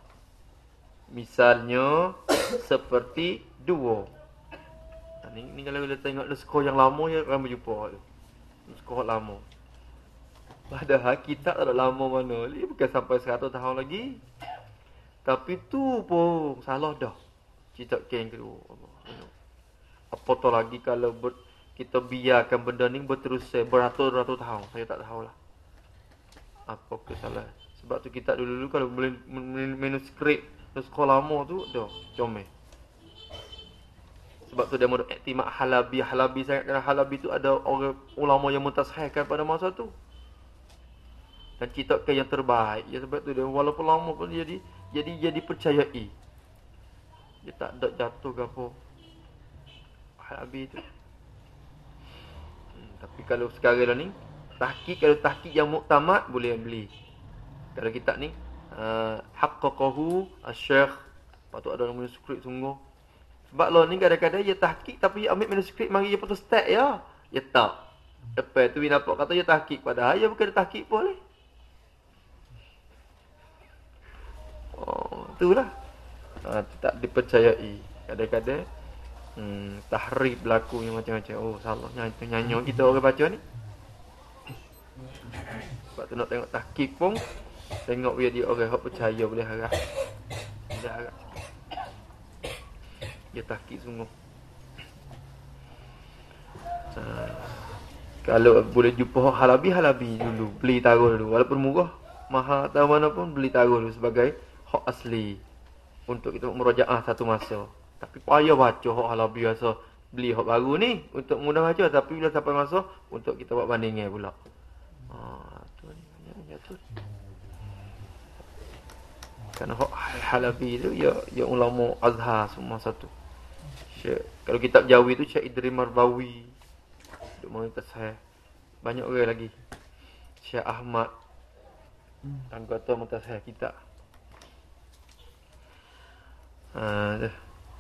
Misalnya seperti dua. Ha, ni, ni kalau kita tengok nuskah yang lama ya akan berjumpa tu. Nuskah lama. Padahal kita tak ada lama mana. Ni bukan sampai seratus tahun lagi. Tapi tu pun salah dah. Cerita yang kedua. Apatah lagi kalau ber, kita biarkan benda ni berterusan beratus-ratus tahun. Saya tak tahulah. Apa kesalahan. Sebab tu kita dulu-dulu kalau boleh manuskrip nuskah lama tu dah comel. Sebab tu dia mau iktimak Halabi. Halabi sangat kerana Halabi tu ada orang ulama yang mentashihkan pada masa tu. Dan ceritakan yang terbaik. Ya, sebab tu dia walaupun lama pun jadi jadi jadi percayai. Dia tak ada jatuh ke apa. Halabi tu. Hmm, tapi kalau sekarang ni tahqiq, kalau tahqiq yang muktamad boleh beli. Kalau kita ni uh, haqqaqahu asy-syekh, patut ada manuskrip sungguh. Sebab lo ni kadang-kadang dia tahqiq tapi ambil manuskrip mari dia putus start ya. Ya tak. Lepas tu dia nampak kata dia tahqiq padahal dia bukan tahqiq boleh. Oh, itulah. Ha, tak dipercayai. Kadang-kadang hmm, tahrif berlaku yang macam-macam. Oh, salah nyanyi nyanyi kita orang baca ni. Sebab tu nak tengok tahqiq pun tengok dia dia orang hak percaya boleh harap. Boleh harap. Dia tahqiq sungguh. Ha, kalau boleh jumpa hak Halabi, Halabi dulu. Beli taruh dulu. Walaupun murah, mahal atau mana pun beli taruh dulu sebagai hak asli untuk kita merajaah satu masa. Tapi payah baca hak Halabi biasa. Beli hak baru ni untuk mudah baca, tapi bila sampai masa untuk kita buat bandingan pula. Ha, tu ni banyak tu. Kerana hak Halabi tu ya ya ulama Azhar semua satu. Syekh, kalau kitab Jawi tu Syekh Idris Marbawi. Duk mengita saya. Banyak orang lagi. Syekh Ahmad anggota mutasyah kita. Ha dah.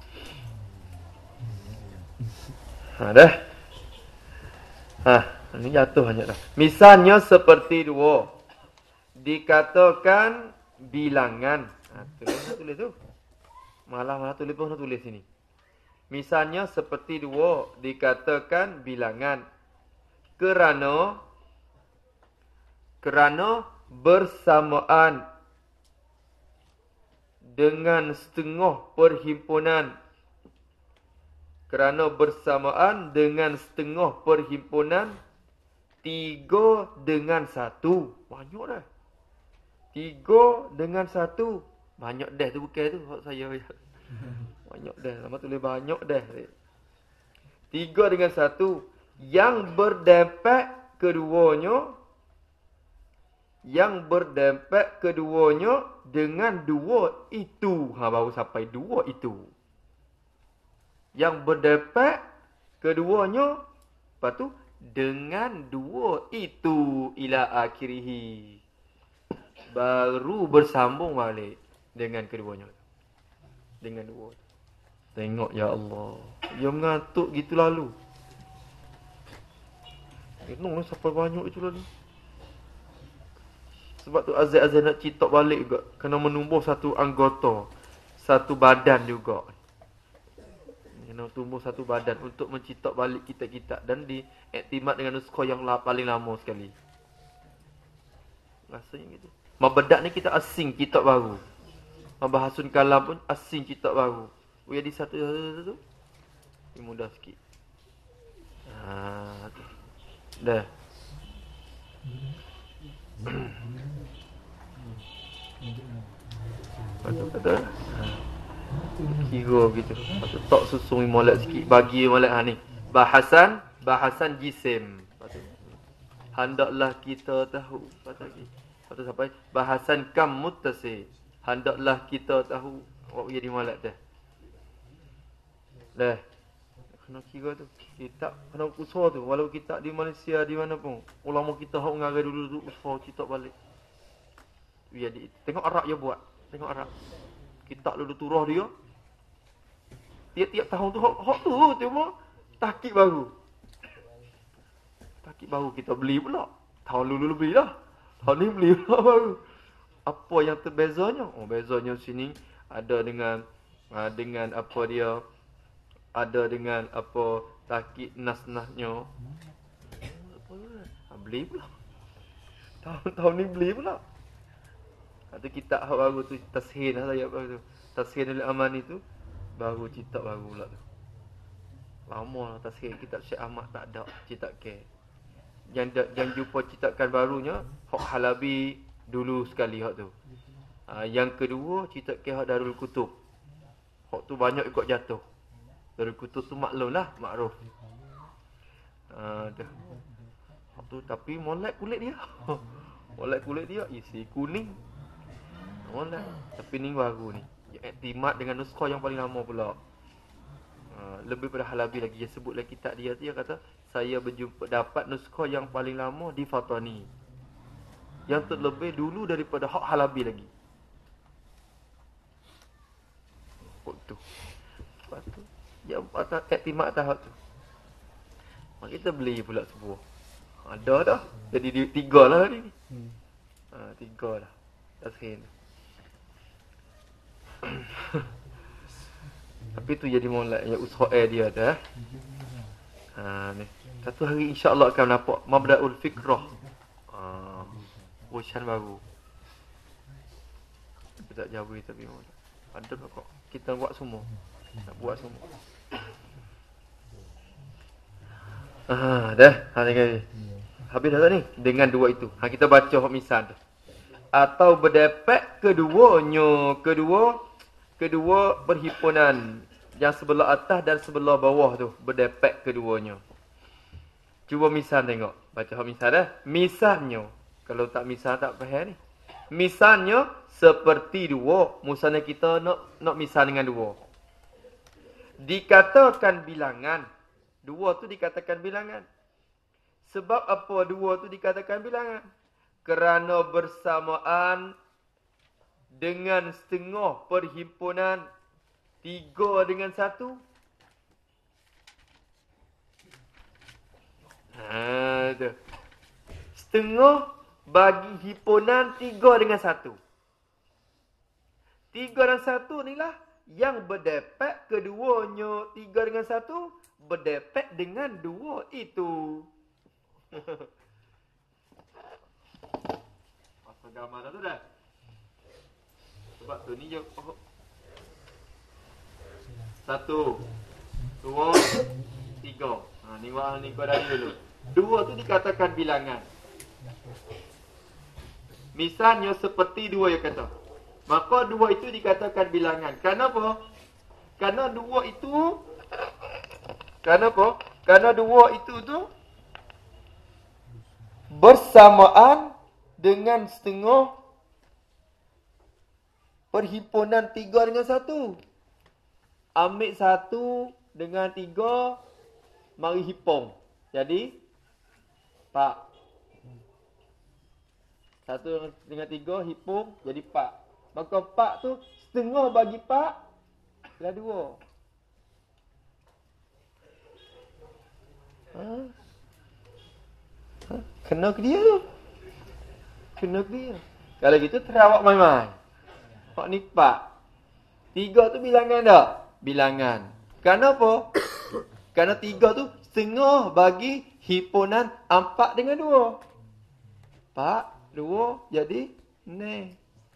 Ha dah. Ha, ini jatuh banyak dah. Misalnya seperti dua. Dikatakan bilangan. Ha, tulis tulis tu. Malah-malah tulis pun tulis sini. Misalnya seperti dua dikatakan bilangan kerana kerana bersamaan dengan setengah perhimpunan kerana bersamaan dengan setengah perhimpunan tiga dengan satu. Banyak dah. Tiga dengan satu. Banyak dah tu bukan tu hak saya. Banyak dah. Lama tulis banyak dah. Tiga dengan satu. Yang berdampak keduanya. Yang berdampak keduanya dengan dua itu. Ha, baru sampai dua itu. Yang berdampak keduanya. Lepas tu. Dengan dua itu. Ila akhirihi. Baru bersambung balik. Dengan keduanya. Dengan dua. Tengok ya Allah. Dia mengantuk gitu lalu. Tengok sampai banyak itu lalu. Sebab tu azan-azan nak citak balik juga. Kena menumbuh satu anggota. Satu badan juga. Kena tumbuh satu badan untuk mencitak balik kitab-kitab. Dan diiktimat dengan nuskah yang paling lama sekali. Rasanya gitu. Mabadak ni kita asing kitab baru. Mabahasun kalam pun asing kitab baru. Oh, jadi satu-satu tu. Ini mudah sikit. Ha, dah. Betul-betul. Kira gitu. Patut tak susung molek sikit. Bagi molek ha ni. Bahasan. Bahasan jisim. Patut. Hendaklah kita tahu. Patut lagi. Lepas tu sampai bahasan kam muttasil. Hendaklah kita tahu awak jadi malak dah. Dah. Kena kira tu. Kita kena usaha tu. Walau kita di Malaysia di mana pun. Ulama kita hak ngarai dulu tu usaha kita balik. Biar di, tengok Arab dia buat. Tengok Arab. Kita dulu turah dia. Tiap-tiap tahun tu hak, hak tu cuma tahqiq baru. Tahqiq baru kita beli pula. Tahun dulu beli lah. Tahun ni beli pula baru. Apa yang terbezanya? Oh, bezanya sini ada dengan uh, dengan apa dia, ada dengan apa tahqiq nas-nasnya. Ha, beli pula. Tahun-tahun ni beli pula. Atau kitab hak baru tu tashin lah saya apa tu. Tashinul Aman itu baru kitab baru pula tu. Lama lah tashin kitab Syekh Ahmad tak ada kitab ke. Yang yang jumpa cetakan barunya hak Halabi dulu sekali hak tu. Ha, yang kedua kitab ke hak Darul Kutub. Hak tu banyak ikut jatuh. Darul Kutub tu maklum lah, makruf. Ha, tu. Hak tu tapi molek kulit dia. Molek kulit dia isi kuning. Molek. Tapi ni baru ni. Iktimat dengan nuskah yang paling lama pula. Ha, lebih pada Halabi lagi. Dia sebutlah kitab dia tu, dia kata saya berjumpa dapat nuskah yang paling lama di Fatani. Yang terlebih dulu daripada hak Halabi lagi. Kok tu. Lepas tu dia atas iktimat atas hak tu. Mak kita beli pula sebuah. Ada dah. Jadi tiga lah hari ni. Hmm. Ha, tiga lah. Tashin. Tapi tu jadi molek yang usaha dia dah. Ha ni. Satu hari insya-Allah akan nampak Mabda'ul Fikrah. Ah, urusan baru. Tapi tak jauh tapi molek. Ada kok. Kita buat semua. Nak buat semua. Ah, dah. Ha ni kali. Habis dah ni dengan dua itu. Ha kita baca hak misal tu. Atau berdepek keduanya, kedua kedua perhimpunan yang sebelah atas dan sebelah bawah tu berdepek keduanya. Cuba misal tengok. Baca hak misal dah. Misalnya, kalau tak misal tak faham ni. Misalnya seperti dua, misalnya kita nak nak misal dengan dua. Dikatakan bilangan. Dua tu dikatakan bilangan. Sebab apa dua tu dikatakan bilangan? Kerana bersamaan dengan setengah perhimpunan tiga dengan satu. Ha, tu. Setengah bagi himpunan tiga dengan satu. Tiga dan satu ni lah yang berdepek keduanya. Tiga dengan satu berdepek dengan dua itu. Apa gambar tu dah? Sebab tu ni je. Oh. Satu, dua, tiga. Ha, ni wah ni kau dari dulu. Dua tu dikatakan bilangan. Misalnya seperti dua yang kata. Maka dua itu dikatakan bilangan. Kenapa? Karena dua itu Kenapa? Karena dua itu tu bersamaan dengan setengah perhimpunan tiga dengan satu. Ambil satu dengan tiga, mari himpun. Jadi, empat. Satu dengan tiga, himpun, jadi empat. Maka empat tu, setengah bagi empat, adalah dua. Ha? Ha? Kena ke dia tu. Kena ke dia. Kalau gitu, terawak main-main. Hak ni empat. Tiga tu bilangan tak? Bilangan. Kenapa? Kerana tiga tu setengah bagi himpunan empat dengan dua. Empat, dua, jadi ni.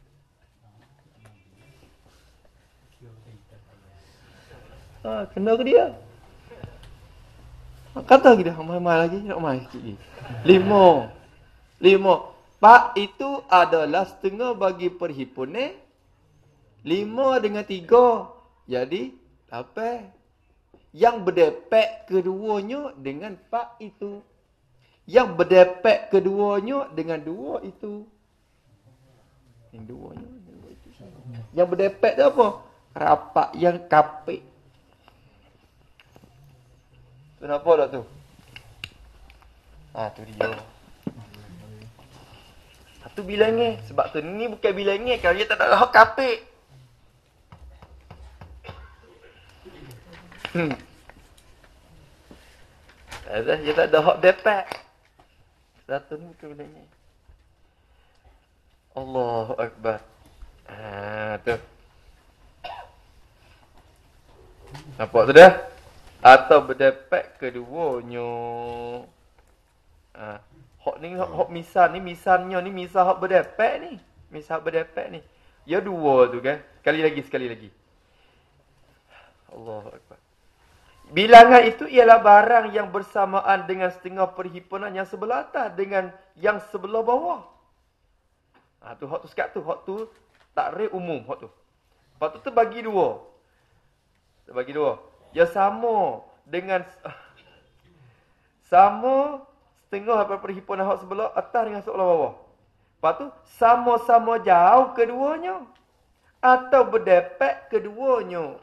Ha, kena ke dia? Kata kita, main-main lagi, nak main sikit lagi. Lima. Lima. Empat itu adalah setengah bagi perhimpunan. Lima dengan tiga. Jadi, lapan. Yang berdepek keduanya dengan empat itu. Yang berdepek keduanya dengan dua itu. Yang duanya. Yang berdepek tu apa? Rapak yang kapik. Tu nampak tak tu? Ah, tu dia. Satu bilangnya. Sebab tu ni bukan bilangnya. Kalau dia tak ada hak kapik. Hmm. Ada, dia tak ada hak depek. Satu ni bukan bilangnya. Allahu Akbar. Ha, tu. Nampak tu dah? Atau berdepek keduanya. Ha. Hak ni, hak, hak misan ni, misannya ni, misal hak berdepek ni. Misal hak berdepek ni. Ya dua tu kan. Sekali lagi, sekali lagi. Allahu Akbar. Bilangan itu ialah barang yang bersamaan dengan setengah perhimpunan yang sebelah atas dengan yang sebelah bawah. Ha, tu hak tu sekat tu. Hak tu takrif umum. Hak tu. Lepas tu terbagi dua. Terbagi dua. Ya sama dengan sama setengah daripada perhimpunan hak sebelah atas dengan sebelah bawah. Lepas tu sama-sama jauh keduanya. Atau berdepek keduanya.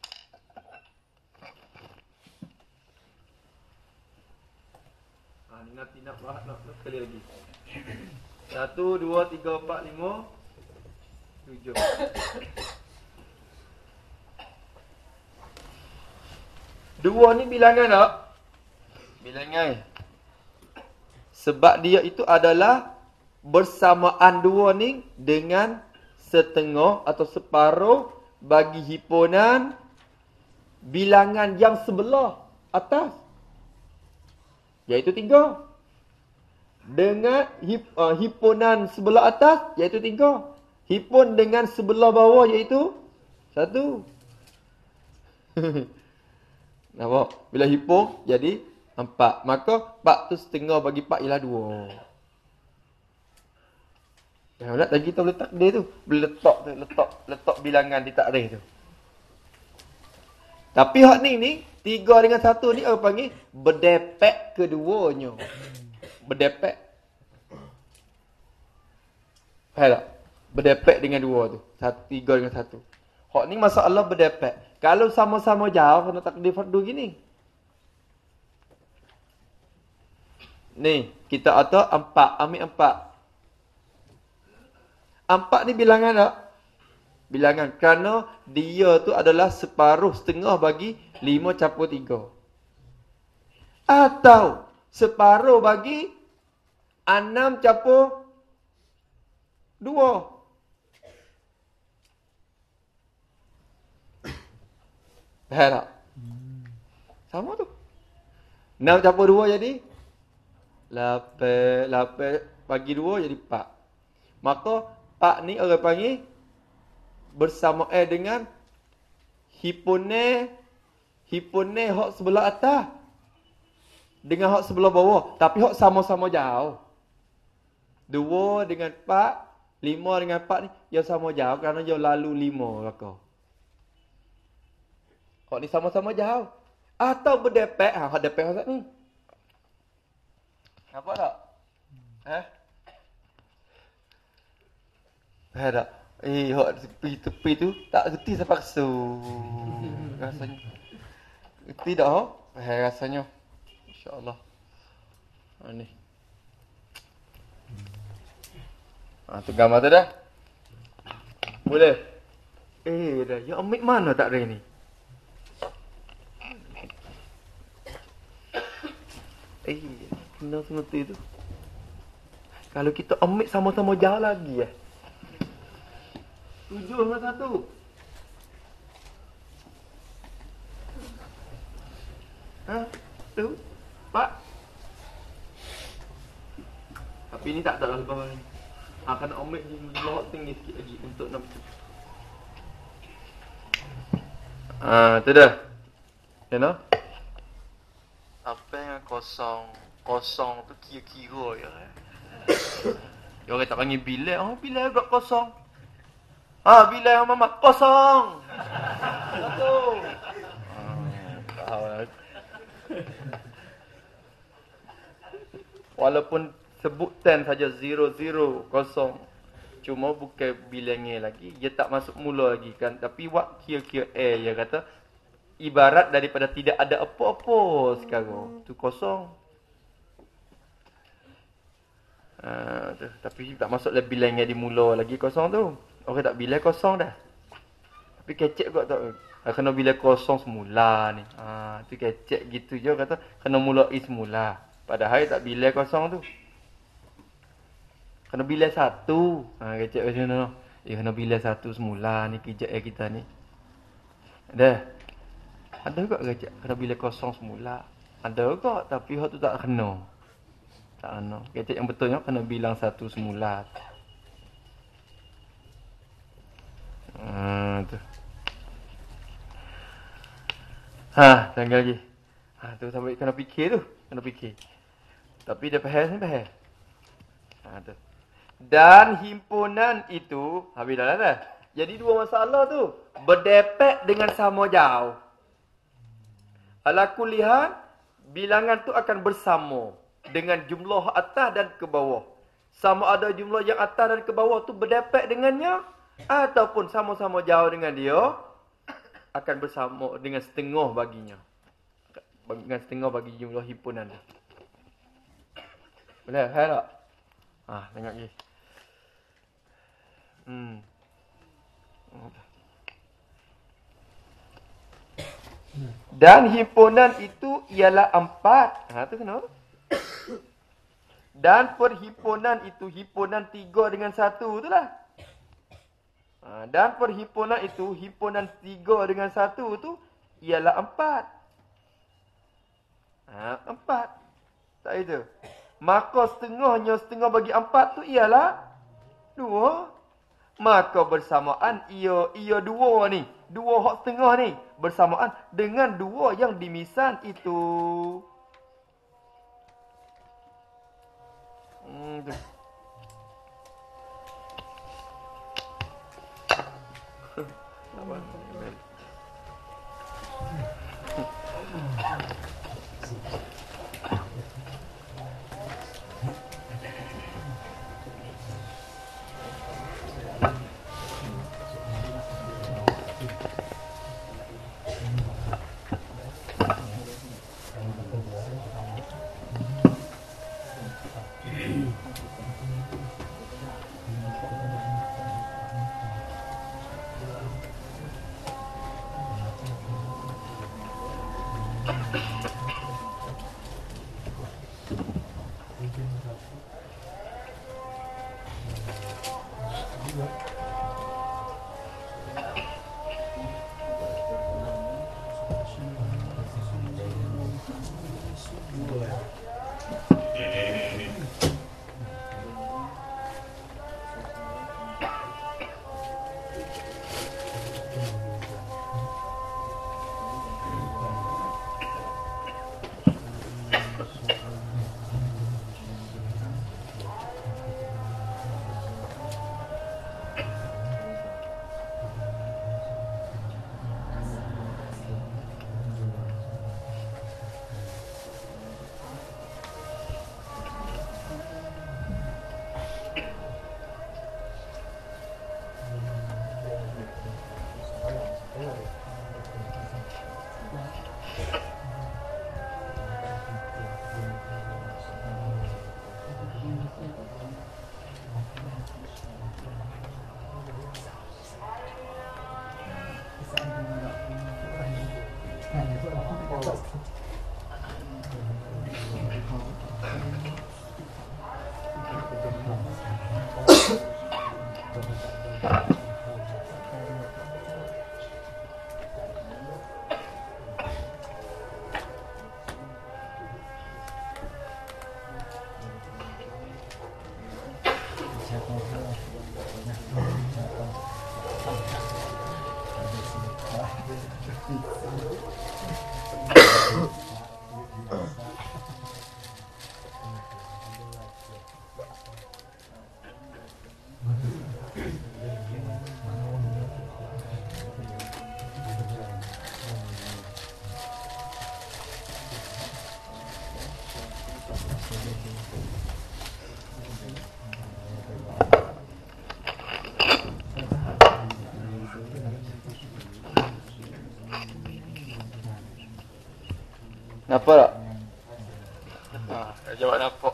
Ha, ni nanti nak bahas nak, nak sekali lagi. Satu, dua, tiga, empat, lima, tujuh. Dua ni bilangan tak? Bilangan. Sebab dia itu adalah bersamaan dua ni dengan setengah atau separuh bagi himpunan bilangan yang sebelah atas. Iaitu tiga. Dengan hip, uh, himpunan sebelah atas iaitu tiga. Himpun dengan sebelah bawah iaitu satu. Nampak? Bila himpun jadi empat. Maka empat tu setengah bagi empat ialah dua. Yang nak lagi kita boleh takdir tu. Boleh letak tu, letak letak bilangan di takdir tu. Tapi hak ni ni tiga dengan satu ni orang panggil berdepek keduanya. Berdepek. Faham tak? Berdepek dengan dua tu. Satu, tiga dengan satu. Hak ni masalah berdepek. Kalau sama-sama jauh, kena takdir fardu gini. Ni, kita atau empat. Ambil empat. Empat ni bilangan tak? Bilangan. Kerana dia tu adalah separuh setengah bagi lima campur tiga. Atau separuh bagi enam campur dua. Faham tak? Sama tu. enam campur dua jadi lapan. lapan bagi dua jadi empat. Maka empat ni orang panggil bersama eh dengan hipone hipone hak sebelah atas dengan hak sebelah bawah, tapi hak sama-sama jauh. Dua dengan empat, lima dengan empat ni dia sama jauh kerana dia lalu lima raka. Hak ni sama-sama jauh. Atau berdepek, ha hak depek hak ni. Nampak tak? Eh? Faham tak? Eh, hak tepi-tepi tu tak reti sampai paksa. Rasanya. Reti tak hak? Faham rasanya. Insya-Allah. Ha ni. Ha tu gambar tu dah. Boleh. Eh, dah. Ya ambil mana tak ada ni? Eh, kena seperti tu. Kalau kita ambil sama-sama jauh lagi eh. Tujuh dengan satu. Ha? Tu? Pak? Tapi ni tak ada lah bawah ni. Ha, kena ambil di bawah tinggi sikit lagi untuk nak. Ah, tu dah. Kena? Apa yang kosong? Kosong tu kira-kira je. Dia orang tak panggil bilik. Oh, bilik agak kosong. Ah, bilik yang mama kosong. Satu. Ah, tahu lah. Walaupun sebut ten saja zero zero kosong. Cuma bukan bilangnya lagi. Dia tak masuk mula lagi kan. Tapi wak kira-kira A. Dia kata ibarat daripada tidak ada apa-apa sekarang. Tu kosong. Ha, tu. Tapi tak masuk lah bilangnya di mula lagi kosong tu. Orang tak bilang kosong dah. Tapi kecek kot tak. Ha, kena bilang kosong semula ni. Ha, tu kecek gitu je kata. Kena mulai semula. Padahal tak bilang kosong tu. Kena bilang satu. Ha, kecek macam mana. Eh, kena bilang satu semula ni kejap eh kita ni. Ada. Ada kot kecek. Kena bilang kosong semula. Ada kot. Tapi hak tu tak kena. Tak kena. Kecek yang betulnya kena bilang satu semula. Ha, tu. Ha, tanggal lagi. Ha, tu sampai kena fikir tu. Kena fikir. Tapi dia faham ni faham. Ha, tu. Dan himpunan itu, habis dah dah. Jadi dua masalah tu. Berdepek dengan sama jauh. Ala kulihan, bilangan tu akan bersama. Dengan jumlah atas dan ke bawah. Sama ada jumlah yang atas dan ke bawah tu berdepek dengannya. Ataupun sama-sama jauh dengan dia. Akan bersama dengan setengah baginya. Dengan setengah bagi jumlah himpunan tu. Boleh? Hai tak? Ah, tengok lagi. Hmm. Dan himpunan itu ialah empat. Ha, tu kenapa? Dan perhimpunan itu himpunan tiga dengan satu tu lah. Ha, dan perhimpunan itu himpunan tiga dengan satu tu ialah empat. Ha, empat. Tak itu. Maka setengahnya setengah bagi empat tu ialah dua. Maka bersamaan ia ia dua ni. Dua hak setengah ni. Bersamaan dengan dua yang dimisal itu. Hmm, tu. Nampak tak? Ha, jawab nampak.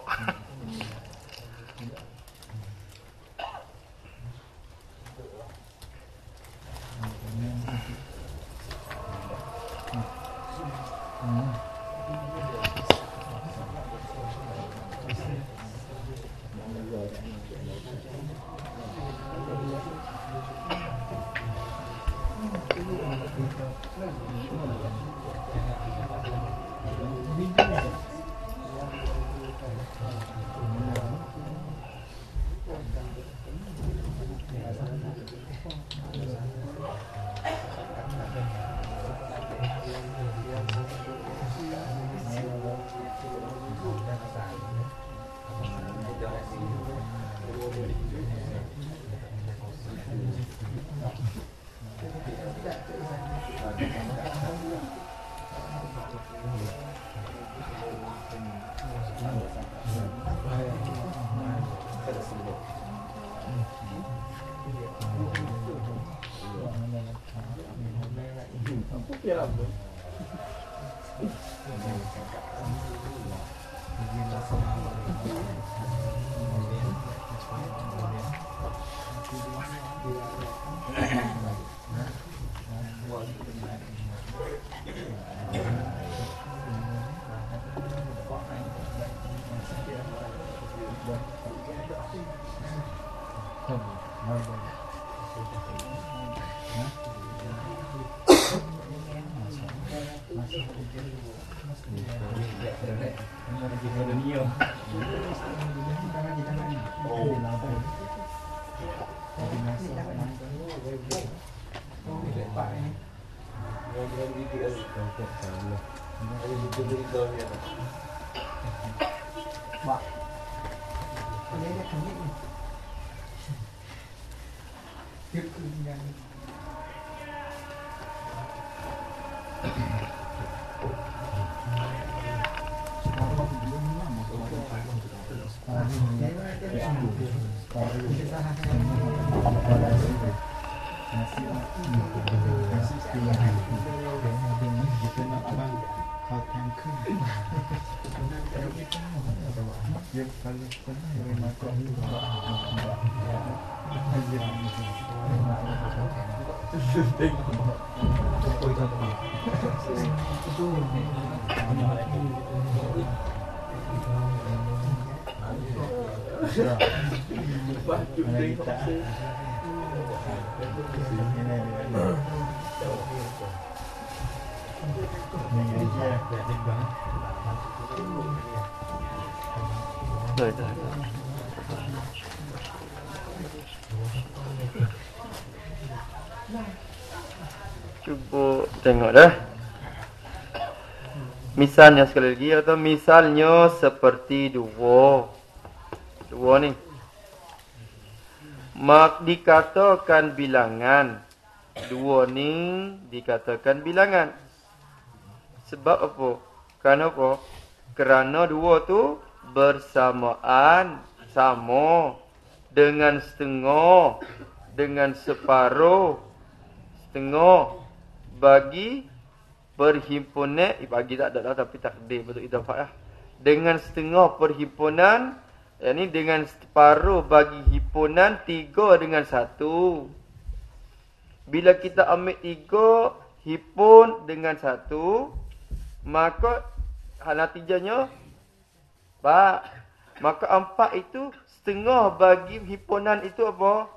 Dah, dah, dah. Cuba tengok dah. Misalnya sekali lagi, atau misalnya seperti dua. Dua ni. Mak dikatakan bilangan. Dua ni dikatakan bilangan. Sebab apa? Kerana apa? Kerana dua tu bersamaan, sama, dengan setengah, dengan separuh, setengah, bagi perhimpunan, eh, bagi tak ada lah, tapi takdir betul idafah lah. Dengan setengah perhimpunan, yakni dengan separuh bagi himpunan tiga dengan satu. Bila kita ambil tiga, himpun dengan satu, maka natijanya empat. Maka empat itu setengah bagi himpunan itu apa?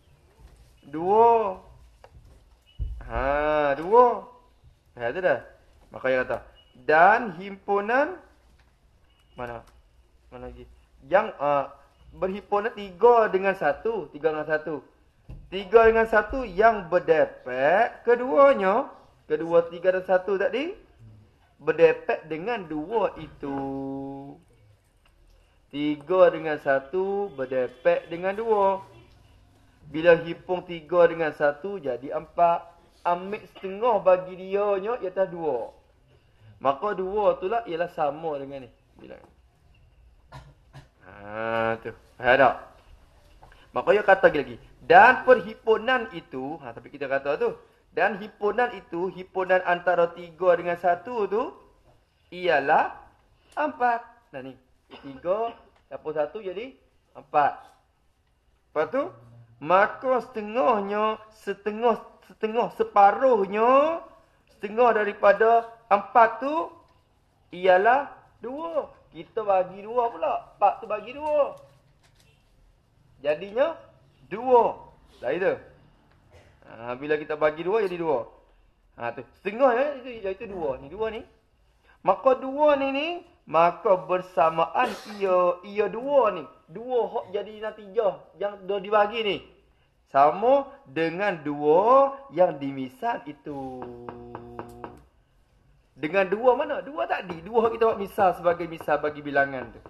Dua. Ha, dua. Ha, itu dah. Maka dia kata, dan himpunan mana? Mana lagi? Yang uh, berhimpunan tiga dengan satu, tiga dengan satu. Tiga dengan satu yang berdepek keduanya, kedua tiga dan satu tadi berdepek dengan dua itu. Tiga dengan satu berdepek dengan dua. Bila himpun tiga dengan satu jadi empat. Ambil setengah bagi dia nya ialah dua. Maka dua tu lah ialah sama dengan ni. Bilang. Ha tu. Faham tak? Maka dia kata lagi. Dan perhimpunan itu, ha tapi kita kata tu, dan himpunan itu, himpunan antara tiga dengan satu tu, ialah empat. Nah ni, tiga campur satu jadi empat. Lepas tu, maka setengahnya, setengah, setengah, separuhnya, setengah daripada empat tu ialah dua. Kita bagi dua pula. Empat tu bagi dua. Jadinya dua. Dah itu. Ha, bila kita bagi dua jadi dua. Ha tu. Setengah ya itu iaitu dua. Ni dua ni. Maka dua ni ni maka bersamaan ia ia dua ni. Dua hok jadi natijah yang dah dibagi ni. Sama dengan dua yang dimisal itu. Dengan dua mana? Dua tadi. Dua kita buat misal sebagai misal bagi bilangan tu.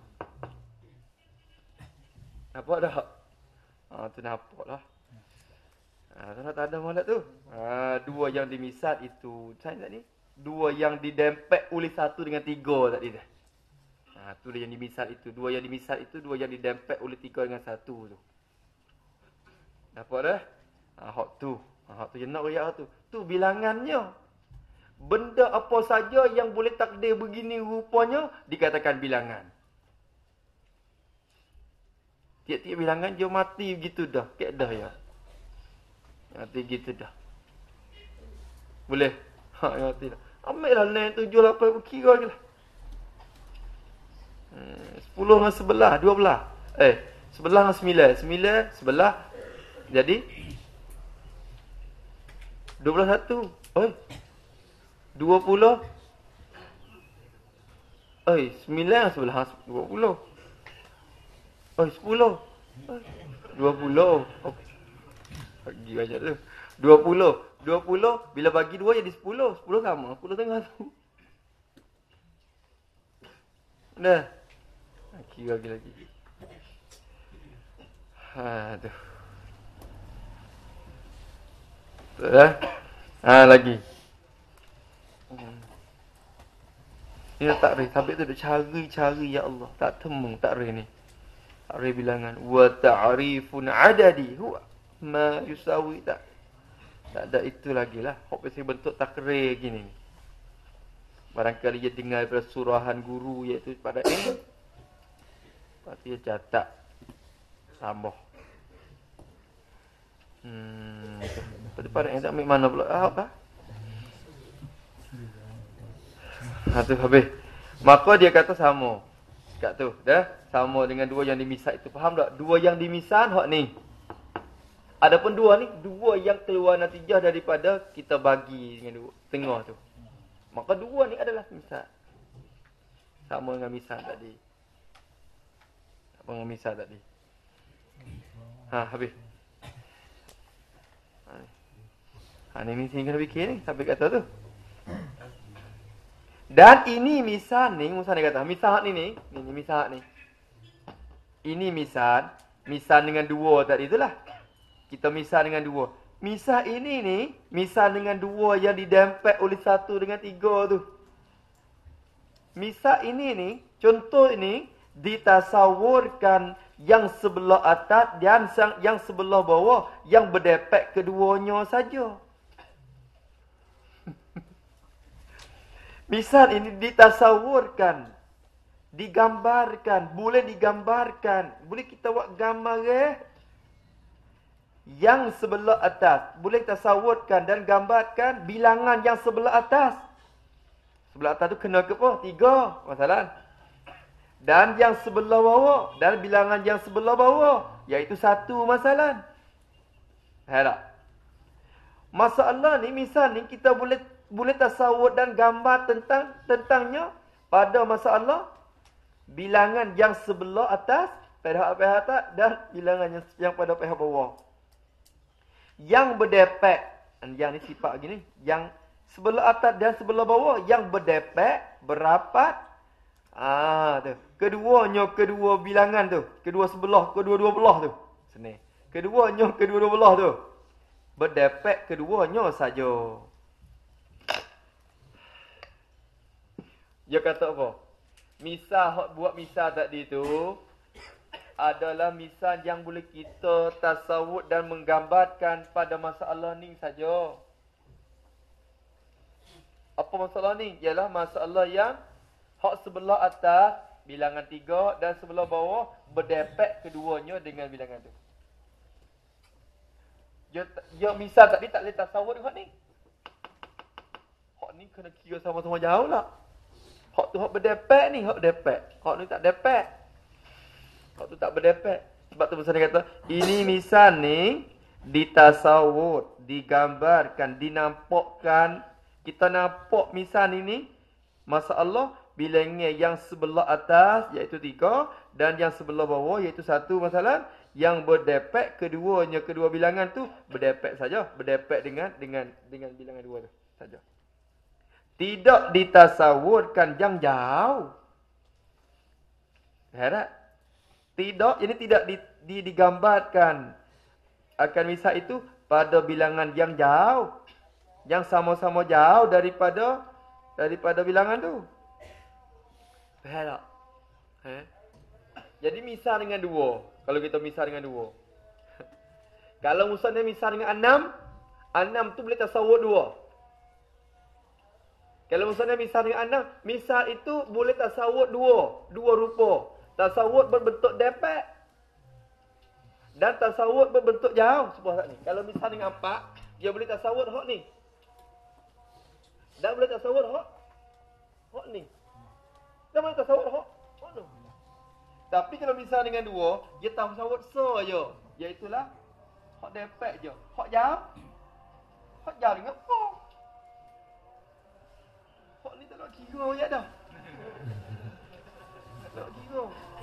Nampak tak? Ha, tu nampak lah. Ha, tu tak ada malat tu. Ha, dua yang dimisal itu. Saya tadi. Dua yang didempet oleh satu dengan tiga tadi dah. Ha, tu yang dimisal itu. Dua yang dimisal itu. Dua yang didempet oleh tiga dengan satu tu. Nampak dah? Ha, hak tu. Ha, hak tu yang nak royak tu. Tu bilangannya. Benda apa saja yang boleh takdir begini rupanya dikatakan bilangan. Tiap-tiap bilangan dia mati gitu dah. Kek dah ya. Mati gitu dah. Boleh? Ha, mati dah. Ambil lah lain tujuh, lapan, kira je lah. Hmm, sepuluh dengan sebelah, dua belah. Eh, sebelah dengan sembilan. Sembilan, sebelah. Jadi, dua belah satu. Oi. Dua puluh. Oi, sembilan sebelah dua puluh. Oi, sepuluh. Dua puluh. Bagi banyak tu. Dua puluh. Dua puluh. Bila bagi dua jadi sepuluh. Sepuluh sama. Sepuluh tengah tu. Dah. Kira lagi lagi. Ha, tu. Tu dah. Ha, lagi. Hmm. Dia tak reh. Sampai tu dia cari-cari ya Allah. Tak temu, tak reh ni. Tak reh bilangan. Wa ta'rifun adadi. Huwa ma yusawi tak. Tak ada itu lagi lah. Hok pasal bentuk takrir gini. Barangkali dia dengar daripada surahan guru iaitu pada ini. Lepas tu dia catat. Tambah. Hmm. Lepas tu pada yang tak ambil mana pula. Ah, apa? Ha tu habis. Maka dia kata sama. Kat tu, dah sama dengan dua yang dimisal itu. Faham tak? Dua yang dimisal hak ni. Adapun dua ni, dua yang keluar natijah daripada kita bagi dengan dua tengah tu. Maka dua ni adalah misal. Sama dengan misal tadi. Sama dengan misal tadi. Ha, habis. Ha, ni ni tinggal fikir ni sampai kata tu. Dan ini misal ni, Musa ni kata, misal ni ni, ni, ni misal ni. Ini misal, misal dengan dua tadi itulah. Kita misal dengan dua. Misal ini ni, misal dengan dua yang didempet oleh satu dengan tiga tu. Misal ini ni, contoh ini, ditasawurkan yang sebelah atas dan yang sebelah bawah, yang berdempet keduanya saja. Misal ini ditasawurkan, digambarkan, boleh digambarkan, boleh kita buat gambar eh? Yang sebelah atas, boleh tasawurkan dan gambarkan bilangan yang sebelah atas. Sebelah atas tu kena ke apa? Tiga, masalah. Dan yang sebelah bawah, dan bilangan yang sebelah bawah, iaitu satu masalah. Faham tak? Masalah ni, misal ni kita boleh boleh tasawur dan gambar tentang tentangnya pada masalah bilangan yang sebelah atas pada pihak atas dan bilangan yang, yang pada pihak bawah. Yang berdepek, yang ni sifat gini, yang sebelah atas dan sebelah bawah yang berdepek, berapat. Ah tu. Keduanya kedua bilangan tu, kedua sebelah, kedua-dua belah tu. Sini. Keduanya kedua-dua belah tu. Berdepek keduanya saja. Dia kata apa? Misal, buat misal tadi tu adalah misal yang boleh kita tasawur dan menggambarkan pada masalah ni saja. Apa masalah ni? Ialah masalah yang Hak sebelah atas bilangan tiga dan sebelah bawah berdepek keduanya dengan bilangan tu. Dia, dia misal tadi tak boleh tasawur hak ni. Hak ni kena kira sama-sama jauh lah. Hak tu hak berdepek ni, hak depek. Hak ni tak depek. Hak tu tak berdepek. Sebab tu pasal dia kata, ini misal ni ditasawur, digambarkan, dinampakkan. Kita nampak misal ini, masalah bilangnya yang sebelah atas iaitu tiga dan yang sebelah bawah iaitu satu masalah. Yang berdepek keduanya, kedua bilangan tu berdepek saja, berdepek dengan dengan dengan bilangan dua tu saja. Tidak ditasawurkan yang jauh. Herat? Tidak, ini tidak di, di, digambarkan akan misal itu pada bilangan yang jauh, yang sama-sama jauh daripada daripada bilangan tu. Faham tak? Eh? Jadi misal dengan dua. Kalau kita misal dengan dua. Kalau misalnya misal dengan enam, enam tu boleh tasawur dua. Kalau misalnya misal dengan enam, misal itu boleh tasawur dua. Dua rupa. Tasawur berbentuk depek. Dan tasawur berbentuk jauh. Sebuah tak ni. Kalau misal dengan empat, dia boleh tasawur hak ni. Dan boleh tasawur hak hak ni. Dan boleh tasawur hak hak tu. Tapi kalau misal dengan dua, dia tasawur so je. Iaitulah hak depek je. Hak jauh. Hak jauh dengan apa? Hak ni tak nak kira je dah. Tak nak kira.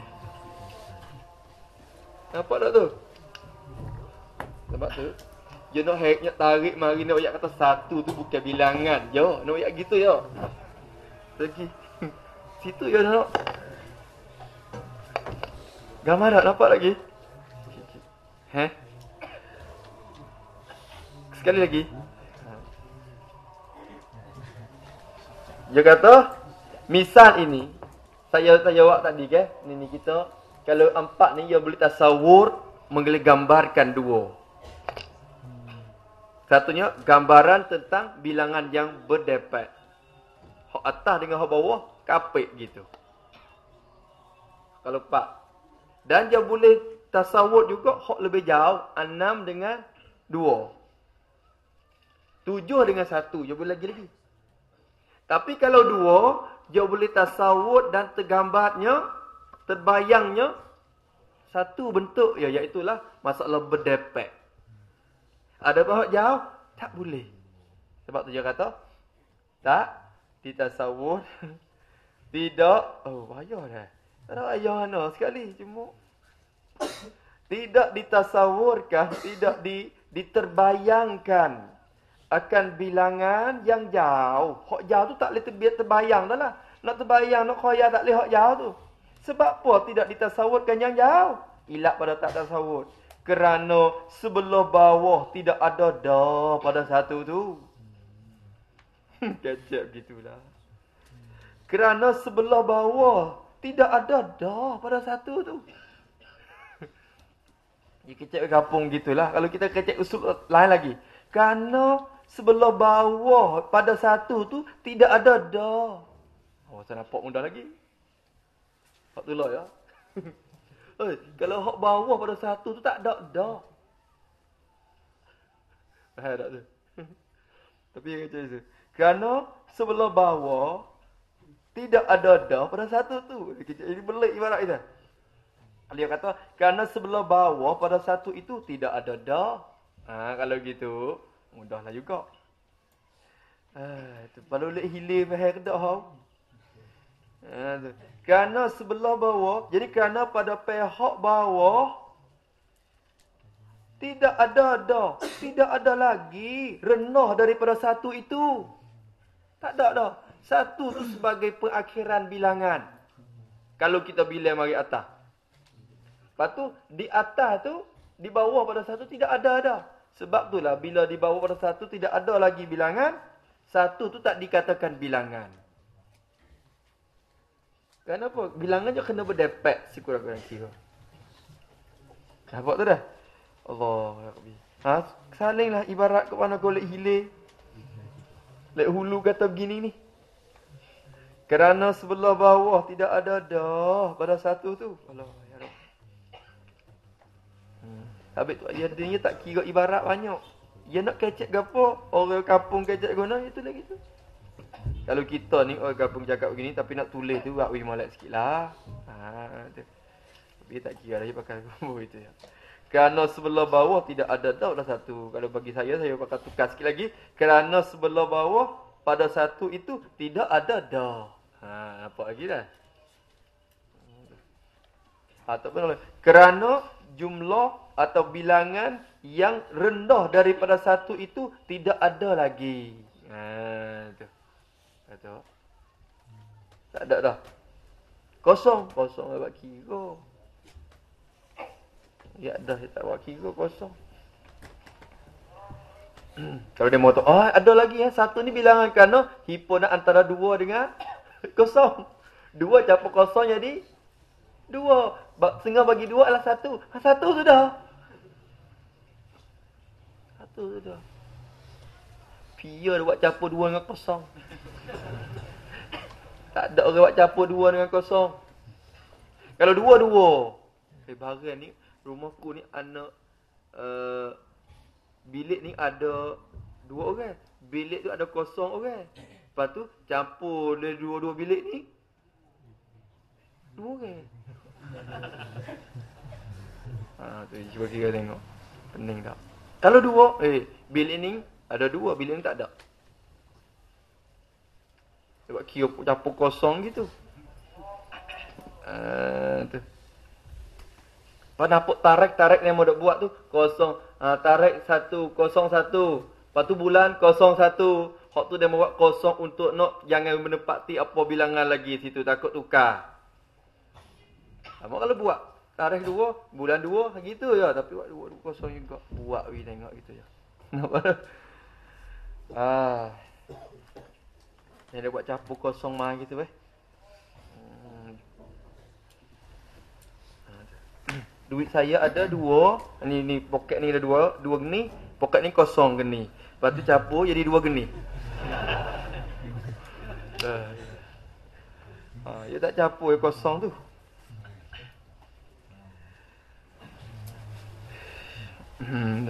Nampak tak tu? Nampak tu? Dia nak hacknya tarik mari nak ayat kata satu tu bukan bilangan. Yo, nak ayat gitu yo. Lagi. Situ yo nak. Gambar tak nampak lagi? Heh? Sekali lagi. Dia kata, misal ini, saya saya jawab tadi ke, ni ni kita, kalau empat ni dia boleh tasawur menggambarkan dua. Satunya gambaran tentang bilangan yang berdepek. Hak atas dengan hak bawah kapit gitu. Kalau empat. Dan dia boleh tasawur juga hak lebih jauh. Enam dengan dua. Tujuh dengan satu. Dia boleh lagi-lagi. Tapi kalau dua, dia boleh tasawur dan tergambarnya, terbayangnya, satu bentuk. Ya, iaitulah masalah berdepek. Ada hak jauh? Tak boleh. Sebab tu dia kata, tak ditasawur. Tidak. Oh, bahaya dah. Tak ada ayah mana sekali cuma tidak ditasawurkan, tidak di, diterbayangkan akan bilangan yang jauh. Hak jauh tu tak boleh terbiar terbayang dah lah. Nak terbayang, nak khayal tak boleh hak jauh tu. Sebab apa tidak ditasawurkan yang jauh? Ilat pada tak tasawur. Kerana sebelah bawah tidak ada dah pada satu tu. Kecap gitulah. Kerana sebelah bawah tidak ada dah pada satu tu. Dia kecek kampung gitulah. Kalau kita kecek usul lain lagi. Kerana sebelah bawah pada satu tu tidak ada dah. Oh, saya nampak mudah lagi. Hak tu lah ya. Eh, kalau hak bawah pada satu tu tak ada dah. Faham tak tu? Tapi dia kecek tu. Kerana sebelah bawah tidak ada dah pada satu tu. Jadi belik ibarat itu. Dia kata, kerana sebelah bawah pada satu itu tidak ada dah. Ha, kalau gitu, mudahlah juga. Ha, itu kalau boleh hilir faham ke tak? Ha, tu. Kerana sebelah bawah, jadi kerana pada pihak bawah, tidak ada dah. Tidak ada lagi renah daripada satu itu. Tak ada dah. Satu tu sebagai perakhiran bilangan. Kalau kita bilang mari atas. Lepas tu, di atas tu, di bawah pada satu tidak ada dah. Sebab itulah, bila di bawah pada satu tidak ada lagi bilangan, satu tu tak dikatakan bilangan. Kenapa? Bilangan je kena berdepek, si kurang-kurang kira. Nampak tu dah? Allah. Ha? Salinglah ibarat ke mana golek hilir. Lek hulu kata begini ni. Kerana sebelah bawah tidak ada dah pada satu tu. Allah ya Rabb. Hmm. Habis tu dia dia tak kira ibarat banyak. Dia nak kecek gapo? Orang kampung kecek guna itu lagi tu. Kalau kita ni orang kampung cakap begini tapi nak tulis tu buat wih molek sikitlah. Ha tu. Dia tak kira lagi pakai gambar itu ya. Kerana sebelah bawah tidak ada dah dah satu. Kalau bagi saya saya pakai tukar sikit lagi. Kerana sebelah bawah pada satu itu tidak ada dah. Ha, apa lagi dah? Ataupun kerana jumlah atau bilangan yang rendah daripada satu itu tidak ada lagi. Ha, tu. Tu. Tak ada dah. Kosong, kosong buat kira. Ya dah tak buat kira kosong. Kalau dia mau tahu, oh ada lagi ya, satu ni bilangan kerana himpunan antara dua dengan kosong. Dua campur kosong jadi dua. Setengah bagi dua adalah satu. Ha, satu sudah. Satu sudah. Pia dia buat campur dua dengan kosong. Tak ada orang buat campur dua dengan kosong. Kalau dua-dua. Eh, barang ni, rumahku ni anak uh, bilik ni ada dua orang. Bilik tu ada kosong orang. Lepas tu campur dari dua-dua bilik ni dua orang. Ha tu cuba kira tengok. Pening tak? Kalau dua, eh bilik ni ada dua, bilik ni tak ada. Sebab kira campur kosong gitu. Ah tu. Lepas nampak tarik-tarik yang mau nak buat tu kosong, ha, tarik satu, kosong satu. Lepas tu bulan kosong satu. Hak tu dia mau buat kosong untuk nak jangan menepati apa bilangan lagi situ, takut tukar. Apa kalau buat tarikh dua, bulan dua gitu ya, tapi buat dua, dua kosong juga. Buat we tengok gitu ya. Nampak? Ah. Yang dia buat campur kosong mah gitu eh. Duit saya ada dua. Ni ni poket ni ada dua, dua geni, poket ni kosong geni. Lepas tu campur jadi dua geni. Dah. Ha, dia tak campur yang kosong tu. Hmm.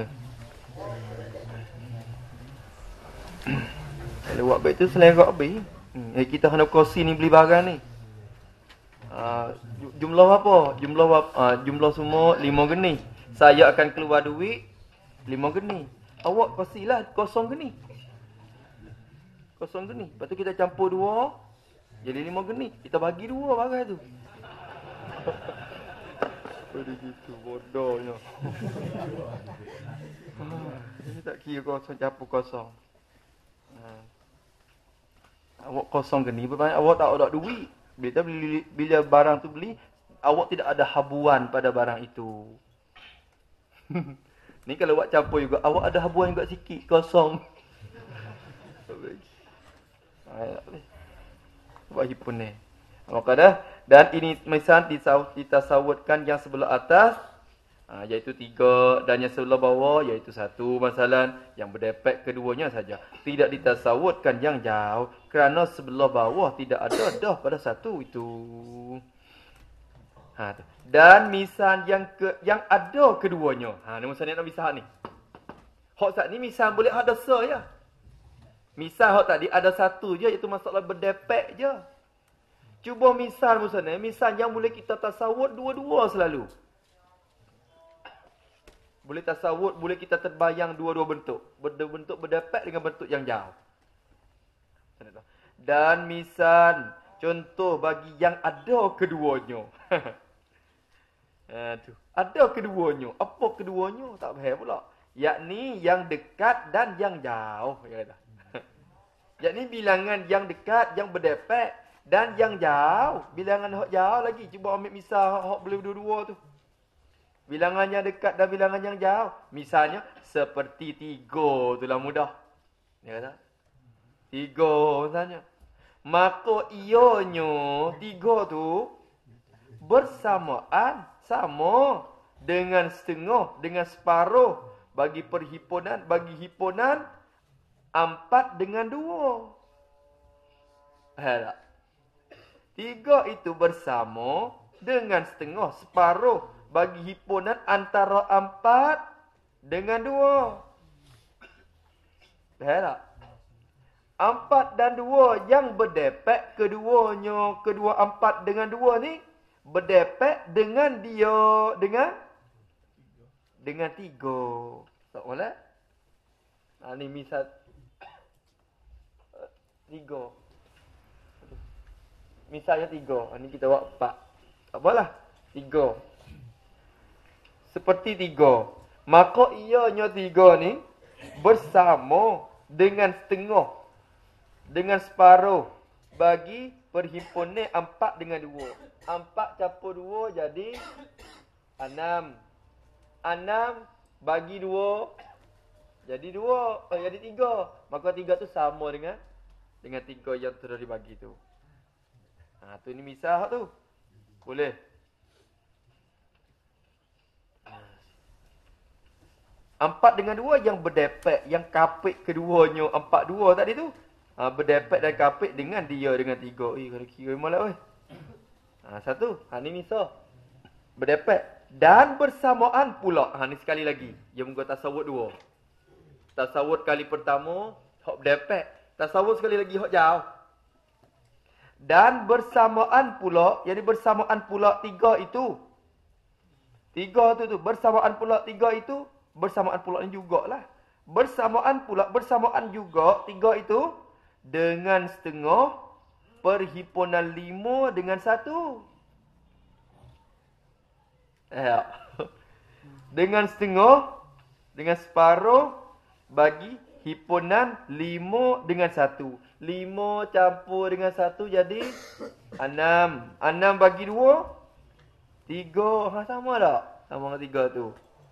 Kalau buat baik tu selerak habis. Hmm. Eh, kita kena kursi ni beli barang ni. Uh, jumlah apa? Jumlah uh, jumlah semua lima geni. Saya akan keluar duit lima geni. Awak kosilah kosong geni. Kosong geni. Lepas tu kita campur dua jadi lima geni. Kita bagi dua barang tu. Jadi gitu bodohnya. Ini tak kira kosong campur kosong. Uh. Awak kosong geni bermakna awak tak ada duit. Bila, bila, bila barang tu beli, awak tidak ada habuan pada barang itu. Ni kalau buat campur juga, awak ada habuan juga sikit, kosong. Buat hipun ni. Maka dah. Dan ini misal ditasawutkan yang sebelah atas, ha, iaitu tiga, dan yang sebelah bawah, iaitu satu masalah, yang berdepek keduanya saja. Tidak ditasawutkan yang jauh, kerana sebelah bawah tidak ada dah pada satu itu. Ha, dan misal yang ke, yang ada keduanya. Ha, ni misal nak misal ni. Hak saat ni misal boleh ada se ya. Misal hak tadi ada satu je, iaitu masalah berdepek je. Cuba misal misalnya, misal yang boleh kita tasawut dua-dua selalu. Boleh tasawut, boleh kita terbayang dua-dua bentuk. Bentuk berdepek dengan bentuk yang jauh. Dan misal, contoh bagi yang ada keduanya. Aduh, ada keduanya. Apa keduanya? Tak faham pula. Yakni yang dekat dan yang jauh. Yakni bilangan yang dekat, yang berdepek. Dan yang jauh. Bilangan hak jauh lagi. Cuba ambil misal hak boleh dua-dua tu. Bilangan yang dekat dan bilangan yang jauh. Misalnya, seperti tiga. Itulah mudah. Dia kata. Tiga misalnya. Maka ianya tiga tu bersamaan. Sama. Dengan setengah. Dengan separuh. Bagi perhimpunan. Bagi himpunan. Empat dengan dua. Ada tak? Tiga itu bersama dengan setengah, separuh bagi himpunan antara empat dengan dua. Faham tak? Empat dan dua yang berdepek, keduanya, kedua empat dengan dua ni berdepek dengan dia, dengan dengan tiga. Tak boleh? Ha, ni misal tiga. Misalnya tiga. Ha, ni kita buat empat. Tak apalah. Tiga. Seperti tiga. Maka ianya tiga ni bersama dengan setengah, dengan separuh bagi perhimpunan empat dengan dua. Empat campur dua jadi enam. Enam bagi dua jadi dua. Oh, jadi tiga. Maka tiga tu sama dengan dengan tiga yang sudah dibagi tu. Ha, tu ni misal tu. Boleh. Empat dengan dua yang berdepek, yang kapit keduanya empat dua tadi tu. Ha, berdepek dan kapit dengan dia dengan tiga. Eh, kalau kira malah oi. Ha, satu. Ha, ni misal. Berdepek. Dan bersamaan pula. Ha, ni sekali lagi. Dia muka tasawuf dua. Tasawuf kali pertama, hok berdepek. Tasawuf sekali lagi, hok jauh. Dan bersamaan pula, jadi bersamaan pula tiga itu. Tiga tu tu. Bersamaan pula tiga itu. Bersamaan pula ni jugalah. Bersamaan pula, bersamaan juga tiga itu. Dengan setengah perhimpunan lima dengan satu. Eh, dengan setengah, dengan separuh bagi himpunan lima dengan satu. Lima campur dengan satu jadi enam. Enam bagi dua, tiga. Ha, sama tak? Sama dengan tiga tu.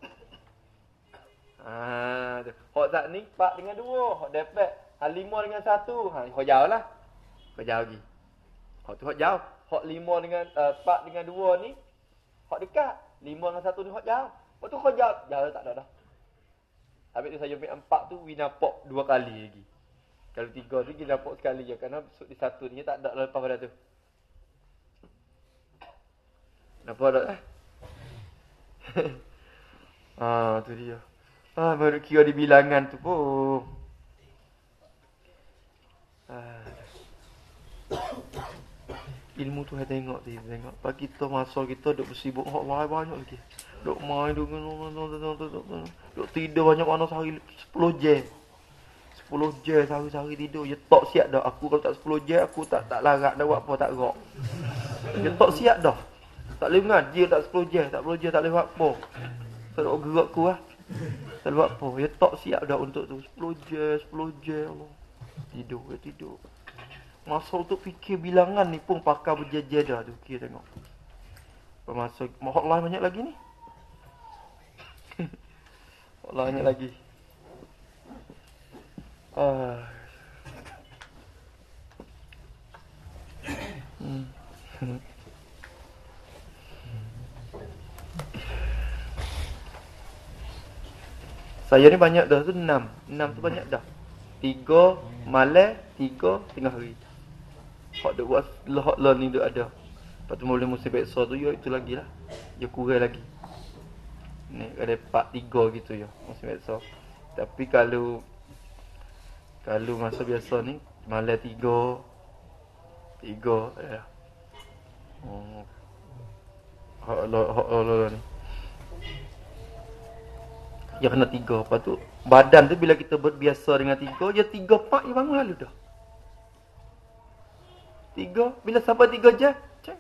Ha, tu. Hak tak ni, empat dengan dua. Hak dapat. Ha, lima dengan satu. Ha, hak jauh lah. Hak jauh lagi. Hak tu hak jauh. Hak lima dengan, uh, empat dengan dua ni, hak dekat. Lima dengan satu ni hak jauh. Hak tu hak jauh. Jauh tak ada dah. Habis tu saya ambil empat tu, we nampak dua kali lagi. Kalau tiga tu, kita nampak sekali je. Kerana di satu ni tak ada lepas pada tu. Nampak tak eh? Ah, tu dia. Ah, baru kira di bilangan tu pun. Ah. Ilmu tu saya tengok dia tengok. Pagi kita masa kita duk bersibuk hak lain banyak lagi. Duk main duk duk tidur banyak mana sehari sepuluh jam. sepuluh jam sehari-sehari tidur. Ya tak siap dah. Aku kalau tak sepuluh jam aku tak tak larat dah buat apa tak gerak. Ya tak siap dah. Tak boleh ngaji tak sepuluh jam, tak sepuluh jam tak boleh buat apa. Tak nak gerak aku lah. Tak buat apa. Ya tak siap dah untuk tu. sepuluh jam, sepuluh jam Allah. Tidur, ya tidur. Masa untuk fikir bilangan ni pun pakar berjejer dah tu. Kira tengok. Masa mahal lain banyak lagi ni. Mahal banyak lagi. Ah. Hmm. Saya ni banyak dah tu enam. Enam tu banyak dah. Tiga malam, tiga tengah hari. Hak duk buat hak learning duk ada. Lepas tu mula musim beksa tu ya itu lagi lah. Ya kurang lagi. Ni ada empat tiga gitu ya musim beksa. Tapi kalau kalau masa biasa ni malam tiga tiga ya. Oh. Hak hak hak ni. Ya kena tiga. Lepas tu badan tu bila kita berbiasa dengan tiga, ya tiga pak ya bangun lalu dah. Tiga, bila sampai tiga je, cek.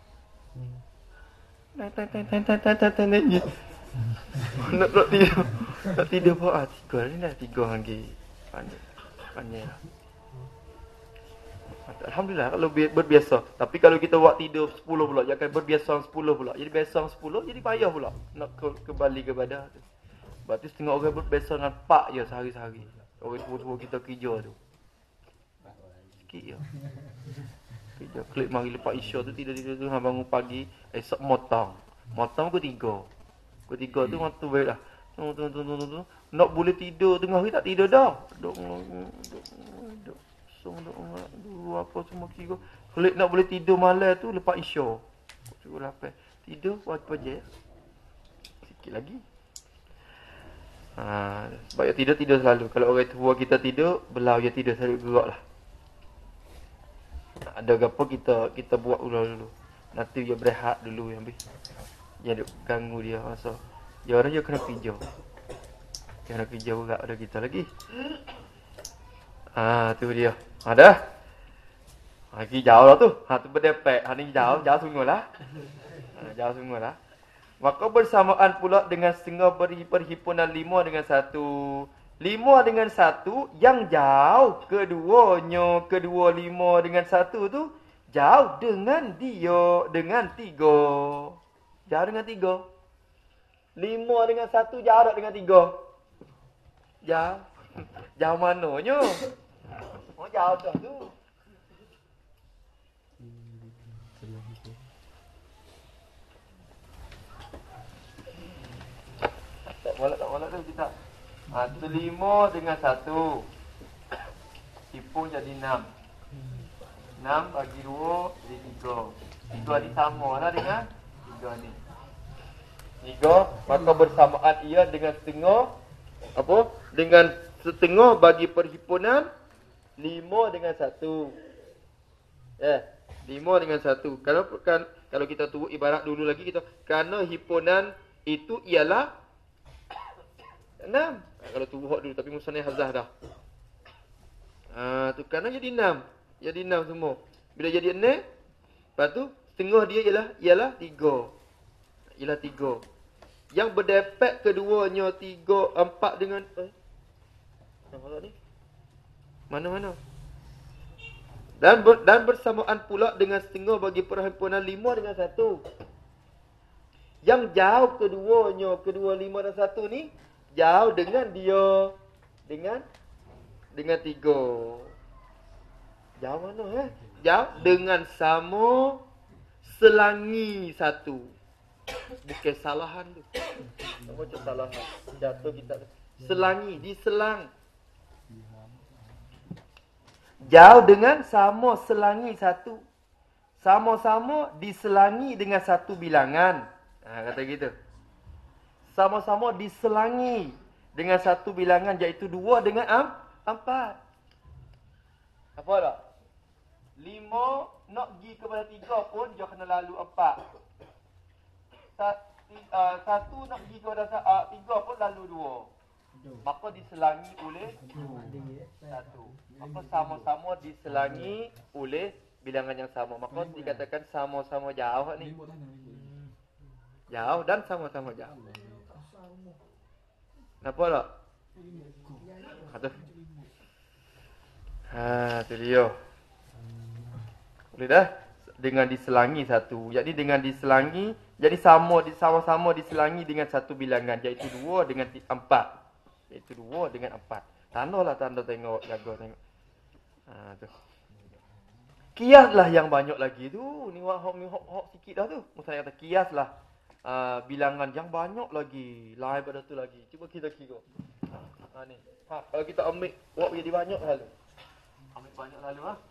Tan tan tan tan tan tan tan tan ni. Nak nak tidur. Nak tidur apa? Ah, tiga ni dah tiga lagi. Pandai. Pandai lah. Alhamdulillah kalau berbiasa. Tapi kalau kita buat tidur sepuluh pula, jangan berbiasa sepuluh pula. Jadi biasa sepuluh, jadi payah pula nak kembali kepada tu. Berarti setengah orang berbiasa dengan pak je sehari-sehari. Orang tua-tua kita kerja tu. Sikit je. Kerja klik mari lepas isya tu tidur-tidur tu bangun pagi, esok motong. Motong pukul tiga. Pukul tiga tu waktu baik dah. Tung tung tung tung tung. Nak boleh tidur tengah hari tak tidur dah. Duk duk duk. kosong dah orang dulu apa semua kira. Kelik nak boleh tidur malam tu lepas isya. Cukup lapan. Tidur waktu je. Sikit lagi. Ha, sebab dia tidur tidur selalu. Kalau orang tua kita tidur, belau dia tidur selalu geraklah. Ada apa kita kita buat dulu. Nanti dia berehat dulu yang habis. Dia duk ganggu dia rasa. Dia orang dia kena pijau. Kena pijau juga ada kita lagi. Ah, tu dia. Ada. Lagi jauh lah tu. Ha tu berdepek. Ha ni jauh, jauh sungguhlah. Ha, jauh sungguhlah. Maka bersamaan pula dengan setengah beri perhimpunan lima dengan satu. Lima dengan satu yang jauh keduanya, kedua lima dengan satu tu jauh dengan dia dengan tiga. Jauh dengan tiga. Lima dengan satu jauh dengan tiga. Jauh. Jauh mananya? Oh jauh dah tu. Tak molek tak molek tu kita. Ha, tu lima dengan satu. Himpun jadi enam. Enam bagi dua jadi tiga. Tiga ni sama lah dengan tiga ni. Tiga, maka bersamaan ia dengan setengah. Apa? Dengan setengah bagi perhimpunan lima dengan satu. Eh, lima dengan satu. Kalau kan kalau kita turut ibarat dulu lagi kita kerana himpunan itu ialah enam. Ha, kalau turut dulu tapi musnah hazah dah. Ah, tu kerana jadi enam. Jadi enam semua. Bila jadi enam, lepas tu setengah dia ialah ialah tiga. Ialah tiga. Yang berdepek keduanya tiga, empat dengan eh. Mana ni? Mana-mana? Dan ber, dan bersamaan pula dengan setengah bagi perhimpunan lima dengan satu. Yang jauh keduanya, kedua lima dan satu ni jauh dengan dia dengan dengan tiga. Jauh mana eh? Jauh dengan sama selangi satu. Bukan salahan tu. Apa macam salahan? Jatuh kita selangi, diselang. Jauh dengan sama selangi satu. Sama-sama diselangi dengan satu bilangan. Ha, kata gitu. Sama-sama diselangi dengan satu bilangan iaitu dua dengan am, empat. Apa tak? Lima nak pergi kepada tiga pun dia kena lalu empat. Satu, uh, satu nak pergi kepada uh, tiga pun lalu dua. Maka diselangi oleh satu. Maka sama-sama diselangi oleh bilangan yang sama. Maka dikatakan sama-sama jauh ni. Jauh dan sama-sama jauh. Nampak tak? Aduh. Ha, tu dia. Boleh dah? Dengan diselangi satu. Jadi dengan diselangi, jadi sama sama-sama diselangi dengan satu bilangan iaitu dua dengan empat. Iaitu dua dengan empat. Tandalah tanda tengok, jaga tengok. Ha tu. Kiaslah yang banyak lagi tu. Ni hok hok hok sikit dah tu. Mustahil kata kiaslah. Uh, bilangan yang banyak lagi. Lain pada tu lagi. Cuba kita kira. Ha ni. Ha, kalau kita ambil buat jadi banyak lalu. Ambil banyak lalu ah.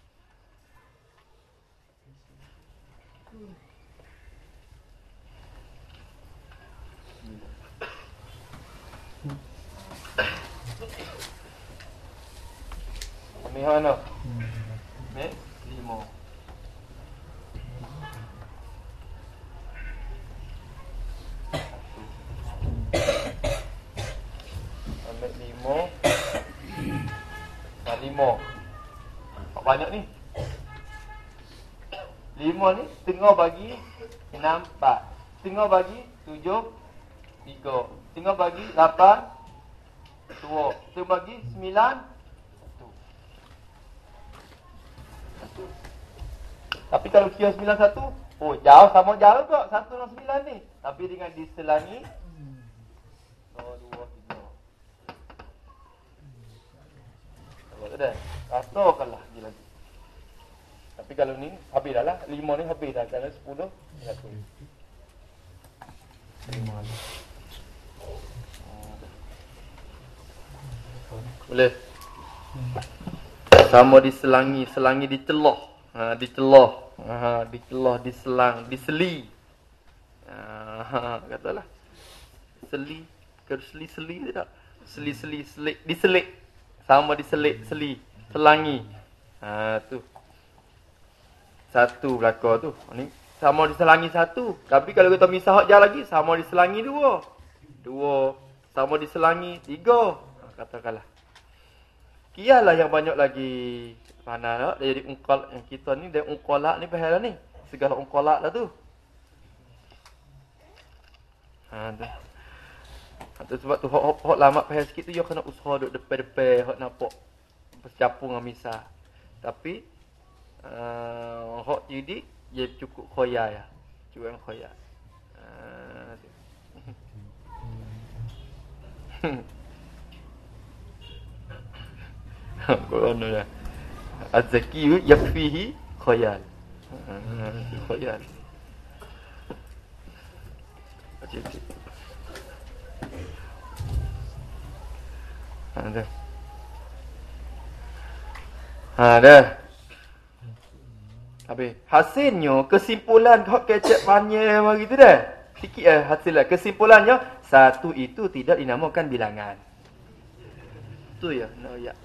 Ambil mana? Ambil lima. Ambil lima. Nah, lima. Banyak ni. Lima ni setengah bagi enam, empat. Setengah bagi tujuh, tiga. Setengah bagi lapan, dua. Setengah bagi sembilan, satu. Tapi kalau kira sembilan satu, oh jauh sama jauh tak satu dengan sembilan ni. Tapi dengan diselangi oh, dua, tiga. Kalau dah, rasakanlah dia lagi. Tapi kalau ni habis dah lah. Lima ni habis dah. Kalau sepuluh, satu. Lima ni. Boleh. sama diselangi, selangi diceloh. Ha, diceloh. Ha, diceloh, diselang, diseli. Ha, katalah. Seli, ke seli-seli tu tak? Seli-seli, selik, diselik. Sama diselik, seli, selangi. Ha, tu. Satu belakang tu. Ni sama diselangi satu. Tapi kalau kita misah hak lagi, sama diselangi dua. Dua. Sama diselangi tiga. Ha, katakanlah. Kialah yang banyak lagi. Mana tak? Dia jadi ungkal. Yang kita ni, dia ungkolak ni pahal ni. Segala ungkolak lah tu. Ha, tu. Ha, tu sebab tu, hok, hok lama pahal sikit tu, dia kena usaha duduk depan-depan. Hok nampak bercampur dengan misah. Tapi, uh, hok jadi, dia cukup khoya ya. Cukup yang khoya. Uh, Quran dah. Az-zaki yakfihi khayal. Khayal. Macam tu. Ada. Ada. Habis. Hasilnya kesimpulan hak kecek panjang mari tu dah. Sikit eh hasilnya. Kesimpulannya satu itu tidak dinamakan bilangan. Tu ya, no ya.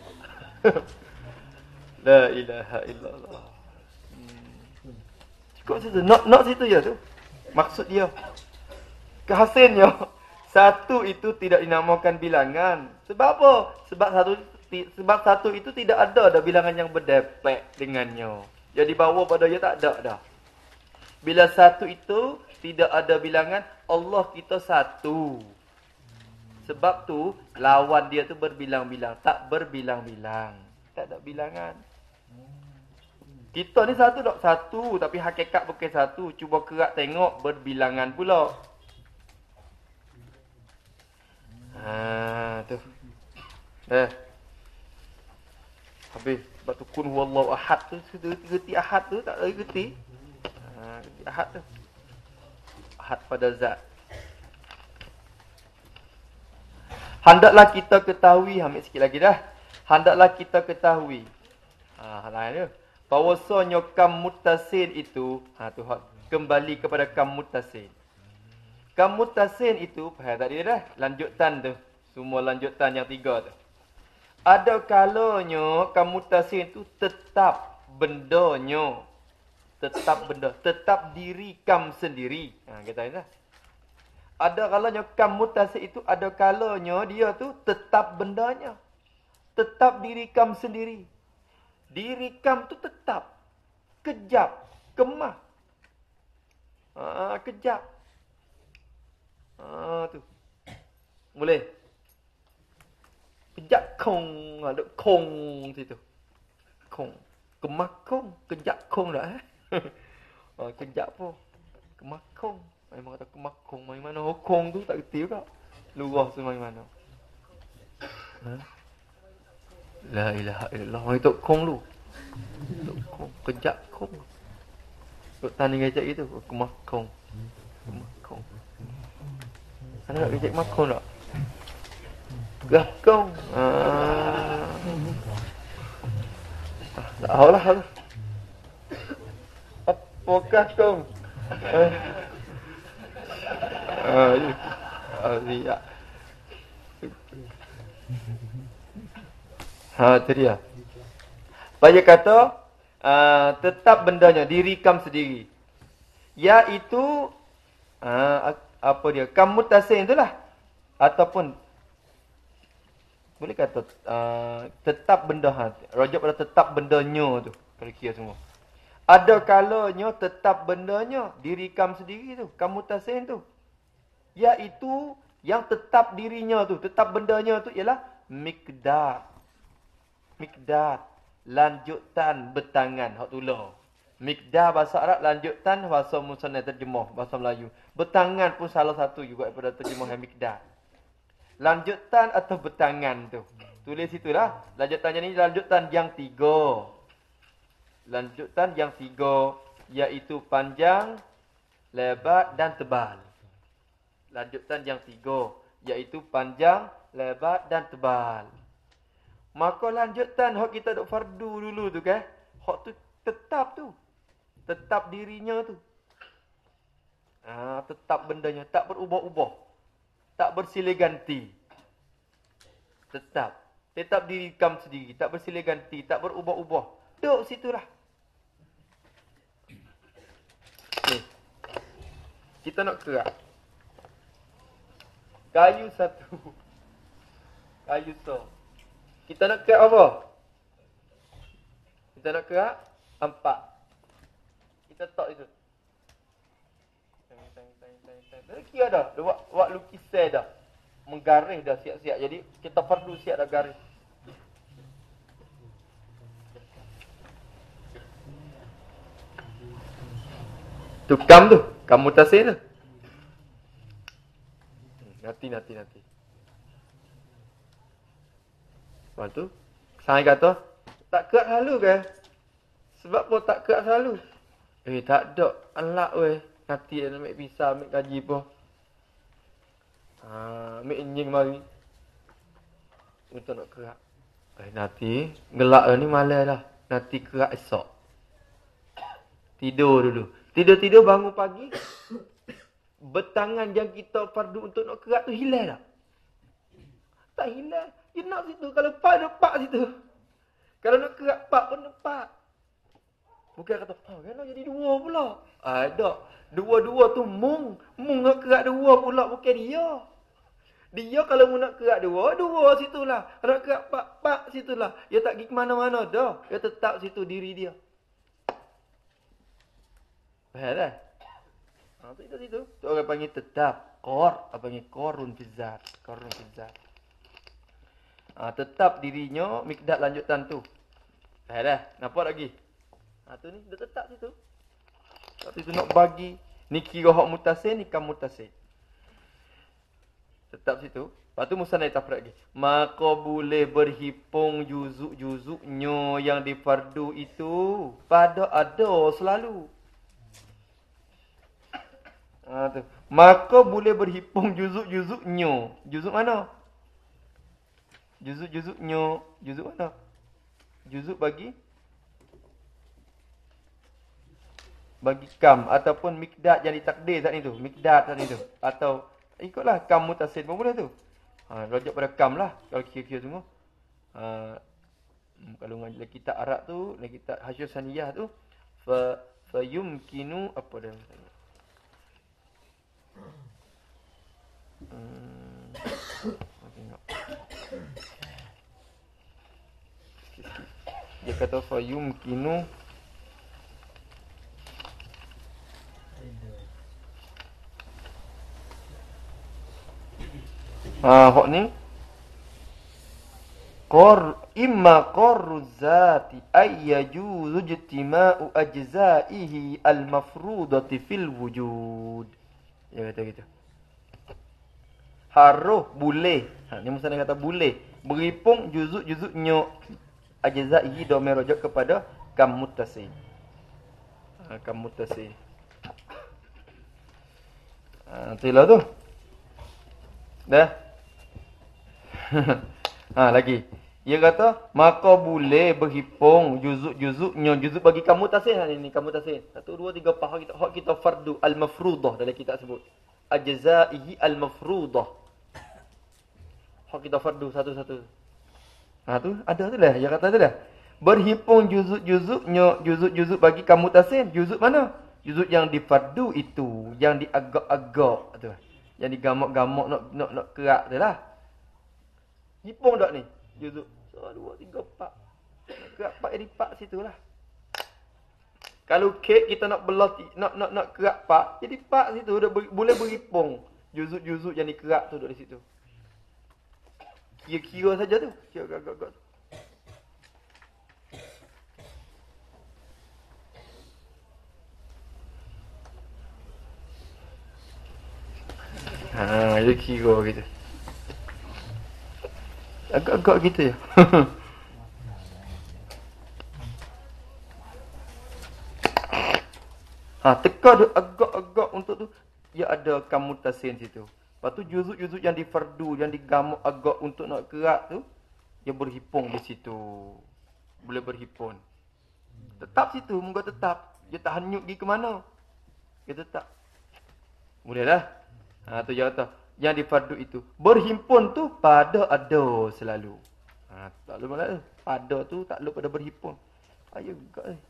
La ilaha illallah. Hmm. Cukup situ. Nak nak situ je tu. Maksud dia. Kehasilnya satu itu tidak dinamakan bilangan. Sebab apa? Sebab satu sebab satu itu tidak ada ada bilangan yang berdepek dengannya. Jadi bawa pada dia tak ada dah. Bila satu itu tidak ada bilangan, Allah kita satu. Sebab tu lawan dia tu berbilang-bilang, tak berbilang-bilang. Tak ada bilangan. Kita ni satu tak satu, tapi hakikat bukan satu. Cuba kerak tengok berbilangan pula. Ha tu. Eh. Habis sebab tu kun huwallahu ahad tu, gerti ahad tu tak lagi gerti. Ha, gerti ahad tu. Ahad pada zat. Hendaklah kita ketahui, ambil sikit lagi dah. Hendaklah kita ketahui. Ha, lain dia. Bahawasanya kam muttasil itu, ha tu kembali kepada kam muttasil. Kam muttasil itu, faham tadi dah, lanjutan tu. Semua lanjutan yang tiga tu. Ada kalanya kam muttasil itu tetap bendanya. Tetap benda, tetap diri kam sendiri. Ha kata dah. Ada kalanya kam muttasil itu ada kalanya dia tu tetap bendanya. Tetap diri kam sendiri. Diri kam tu tetap. Kejap. Kemah. Ha, kejap. Ha, tu. Boleh. Kejap kong. Ada kong situ. Kong. Kemah kong. Kejap kong dah. Eh? Ha, kejap pun. Kemah kong. Memang kata kemah kong. Main mana? Oh, kong tu tak kerti juga. Lurah tu main mana. Ha? La ilaha illallah. Orang itu kong lu. Tok kong. Kejap kong. Tok tani kejap gitu. Kemah kong. Kemah kong. Anda nak kejap kemah kong tak? Gah kong. Ah. Tak tahu lah. Apakah kong? Eh. Ah, ya. Ah, ya. Ha, tu dia. Baca kata, uh, tetap bendanya, diri kam sendiri. Iaitu, uh, apa dia, kam muttasil itulah. Ataupun, boleh kata, uh, tetap benda, ha, rajak pada tetap bendanya tu. Kalau kira semua. Ada kalanya tetap bendanya, diri kam sendiri tu, kam muttasil tu. Iaitu, yang tetap dirinya tu, tetap bendanya tu ialah miqdar. Miqdar. Lanjutan bertangan. Hak tulah. Miqdar bahasa Arab, lanjutan bahasa Musannaf terjemah. Bahasa Melayu. Bertangan pun salah satu juga daripada terjemahan miqdar. Lanjutan atau bertangan tu. Tulis itulah. Lanjutannya ni lanjutan yang tiga. Lanjutan yang tiga. Iaitu panjang, lebar dan tebal. Lanjutan yang tiga. Iaitu panjang, lebar dan tebal. Maka lanjutan hak kita duk fardu dulu tu kan. Hak tu tetap tu. Tetap dirinya tu. Ah, tetap bendanya. Tak berubah-ubah. Tak bersilih ganti. Tetap. Tetap diri kamu sendiri. Tak bersilih ganti. Tak berubah-ubah. Duk situlah. Ni. Kita nak kerak. Kayu satu. Kayu so. Kita nak kerak apa? Kita nak kerak empat. Kita tok itu. Dah kira dah. Dia buat, buat lukisan dah. Menggaris dah siap-siap. Jadi kita fardu siap dah garis. Tu kam tu. Kamu tasir tu. Nanti, nanti, nanti. Lepas tu, saya kata, tak kerak selalu ke? Sebab pun tak kerak selalu. Eh, tak ada. Alak weh. Nanti dia ambil pisah, ambil gaji pun. Ha, ambil enjing mari. Untuk nak kerak. Eh, nanti, gelak ni malam dah. Nanti kerak esok. Tidur dulu. Tidur-tidur bangun pagi. Bertangan yang kita fardu untuk nak kerak tu hilang tak? Tak hilang. Dia nak situ. Kalau pak, dia pak situ. Kalau nak kerak pak pun nampak. Bukan kata, oh, kenapa jadi dua pula? Ah, tak. Dua-dua tu mung. Mung nak kerak dua pula, bukan dia. Dia kalau mu nak kerak dua, dua situlah. Kalau nak kerak pak, pak situlah. Dia tak pergi ke mana-mana dah. Dia tetap situ diri dia. Faham tak? Ha, tu itu situ. Tu orang panggil tetap. Qor. Apa panggil qorun fizzat. Qorun fizzat. Ha, tetap dirinya mikdad lanjutan tu. Faham dah? Nampak lagi? Ha, tu ni. Dia tetap situ. Tapi tu nak bagi. Ni kira hak mutasin, ni kam mutasin. Tetap situ. Lepas tu musanna tafraq lagi. Maka boleh berhipung juzuk-juzuknya yang difardu itu. Pada ada selalu. Ha, tu. Maka boleh berhipung juzuk-juzuknya. Juzuk mana? Juzuk-juzuknya. Juzuk mana? Juzuk bagi? Bagi kam. Ataupun mikdad yang ditakdir saat itu. Mikdad saat itu. Atau ikutlah kam mutasin pun boleh tu. Ha, rojak pada kam lah. Kalau kira-kira semua. Ha, kalau dalam kitab Arab tu. Dalam kitab Hasyur Saniyah tu. Fa, fa yumkinu. Apa dia? Hmm. Tengok. Dia kata fa yumkinu. Ah, hok ni. Qor imma qarru zati ay yajuzu ijtima'u ajza'ihi al-mafrudati fil wujud. Dia kata gitu. Haruh boleh. Ha, ni musanna kata boleh. Berhipung juzuk-juzuknya ajza'ihi domir rujuk kepada kam muttasil. Ha, kam muttasil. Ha, itulah tu. Dah. Ha, lagi. Dia kata, maka boleh berhipung juzuk-juzuknya. Juzuk bagi kamu tasih. Ha, ni kamu tasih. Satu, dua, tiga, empat. Hak kita, hak kita fardu al-mafrudah dalam kitab sebut. Ajza'ihi al-mafrudah. Hak kita fardu satu-satu. Ha, tu ada tu lah. Dia kata tu lah. Berhipung juzuk-juzuknya. Juzuk-juzuk bagi kamu tasih. Juzuk mana? Juzuk yang difardu itu. Yang diagak-agak. Tu. Yang digamak-gamak nak nak nak kerak tu lah. Hipung tak ni? Juzuk. So, dua, tiga, empat. Nak kerak empat jadi empat situ lah. Kalau kek kita nak belah, nak nak nak kerak empat, jadi empat situ. Dah ber, boleh berhipung. Juzuk-juzuk yang dikerak tu duduk di situ. Kira-kira saja tu. Kira agak-agak tu. Ha, dia kira gitu. Agak-agak gitu ya. Ha, teka dia agak-agak untuk tu. Dia ada kam mutasin situ. Lepas tu juzuk-juzuk yang difardu, yang digamak agak untuk nak kerak tu. Dia berhimpun di situ. Boleh berhimpun. Tetap situ, moga tetap. Dia tak hanyut pergi ke mana. Dia tetap. Boleh lah. Ha, tu dia kata. Yang di fardu itu. Berhimpun tu pada ada selalu. Ha, tak lupa lah. Pada tu tak lupa pada berhimpun. Ayo juga eh.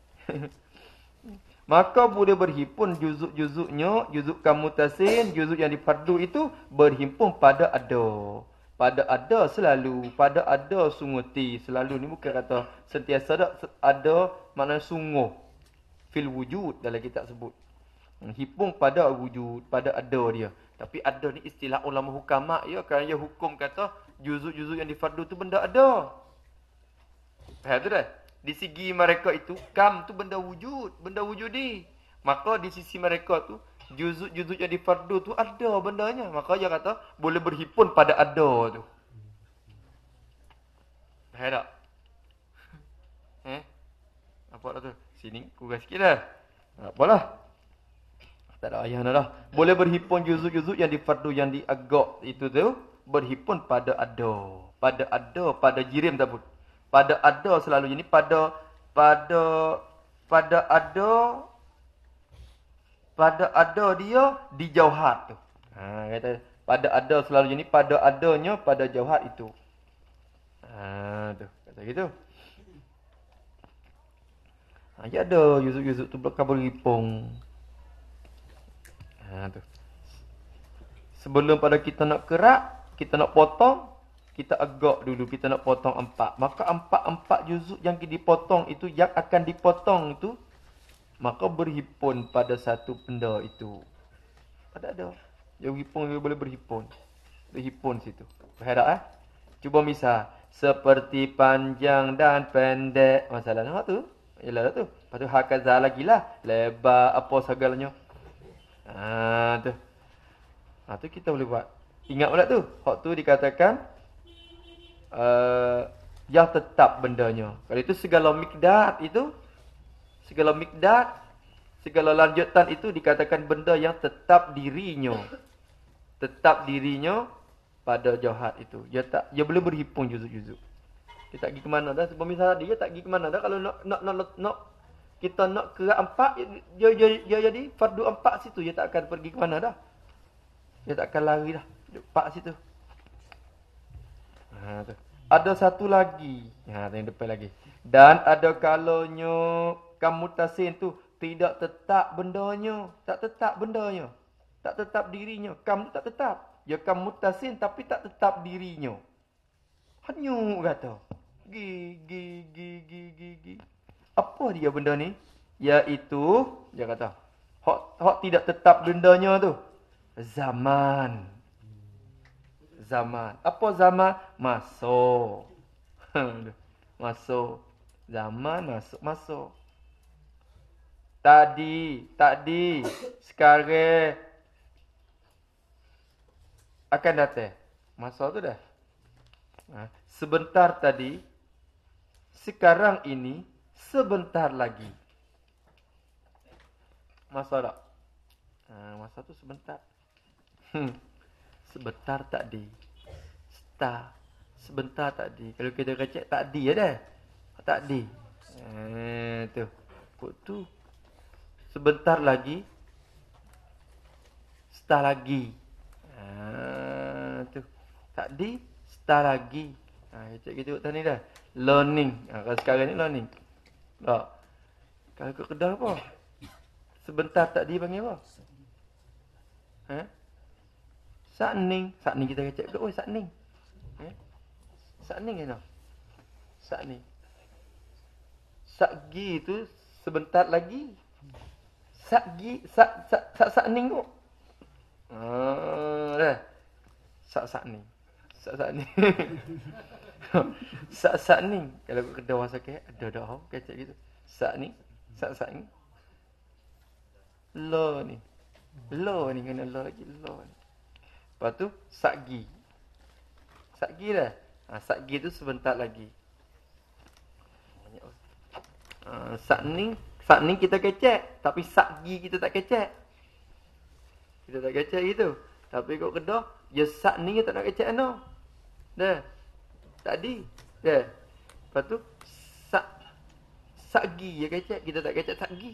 Maka boleh berhimpun juzuk-juzuknya, juzuk kamutasin, juzuk yang di fardu itu berhimpun pada ada. Pada ada selalu, pada ada sunguti. Selalu ni bukan kata sentiasa ada, ada makna sungguh. Fil wujud dalam kitab sebut. Himpun pada wujud, pada ada dia. Tapi ada ni istilah ulama hukama ya, kerana dia hukum kata juzuk-juzuk yang di fardu tu benda ada. Faham tu dah? Di segi mereka itu, kam tu benda wujud, benda wujudi. Maka di sisi mereka tu, juzuk-juzuk yang di fardu tu ada bendanya. Maka dia kata, boleh berhimpun pada ada tu. Faham tak? Eh? Apa lah tu? Sini, kurang sikit lah. Apalah. Tak ada ayah dah. Boleh berhimpun juzuk-juzuk yang di fardu, yang di agak itu tu, berhimpun pada ada. Pada ada, pada jirim tak pun. Pada ada selalu ini pada pada pada ada pada ada dia di jauhat tu. Ha kata pada ada selalu ini pada adanya pada jauhat itu. Ha tu kata gitu. Ha ya ada yuzuk-yuzuk tu belakang berhipung. Ha tu. Sebelum pada kita nak kerak, kita nak potong, kita agak dulu, kita nak potong empat. Maka empat-empat juzuk yang dipotong itu, yang akan dipotong itu, maka berhimpun pada satu benda itu. Ada ada. Dia berhimpun, dia boleh berhimpun. Berhimpun situ. Faham tak eh? Cuba misal. Seperti panjang dan pendek. Masalah nak tu. Yalah tu. Lepas tu hakaza lagi lah. Lebar apa segalanya. Ha tu. Ha tu kita boleh buat. Ingat pula tu. Hak tu dikatakan Uh, yang tetap bendanya. Kalau itu segala mikdar itu, segala mikdar, segala lanjutan itu dikatakan benda yang tetap dirinya. Tetap dirinya pada jauhat itu. Dia tak, dia boleh berhimpun juzuk-juzuk. Dia tak pergi ke mana dah. Sebab misalnya dia tak pergi ke mana dah. Kalau nak, nak, nak, nak kita nak kerak empat, dia, dia, dia jadi fardu empat situ. Dia tak akan pergi ke mana dah. Dia tak akan lari dah. Empat situ. Ha, tu. Ada satu lagi. Ha, yang depan lagi. Dan ada kalanya kamutasin tu tidak tetap bendanya. Tak tetap bendanya. Tak tetap dirinya. Kam tu tak tetap. Ya kamutasin tapi tak tetap dirinya. Hanyut kata. Gi, gi, gi, gi, gi, gi. Apa dia benda ni? Iaitu, dia kata, hak, hak tidak tetap bendanya tu. Zaman. Zaman. Apa zaman? Masuk. Masuk. Zaman masuk. Masuk. Tadi. Tadi. Sekarang. Akan datang. Masuk tu dah. Ha. Sebentar tadi. Sekarang ini. Sebentar lagi. Masuk tak? Ha, masuk tu sebentar. Hmm. Sebentar tadi. Star. Sebentar tadi. Kalau kita kecek tadi ada. Tadi. Eh tu. Kok tu. Sebentar lagi. Star lagi. Ah tu. Tadi star lagi. Ha kecek kita tadi dah. Learning. Ha, kalau sekarang ni learning. Tak. Kalau ke Kedah apa? Sebentar tadi panggil apa? Ha? Sakning. Sakning kita kecek ke? Oh, sakning. Eh? Sakning ke tak? Sakning. Sakgi tu sebentar lagi. Sakgi. Sak, sak, sak, sakning tu. Ah, dah. Sak, sakning. Sak, sakning. Sak, sakning. Kalau kedai orang sakit, ada dah kecek gitu. Sakning. Sak, sakning. Lo ni. Lo ni kena lo lagi. Lo ni. Lepas tu, sakgi. Sakgi dah. Ha, sakgi tu sebentar lagi. Ha, sakning. Sakning kita kecek. Tapi sakgi kita tak kecek. Kita tak kecek gitu. Tapi kau kedah, ya sakning kita tak nak kecek no. Dah. Tadi. Ya. Lepas tu sak sakgi ya kecek, kita tak kecek sakgi.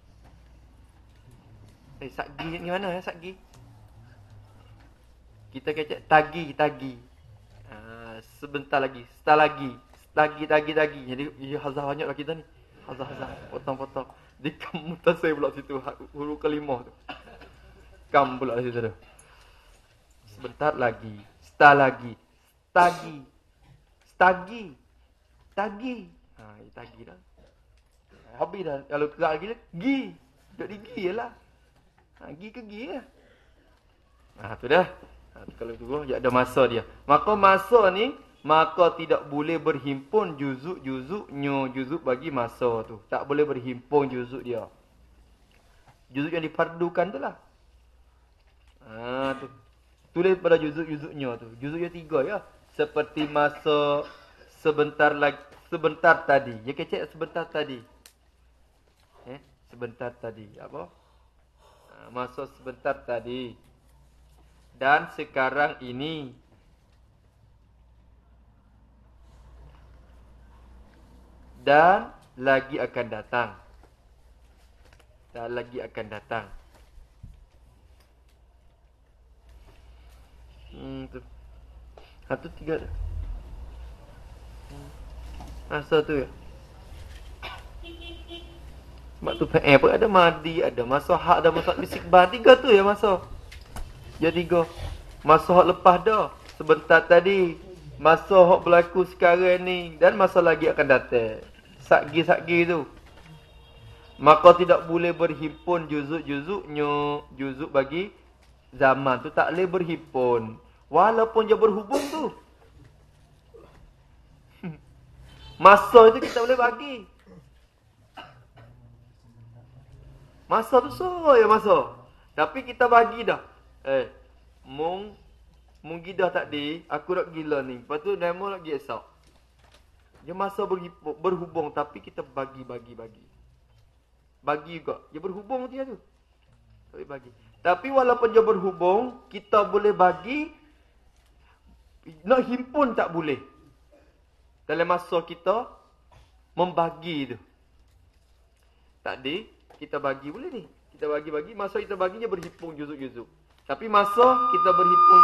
Eh sakgi ni mana ya sakgi? Kita kecek tagi, tagi. Ha, sebentar lagi, sebentar lagi. Tagi, tagi, tagi. Jadi ya hazah banyaklah kita ni. Hazah, hazah. Potong-potong. Di kam mutasai pula situ. Huruf kelimah tu. Kam pula situ tu. Sebentar lagi. Sebentar lagi. Tagi. Tagi. Tagi. Ha, tagi dah. Habis dah. Kalau kerak lagi, gi. Duduk di gi je lah. Ha, gi ke gi lah. Ha, tu dah. Ha, kalau tu ya ada masa dia. Maka masa ni, maka tidak boleh berhimpun juzuk-juzuknya. Juzuk bagi masa tu. Tak boleh berhimpun juzuk dia. Juzuk yang difardukan tu lah. Ha, tu. Tulis pada juzuk-juzuknya tu. Juzuknya tiga ya. Seperti masa sebentar lagi, sebentar tadi. Ya kecek sebentar tadi. Eh, sebentar tadi. Apa? Ha, masa sebentar tadi. Dan sekarang ini. Dan lagi akan datang. Dan lagi akan datang. Hmm, tu. Satu tiga. Masa tu ya. Sebab tu eh apa ada madi, ada masa hak, ada masa istiqbal. Tiga tu ya masa. Ya tiga. Masa hak lepas dah. Sebentar tadi. Masa hak berlaku sekarang ni. Dan masa lagi akan datang. Sakgi-sakgi tu. Maka tidak boleh berhimpun juzuk-juzuknya. Juzuk bagi zaman tu tak boleh berhimpun. Walaupun dia berhubung tu. Masa itu kita boleh bagi. Masa tu so ya masa. Tapi kita bagi dah. Eh, mung mung gidah tak di, aku nak gila ni. Lepas tu demo nak gi esok. Dia masa berhubung, berhubung tapi kita bagi-bagi bagi. Bagi juga. Dia berhubung dia tu. Tapi bagi. Tapi walaupun dia berhubung, kita boleh bagi. Nak himpun tak boleh. Dalam masa kita membagi tu. Tak di, kita bagi boleh ni. Kita bagi-bagi, masa kita bagi dia berhimpun juzuk-juzuk. Tapi masa kita berhimpun,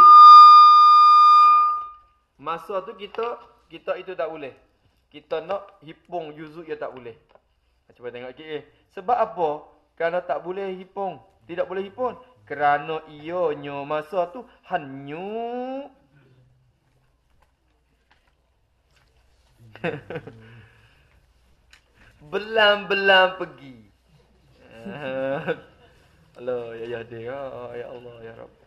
masa tu kita kita itu tak boleh. Kita nak hipung juzuk dia tak boleh. Cuba tengok sikit eh. Sebab apa? Kerana tak boleh hipung. Tidak boleh hipung. Kerana ianya masa tu hanyu. Belam-belam pergi. Allah ya ya dia ya Allah ya Rabb.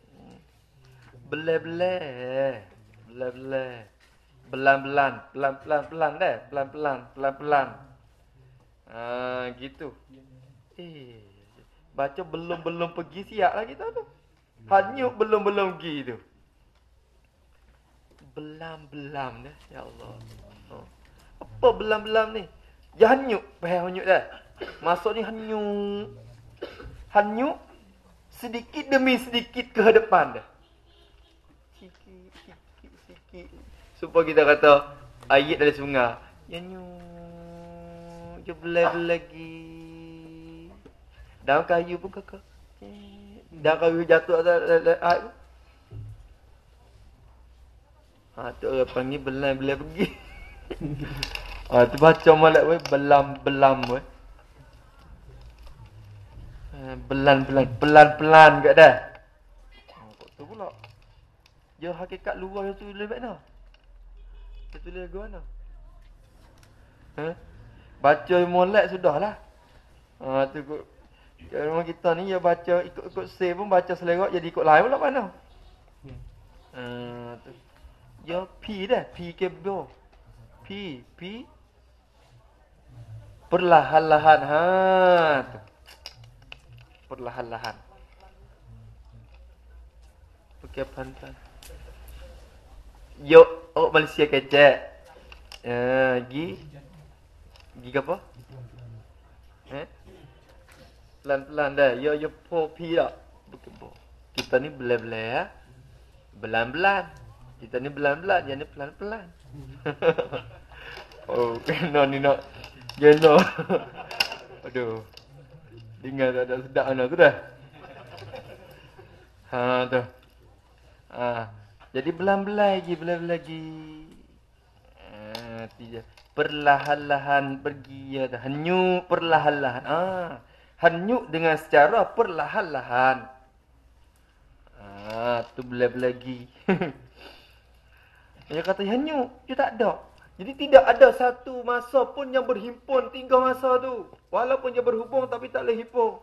Beleh-beleh. Beleh-beleh. Belan-belan, pelan-pelan pelan dah, pelan-pelan, pelan-pelan. Ah gitu. Eh, baca belum-belum pergi siap lah kita tu. Hanyut belum-belum pergi tu. Belam-belam dah, ya Allah. Oh. Apa belam-belam ni? Ya hanyut, faham hanyut dah. Masuk ni hanyut. Hanyut sedikit demi sedikit ke hadapan dah. Sikit, sikit, sikit. Supaya kita kata ayat dari sungai. Ya nyut, je belai-belai lagi. Daun kayu pun kakak. Daun kayu jatuh atas air. Ha, tu orang panggil belai-belai pergi. Ha, tu baca malak weh, belam-belam weh. Belan-belan, pelan-pelan kat dah. Ha, kok tu pula. Dia hakikat luar yang tu lebih mana? Dia tulis ke mana? Ha? Baca molek sudahlah. Ha, tu kot. Rumah kita ni, dia baca ikut-ikut save pun baca selerak, jadi ikut lain pula mana? Ha, tu. Ya, P dah. P ke B. P. P. Perlahan-lahan. Ha, tu. Perlahan-lahan. Okey, pantan. Yo, oh Malaysia kecek. Eh, gi. Gi ke apa? Eh? Pelan-pelan dah. Yo, yo, po, pi dah. Bukan po. Kita ni belah-belah ya. Belan-belan. Kita ni belan-belan, dia ni pelan-pelan. Oh, kena ni nak gelo. Aduh. Tinggal tak ada sedap mana tu dah. Ha tu. Ha. Jadi belan-belan lagi, belan-belan lagi. Ha, tiga. Perlahan-lahan pergi ya. Hanyut perlahan-lahan. Ah. Hanyut dengan secara perlahan-lahan. Ah, tu belan-belan lagi. Dia kata hanyut, dia tak ada. Jadi tidak ada satu masa pun yang berhimpun tiga masa tu. Walaupun dia berhubung tapi tak boleh himpun.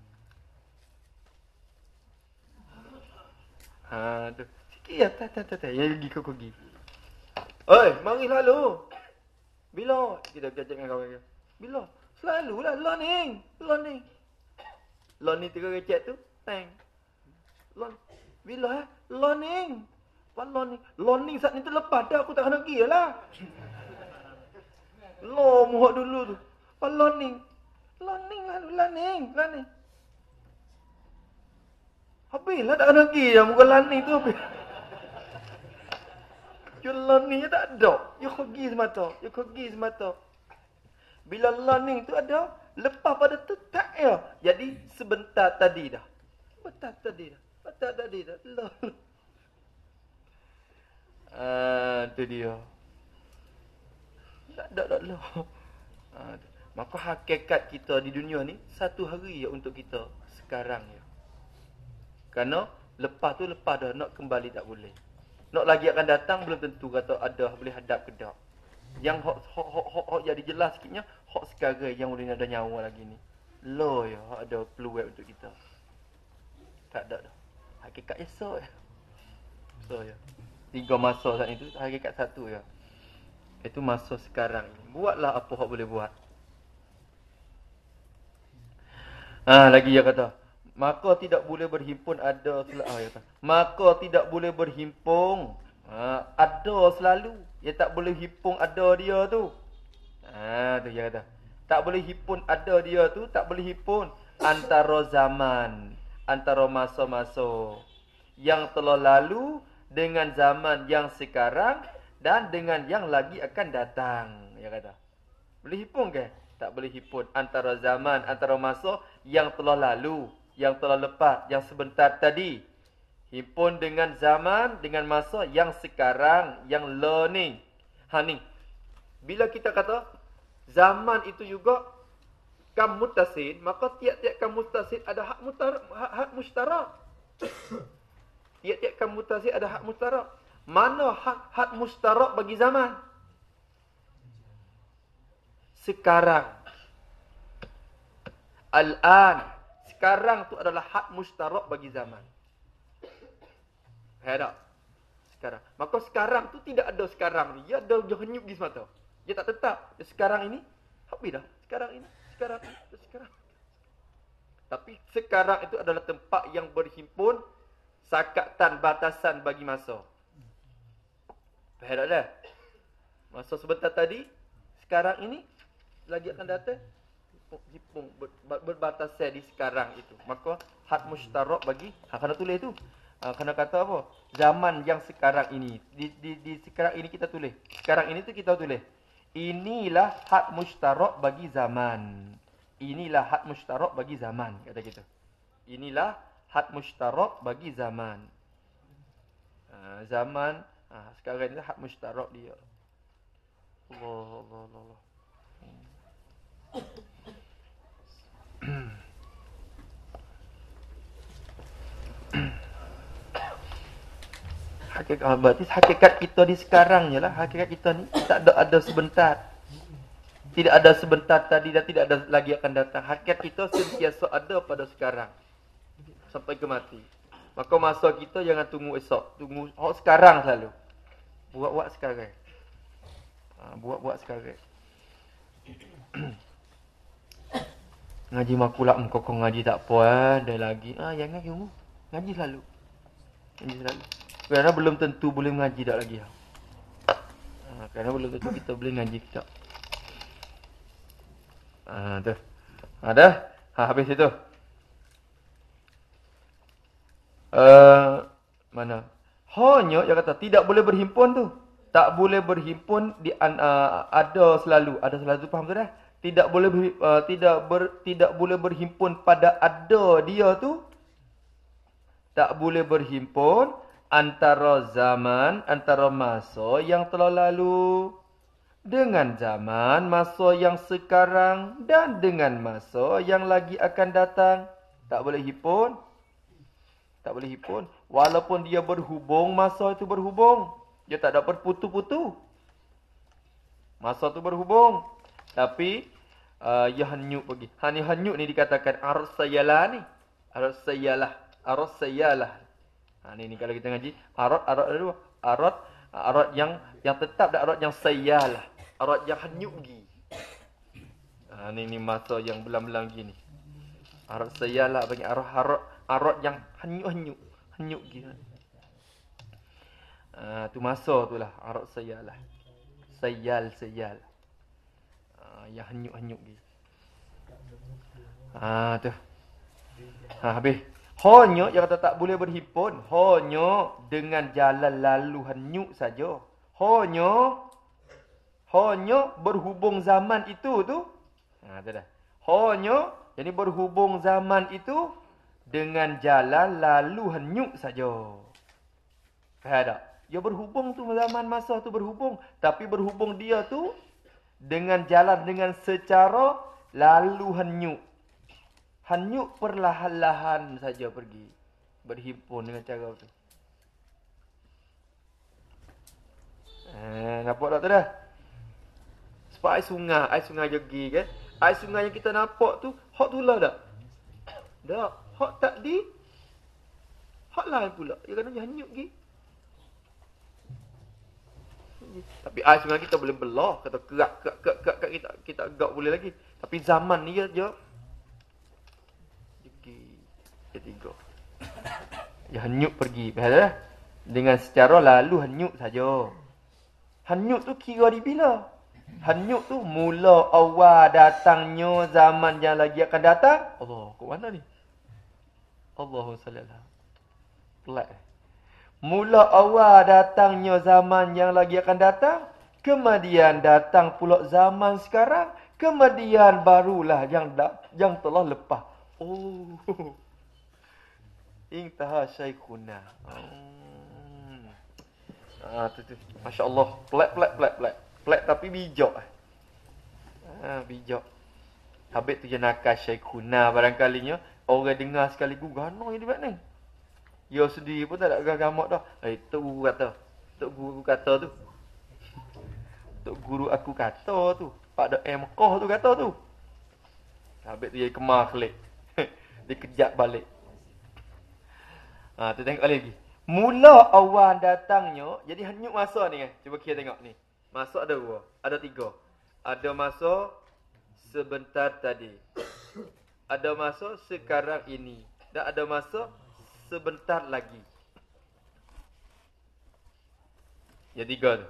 Ha tu. Sikit ya, tak tak tak. Ya pergi kau pergi. Oi, mari lalu. Bila kita kacak dengan kawan kita? Bila? Selalulah learning, learning. Learning tiga kacak tu, tang. Learn. Bila eh? Learning. Apa learning? Learning saat ni tu lepas dah aku tak kena pergi lah. Lo muak dulu tu. Apa learning? Learning lah, learning, learning. Habislah tak kena pergi dah muka learning tu habis. You learning tak ada. You pergi semata. You pergi semata. Bila learning tu ada, lepas pada tu tak ya. Jadi sebentar tadi dah. Sebentar tadi dah. Sebentar tadi dah. Loh. Ah, tu dia. Tak ada tak loh. Ah, maka hakikat kita di dunia ni satu hari ya untuk kita sekarang ya. Kerana lepas tu lepas dah nak kembali tak boleh. Nak lagi akan datang belum tentu kata ada boleh hadap ke tak. Yang hok hok hok hok, hok jadi jelas sikitnya hok sekarang yang boleh ada nyawa lagi ni. Lo ya ada peluang untuk kita. Tak ada dah. Hakikat esok ya. So ya. Tiga masa saat itu hakikat satu ya. Itu masa sekarang ini. Buatlah apa hok boleh buat. Ah lagi dia kata maka tidak boleh berhimpun ada selalu. Ah, kata, maka tidak boleh berhimpun. Ha, ada selalu. Dia tak boleh himpun ada dia tu. Ha, tu dia kata. Tak boleh himpun ada dia tu. Tak boleh himpun antara zaman. Antara masa-masa yang telah lalu dengan zaman yang sekarang. Dan dengan yang lagi akan datang. Dia kata. Boleh himpun ke? Tak boleh himpun antara zaman. Antara masa yang telah lalu. Yang telah lepas, yang sebentar tadi. Himpun dengan zaman, dengan masa yang sekarang, yang learning. Ha ni. Bila kita kata zaman itu juga kam muttasil, maka tiap-tiap kam muttasil ada hak mutar, hak, hak mustarak. Tiap-tiap kam muttasil ada hak mustarak. Mana hak hak mustarak bagi zaman? Sekarang. Al-an. Sekarang tu adalah hak mustarak bagi zaman. Herak. Sekarang. Maka sekarang tu tidak ada sekarang ni. Dia ada dia hanyut di semata. Dia tak tetap. Dia sekarang ini, habis dah. Sekarang ini, sekarang ini, sekarang. Tapi sekarang itu adalah tempat yang berhimpun sakatan batasan bagi masa. Herak dah. Masa sebentar tadi, sekarang ini, lagi akan datang. Himpun berbatas di sekarang itu. Maka had mustarak bagi ha, kena tulis tu. Ha, kena kata apa? Zaman yang sekarang ini. Di, di, di sekarang ini kita tulis. Sekarang ini tu kita tulis. Inilah had mustarak bagi zaman. Inilah had mustarak bagi zaman. Kata kita. Inilah had mustarak bagi zaman. Ha, zaman. Ha, sekarang ini had mustarak dia. Allah, Allah, Allah. Allah. Hakikat berarti hakikat kita di sekarang je lah. Hakikat kita ni tak ada ada sebentar. Tidak ada sebentar tadi dan tidak ada lagi akan datang. Hakikat kita sentiasa ada pada sekarang. Sampai ke mati. Maka masa kita jangan tunggu esok. Tunggu oh, sekarang selalu. Buat-buat sekarang. Ha, buat-buat sekarang. Ngaji makulak mengkokong ngaji tak apa eh. Dah lagi. Ah, jangan tunggu. Ngaji selalu. Ngaji selalu. Kerana belum tentu boleh mengaji tak lagi. Ha, kerana belum tentu kita boleh mengaji tak. Ha, tu. Ha, dah. Ha, habis itu. Uh, mana? Hanya yang kata tidak boleh berhimpun tu. Tak boleh berhimpun di uh, ada selalu, ada selalu faham tu dah. Tidak boleh ber, uh, tidak ber, tidak boleh berhimpun pada ada dia tu. Tak boleh berhimpun antara zaman, antara masa yang telah lalu dengan zaman masa yang sekarang dan dengan masa yang lagi akan datang. Tak boleh himpun. Tak boleh himpun. Walaupun dia berhubung, masa itu berhubung. Dia tak dapat putu-putu. Masa tu berhubung. Tapi, uh, ia hanyut pergi. Hani hanyut ni dikatakan arsayalah ni. Arsayalah. Arsayalah. Ha, ni, ni kalau kita ngaji. Arat, arat ada dua. Arat, arat yang yang tetap dan arat yang sayalah. Arat yang hanyut pergi. Ha, ni, ni masa yang belang-belang gini. Arat sayalah bagi arat, arat, arat yang hanyut-hanyut. Hanyut pergi. Uh, tu masa tu lah arat sayal lah. Sayal sayal. Uh, yang hanyut-hanyut gitu. Ah uh, tu. Ha habis. Hanya yang kata tak boleh berhimpun, hanya dengan jalan lalu hanyut saja. Hanya hanya berhubung zaman itu tu. Ha tu dah. Hanya jadi berhubung zaman itu dengan jalan lalu hanyut saja. Faham tak? Dia berhubung tu zaman masa tu berhubung. Tapi berhubung dia tu dengan jalan dengan secara lalu hanyut. Hanyut perlahan-lahan saja pergi. Berhimpun dengan cara tu. Eh, nampak tak tu dah? Sebab air sungai, air sungai jogi kan. Air sungai yang kita nampak tu, hak tu lah tak? Tak. Hak tak di. Hak lain pula. Dia kena hanyut pergi. Tapi air sungai kita boleh belah, kata kerak kerak kerak kerak kita kita agak boleh lagi. Tapi zaman ni aja jegi ketiga. Ya hanyut pergi, faham tak? Dengan secara lalu hanyut saja. Hanyut tu kira di bila? Hanyut tu mula awal datangnya zaman yang lagi akan datang. Allah, kat mana ni? Allahu sallallahu. Pelat. Mula awal datangnya zaman yang lagi akan datang, kemudian datang pula zaman sekarang, kemudian barulah yang da- yang telah lepas. Oh. Intaha syekhuna. Hmm. Ah tu tu. Masya-Allah, pelat pelat pelat pelat. Pelat tapi bijak. Ah bijak. Habis tu je nakal syekhuna barangkalinya orang dengar sekali gugah no ini buat ni. Dia sendiri pun tak ada gamak dah. Eh, Tok Guru kata. Tok Guru kata tu. Tok Guru aku kata tu. Pak Dok M Koh tu kata tu. Habis tu dia kemar kelik. Dia kejap balik. Ha, tu tengok lagi. Mula awal datangnya, jadi hanyut masa ni kan. Cuba kita tengok ni. Masa ada dua. Ada tiga. Ada masa sebentar tadi. Ada masa sekarang ini. Dan ada masa sebentar lagi. Ya tiga tu.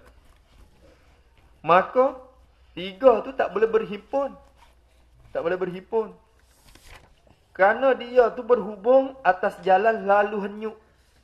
Maka tiga tu tak boleh berhimpun. Tak boleh berhimpun. Kerana dia tu berhubung atas jalan lalu hanyut.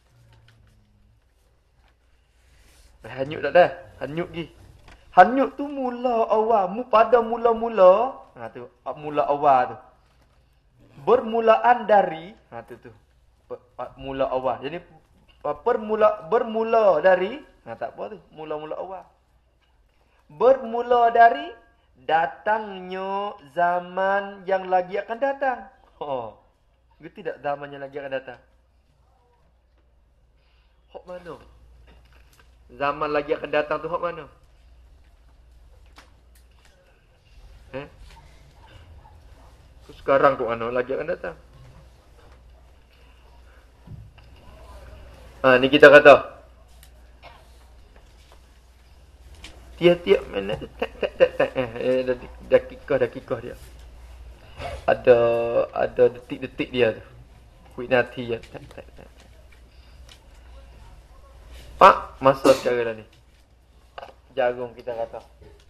Hanyut tak dah? Hanyut lagi. Hanyut tu mula awal. Pada mula-mula. Ha tu. Mula awal tu. Bermulaan dari. Ha tu tu. Mula awal. Jadi permula bermula dari, nah tak apa tu, mula-mula awal. Bermula dari datangnya zaman yang lagi akan datang. Oh. Gitu tidak zaman yang lagi akan datang. Hak mana? Zaman lagi akan datang tu hak mana? Eh? Sekarang tu mana lagi akan datang? Ha, ni kita kata tiap-tiap minit tak tak tak tak eh dakikah dakikah dia. Ada ada detik-detik dia tu. Winati ya. Tak tak tak. Pak, masa cara dah ni. Jarum kita kata.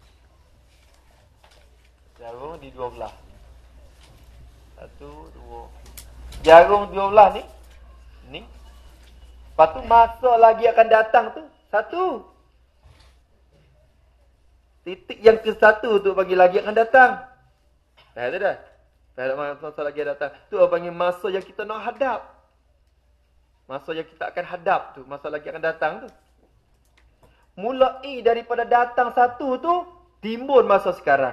Jarum di dua belah. Satu, dua. Jarum dua belah ni. Ni. Lepas tu masa lagi akan datang tu satu. Titik yang ke satu tu bagi lagi akan datang. Faham tak dah? Faham masa lagi datang. Tu orang panggil masa yang kita nak hadap. Masa yang kita akan hadap tu. Masa lagi akan datang tu. Mulai daripada datang satu tu, timbul masa sekarang.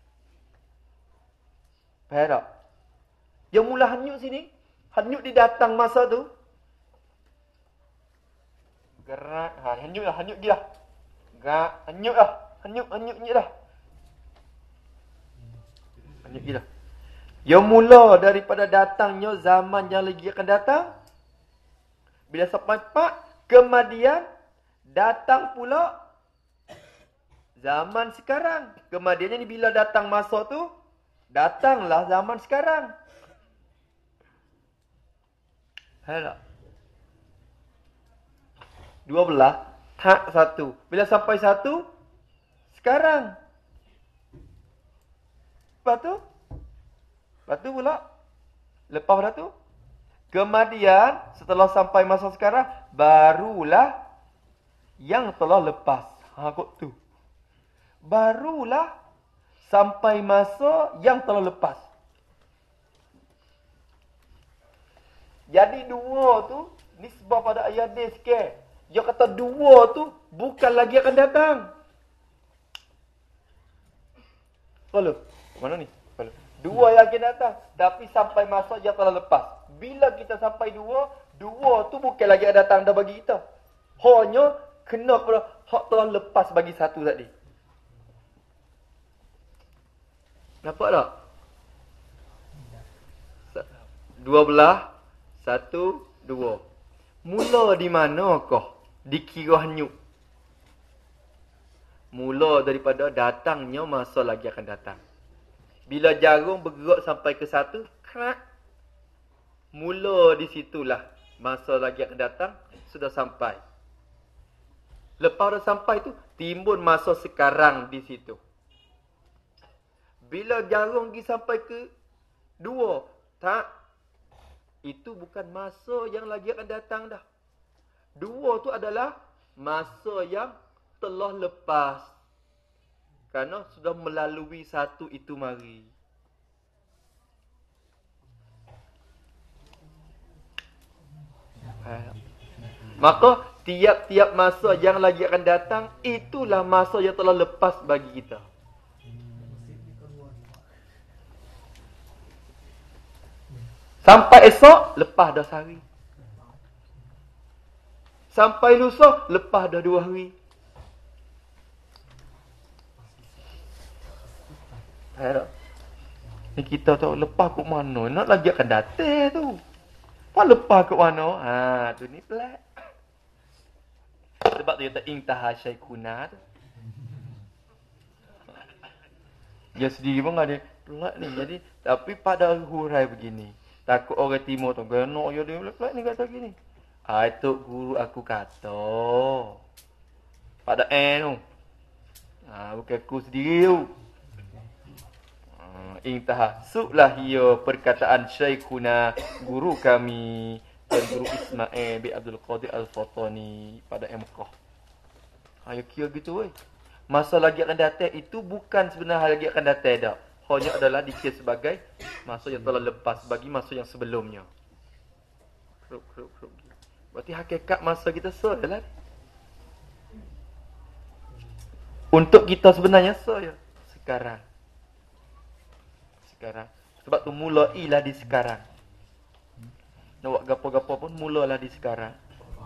Faham tak? Yang mula hanyut sini, hanyut di datang masa tu. Gerak, ha, hanyut lah, hanyut dia lah. Gerak, hanyut lah. Hanyut, hanyut, hanyut dah. Hanyut dia dah. Yang mula daripada datangnya zaman yang lagi akan datang. Bila sampai pak, kemudian datang pula zaman sekarang. Kemudiannya ni bila datang masa tu, datanglah zaman sekarang. Faham tak? Dua belah, tak satu. Bila sampai satu, sekarang. Lepas tu, lepas tu pula, lepas dah tu, kemudian setelah sampai masa sekarang, barulah yang telah lepas. Ha, kok tu. Barulah sampai masa yang telah lepas. Jadi dua tu, nisbah pada ayat dia sikit. Dia kata dua tu, bukan lagi akan datang. Follow. Mana ni? Follow. Dua yang akan datang. Tapi sampai masa yang telah lepas. Bila kita sampai dua, dua tu bukan lagi akan datang dah bagi kita. Hanya kena pada hak telah lepas bagi satu tadi. Nampak tak? Dua belah. Satu, dua. Mula di manakah dikira hanyut? Mula daripada datangnya masa lagi akan datang. Bila jarum bergerak sampai ke satu, krak. Mula di situlah masa lagi akan datang, sudah sampai. Lepas dah sampai tu, timbul masa sekarang di situ. Bila jarum pergi sampai ke dua, tak. Itu bukan masa yang lagi akan datang dah. Dua tu adalah masa yang telah lepas. Kerana sudah melalui satu itu mari. Maka tiap-tiap masa yang lagi akan datang, itulah masa yang telah lepas bagi kita. Sampai esok, lepas dah sehari. Sampai lusa, lepas dah dua hari. Faham tak? Ni kita tahu lepas ke mana. Nak lagi akan datang tu. Apa lepas ke mana? Ha, tu ni pelat. Sebab tu dia kata intaha syaikuna tu. Dia sendiri pun ada pelat ni. Jadi, tapi pada hurai begini. Takut orang timur tu. Genak je dia pelat ni kata gini. Ah, itu guru aku kata. Pada N tu. Ah, bukan aku sendiri tu. Ah, intaha. Suklah ia perkataan Syekhuna, guru kami. Dan guru Ismail bin Abdul Qadir Al-Fatani pada Mekah. Ah, ya kira gitu weh. Masa lagi akan datang itu bukan sebenarnya lagi akan datang dah. Hanya adalah dikira sebagai masa yang telah lepas bagi masa yang sebelumnya. Krup, krup, krup. Berarti hakikat masa kita so je lah. Untuk kita sebenarnya so je. Sekarang. Sekarang. Sebab tu mulailah di sekarang. Nak buat gapo-gapo pun mulalah di sekarang.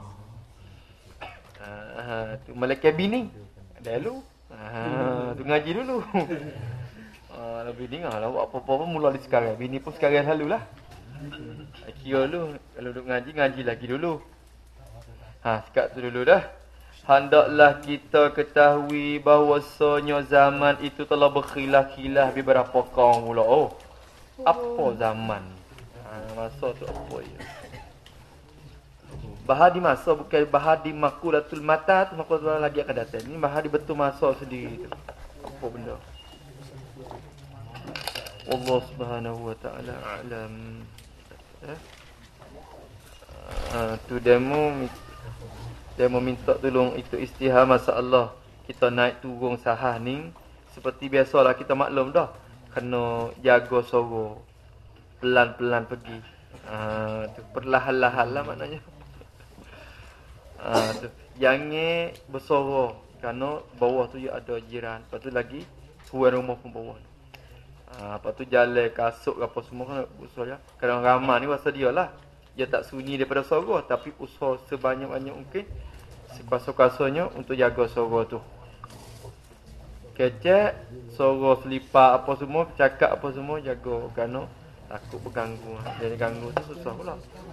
Ah, tu malaikat bini. Ada dulu. Ah, tu ngaji dulu. Ah, bini lah buat apa-apa pun mula di sekarang. Bini pun sekarang selalulah. Kira dulu. Kalau duduk ngaji, ngaji lagi dulu. Ha, sekat tu dulu dah. Hendaklah kita ketahui bahawasanya zaman itu telah berkhilaf-khilaf beberapa kaum pula. Oh, apa zaman? Ha, masa tu apa ya? Bahadi masa bukan bahadi makulatul mata tu, maka lagi akan datang. Ini bahadi betul masa sendiri tu. Apa benda? Allah Subhanahu wa taala a'lam. Eh? Uh, tu demo Dia meminta tolong itu istihar masalah kita naik turun sahah ni seperti biasalah kita maklum dah. Kena jaga suara. Pelan-pelan pergi. Ha, tu perlahan-lahan lah maknanya. Ha, tu. Jangan bersuara kerana bawah tu ya ada jiran. Lepas tu lagi tuan rumah pun bawah. Ha, lepas tu jalan kasut apa semua kan usaha. Kadang ramai ni rasa dia lah. Dia tak sunyi daripada suara tapi usaha sebanyak-banyak mungkin sekuasa-kuasanya untuk jaga suara tu. Kecek, suara selipak apa semua, cakap apa semua jaga kerana takut berganggu. Jadi ganggu tu susah pula.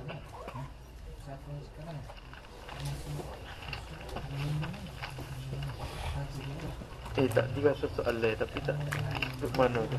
Eh tak dirasa soalan tapi tak duduk mana tu.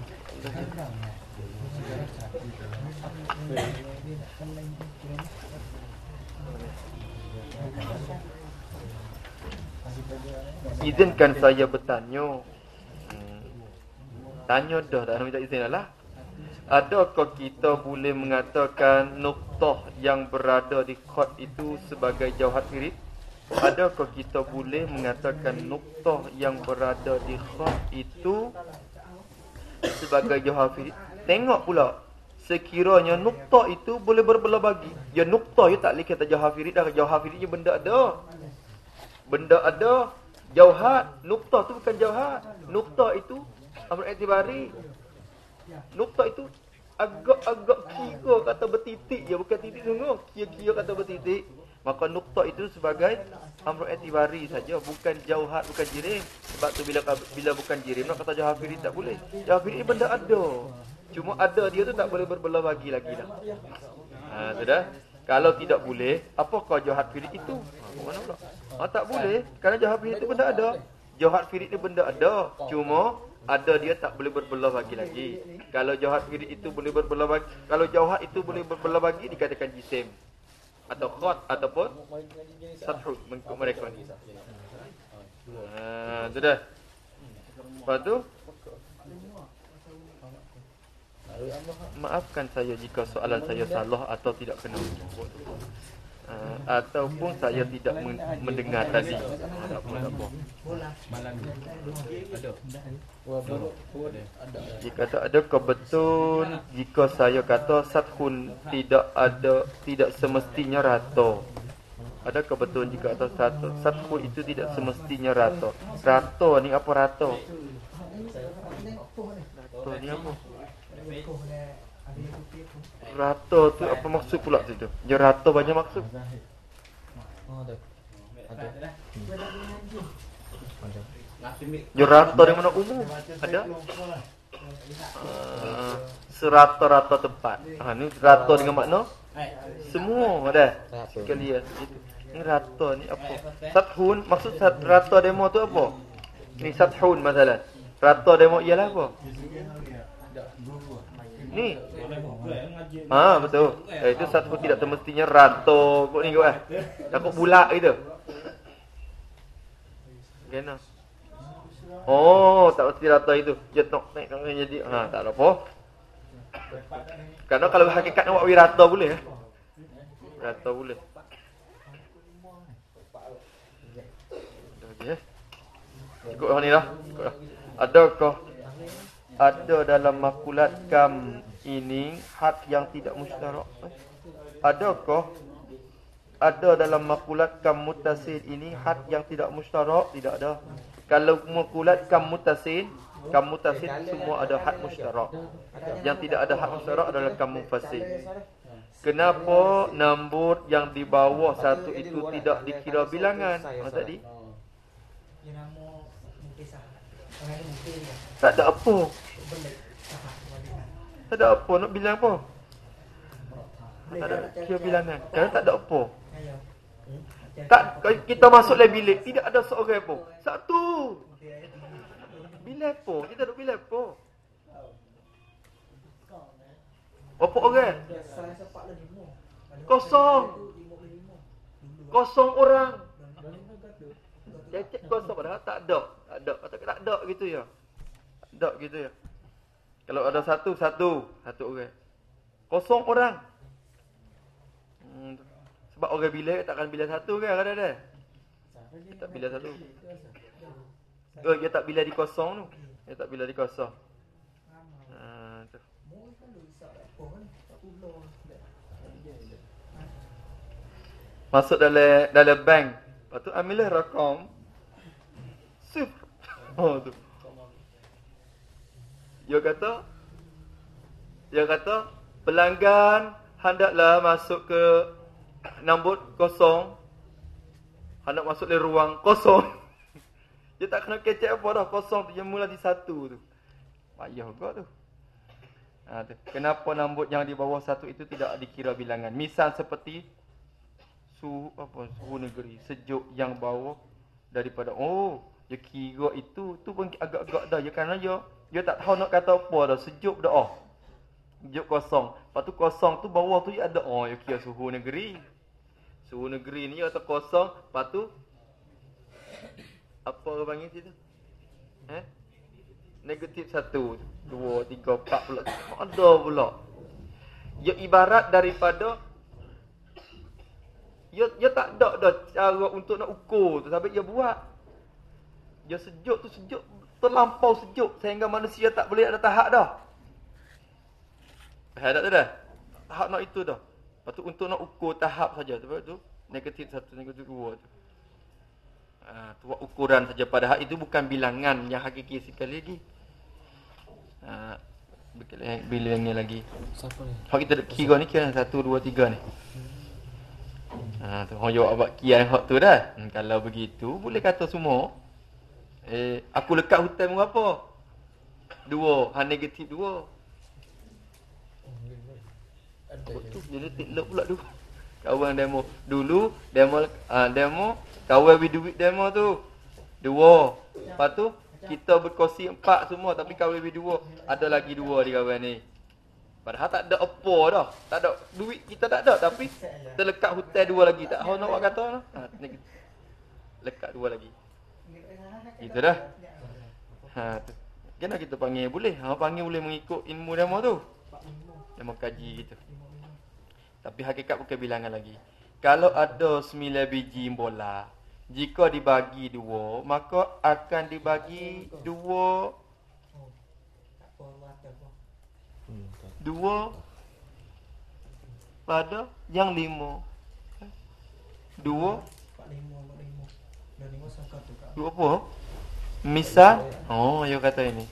Izinkan saya bertanya. Hmm. Tanya dah, tak nak minta izin lah. Adakah kita boleh mengatakan nuktah yang berada di khot itu sebagai jauhat firid? Adakah kita boleh mengatakan nuktah yang berada di khot itu sebagai jauhat firid? Tengok pula. Sekiranya nuktah itu boleh berbelah bagi. Ya nuktah ya tak boleh kata jauhat firid dah. Jauhat firid je benda ada. Benda ada. Jauhat. Nuktah tu bukan jauhat. Nuktah itu amr i'tibari. Nuktah itu agak-agak kira kata bertitik je. Bukan titik sungguh. Kira-kira kata bertitik. Maka nuktah itu sebagai amr i'tibari saja. Bukan jauhat, bukan jirim. Sebab tu bila bila bukan jirim nak kata jauhat firid tak boleh. Jauhat firid benda ada. Cuma ada dia tu tak boleh berbelah bagi lagi dah. Ha, sudah. Kalau tidak boleh, apakah jauhat firid itu? Ha, mana pula? Ha, tak boleh. Kerana jauhat firid itu benda ada. Jauhat firid itu benda ada. Cuma ada dia tak boleh berbelah bagi lagi. Kalau jauhat firid itu boleh berbelah bagi, kalau jauhat itu boleh berbelah bagi dikatakan jisim atau khot ataupun sathud mengikut mereka ni. Ha, sudah. Lepas tu maafkan saya jika soalan saya salah atau tidak kena. Uh, ataupun saya tidak men- mendengar tadi. Tak apa, tak apa. Jika tak ada kebetul, jika saya kata sathun tidak ada, tidak semestinya rata. Ada kebetulan jika kata satu sathun itu tidak semestinya rata. Rata ni apa rata? Rata ni apa? Rata tu apa maksud pula situ? Dia rata banyak maksud. Dia rata di mana umum? Ada? Uh, serata-rata tempat. Ha, ni rata dengan makna semua ada. Sekalian gitu. Ni rata ni apa? Sathun maksud sat, rata demo tu apa? Ni sathun masalah. Rata demo ialah apa? Ni. Ha, betul. Eh, itu satu tidak semestinya rata kok ni kau eh. Takut bulat gitu. Gana. Oh, tak mesti rata itu. Dia tok naik jadi ha, tak ada apa. Karena kalau hakikat nak buat rata boleh eh. Rata boleh. Okey. Ikut ni lah. Ikut lah. Adakah ada dalam makulat kam ini had yang tidak mustarak? Adakah ada dalam makulat kam mutasil ini had yang tidak mustarak? Tidak ada. Kalau makulat kam mutasil, kam mutasil semua ada had mustarak. Yang tidak ada had mustarak adalah kam munfasil. Kenapa nombor yang di bawah satu itu tidak dikira bilangan? Mana tadi? Tak ada apa. Tak ada apa nak bilang apa? Tak ada kira bilangan. Kerana tak ada apa. Tak, kita masuk dalam bilik tidak ada seorang pun. Satu. Bilang apa? Kita duk bilang apa? Berapa orang? Kosong. Kosong orang. Cecek kosong padahal tak ada. Tak ada. Kata tak ada gitu ya. Tak ada gitu ya. Kalau ada satu, satu. Satu orang. Kosong orang. Hmm. Sebab orang bila takkan bila satu kan kadang-kadang. Dia tak bila satu. Oh, dia tak bila di kosong tu. Dia tak bila di kosong. Ha tu. Masuk dalam dalam bank. Lepas tu ambillah rakam. Sip. Oh tu. Dia kata dia kata pelanggan hendaklah masuk ke nombor kosong. Hendak masuk di ruang kosong. Dia tak kena kecek apa dah. Kosong tu dia mula di satu tu. Payah juga tu. Ha, tu. Kenapa nombor yang di bawah satu itu tidak dikira bilangan? Misal seperti suhu apa suhu negeri, sejuk yang bawah daripada oh, dia kira itu tu pun agak-agak dah ya kerana dia dia tak tahu nak kata apa dah, sejuk dah oh. Sejuk kosong. Lepas tu kosong tu bawah tu dia ada oh, dia kira suhu negeri. Suhu negeri ni atau kosong, lepas tu apa orang panggil situ? Eh? Negatif satu, dua, tiga, empat pula. Ada pula. Ia ibarat daripada Ia, ia tak ada dah cara untuk nak ukur tu. Sampai ia buat. Dia sejuk tu sejuk. Terlampau sejuk. Sehingga manusia tak boleh ada tahap dah. Tahap tu dah. Tahap nak itu dah. Lepas tu untuk nak ukur tahap saja. Sebab tu negatif satu, negatif dua tu. Ha, tu ukuran saja. Padahal itu bukan bilangan yang hakiki sekali lagi. Ha, bilangnya lagi. Siapa ni? Kalau kita kira ni kira satu, dua, tiga ni. Ha, tu orang jawab abad kian hak tu dah. Hmm, kalau begitu boleh kata semua. Eh, aku lekat hutan berapa? Dua, ha negatif dua. Oh, tu jadi tiklop pula tu. Kawan demo dulu, demo ah ha, demo kawan with duit demo tu. Dua. Lepas tu kita berkongsi empat semua tapi kawan with dua. Ada lagi dua di kawan ni. Padahal tak ada apa dah. Tak ada duit kita tak ada tapi terlekat hutan dua lagi. Tak tahu nak buat kata lah. Ha, lekat dua lagi. Itu dah. Ha tu. Kenapa kita panggil boleh? Ha panggil boleh mengikut ilmu demo tu. Demo kaji gitu. Tapi hakikat bukan bilangan lagi. Kalau ada sembilan biji bola, jika dibagi dua, maka akan dibagi dua Dua pada yang lima. Dua Dua apa? Misal oh, you kata ini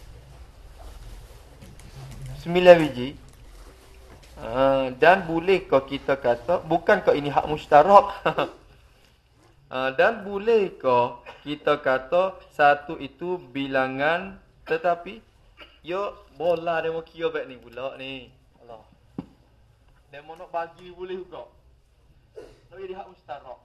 sembilan biji. Uh, dan bolehkah kita kata bukankah ini hak musytarak? uh, dan bolehkah kita kata satu itu bilangan tetapi yo bola dia mau kira baik ni pula ni. Allah. Dia mau nak bagi boleh juga. Nak jadi hak musytarak.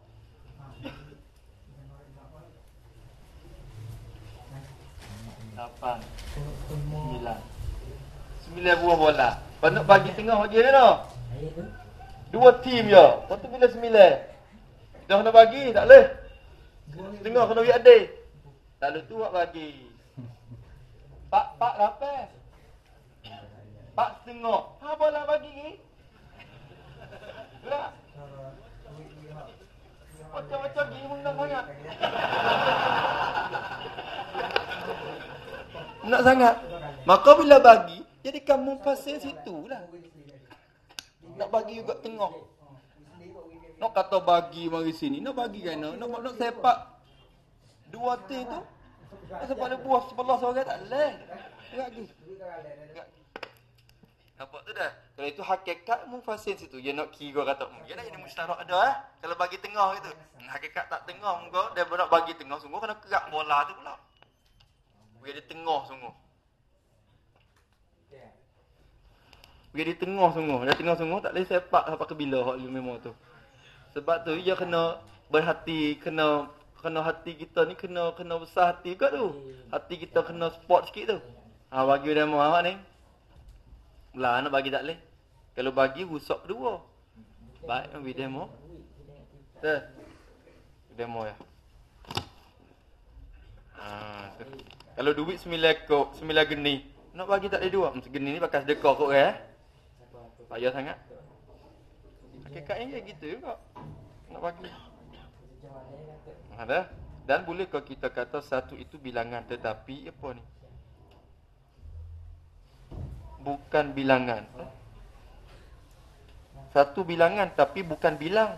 Lapan. Sembilan. Sembilan buah bola. Lepas nak bagi tengah bagi dia dah. Dua tim je. Lepas tu bila sembilan. Dah nak bagi, tak boleh. Tengah kena bagi adik. Tak boleh tu buat bagi. Pak, pak lapan. Pak setengah. Ha, bola bagi ni. Tak? Macam-macam gini menang sangat. Nak sangat. Maka bila bagi, jadi kamu pasal situ lah. Nak bagi juga tengah. Nak kata bagi mari sini. Nak bagi kan? Nak, nak, nak sepak dua tim tu. Nak sepak dia buah sebelah seorang tak boleh. Lagi. Nampak tu dah. Kalau itu hakikat mufasil situ. Dia nak kira kata, hmm, ya dah ini musytarak ada eh. Kalau bagi tengah gitu. Hakikat tak tengah muka, dia nak bagi tengah sungguh kena kerak bola tu pula. Dia di tengah sungguh. Dia di tengah sungguh. Dia tengah sungguh tak boleh sepak sampai ke bila hak memang tu. Sebab tu dia kena berhati, kena kena hati kita ni kena kena besar hati juga tu. Hati kita kena sport sikit tu. Ha bagi demo awak ni. Lah nak bagi tak boleh. Kalau bagi rusak kedua. Baik ambil demo. Tu. Demo ya. Ha tu. Kalau duit sembilan kok, sembilan geni. Nak bagi tak ada dua. Mesti geni ni pakai sedekah kok eh. Payah sangat. Hakikatnya kayak gitu juga. Nak bagi. Ada? Dan boleh kalau kita kata satu itu bilangan tetapi apa ni? Bukan bilangan. Satu bilangan tapi bukan bilang.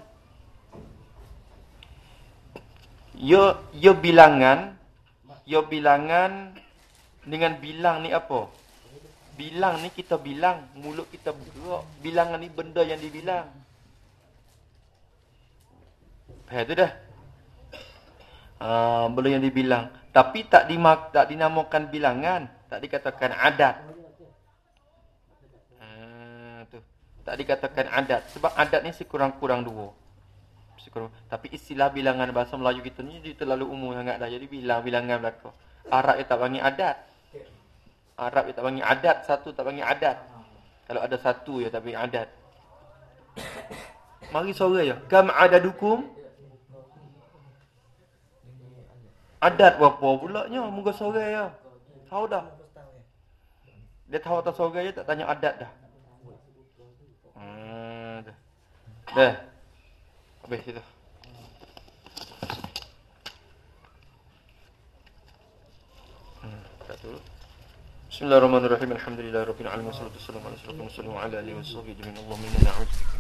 Ya, ya bilangan, ya bilangan dengan bilang ni apa? Bilang ni kita bilang, mulut kita bergerak. Bilangan ni benda yang dibilang. Faham tu dah? Uh, benda yang dibilang. Tapi tak dimak, tak dinamakan bilangan, tak dikatakan adat. Uh, tu. Tak dikatakan adat. Sebab adat ni sekurang-kurang dua. Sekurang. Tapi istilah bilangan bahasa Melayu kita ni dia terlalu umum sangat dah. Jadi bilang bilangan belaka. Arab dia tak panggil adat. Arab dia tak panggil adat, satu tak panggil adat. Kalau ada satu dia tak panggil adat. Mari suara je. Kam adadukum? Adat berapa pulaknya? Muka suara ya. Tahu dah. Dia tahu atas suara je tak tanya adat dah. Hmm, dah. Dah. Habis itu. Hmm, tak dulu. Bismillahirrahmanirrahim. Alhamdulillahirabbil alamin. Wassalatu wassalamu ala asyrofil mursalin wa ala alihi washabbihi ajma'in. Allahumma inna na'udzubika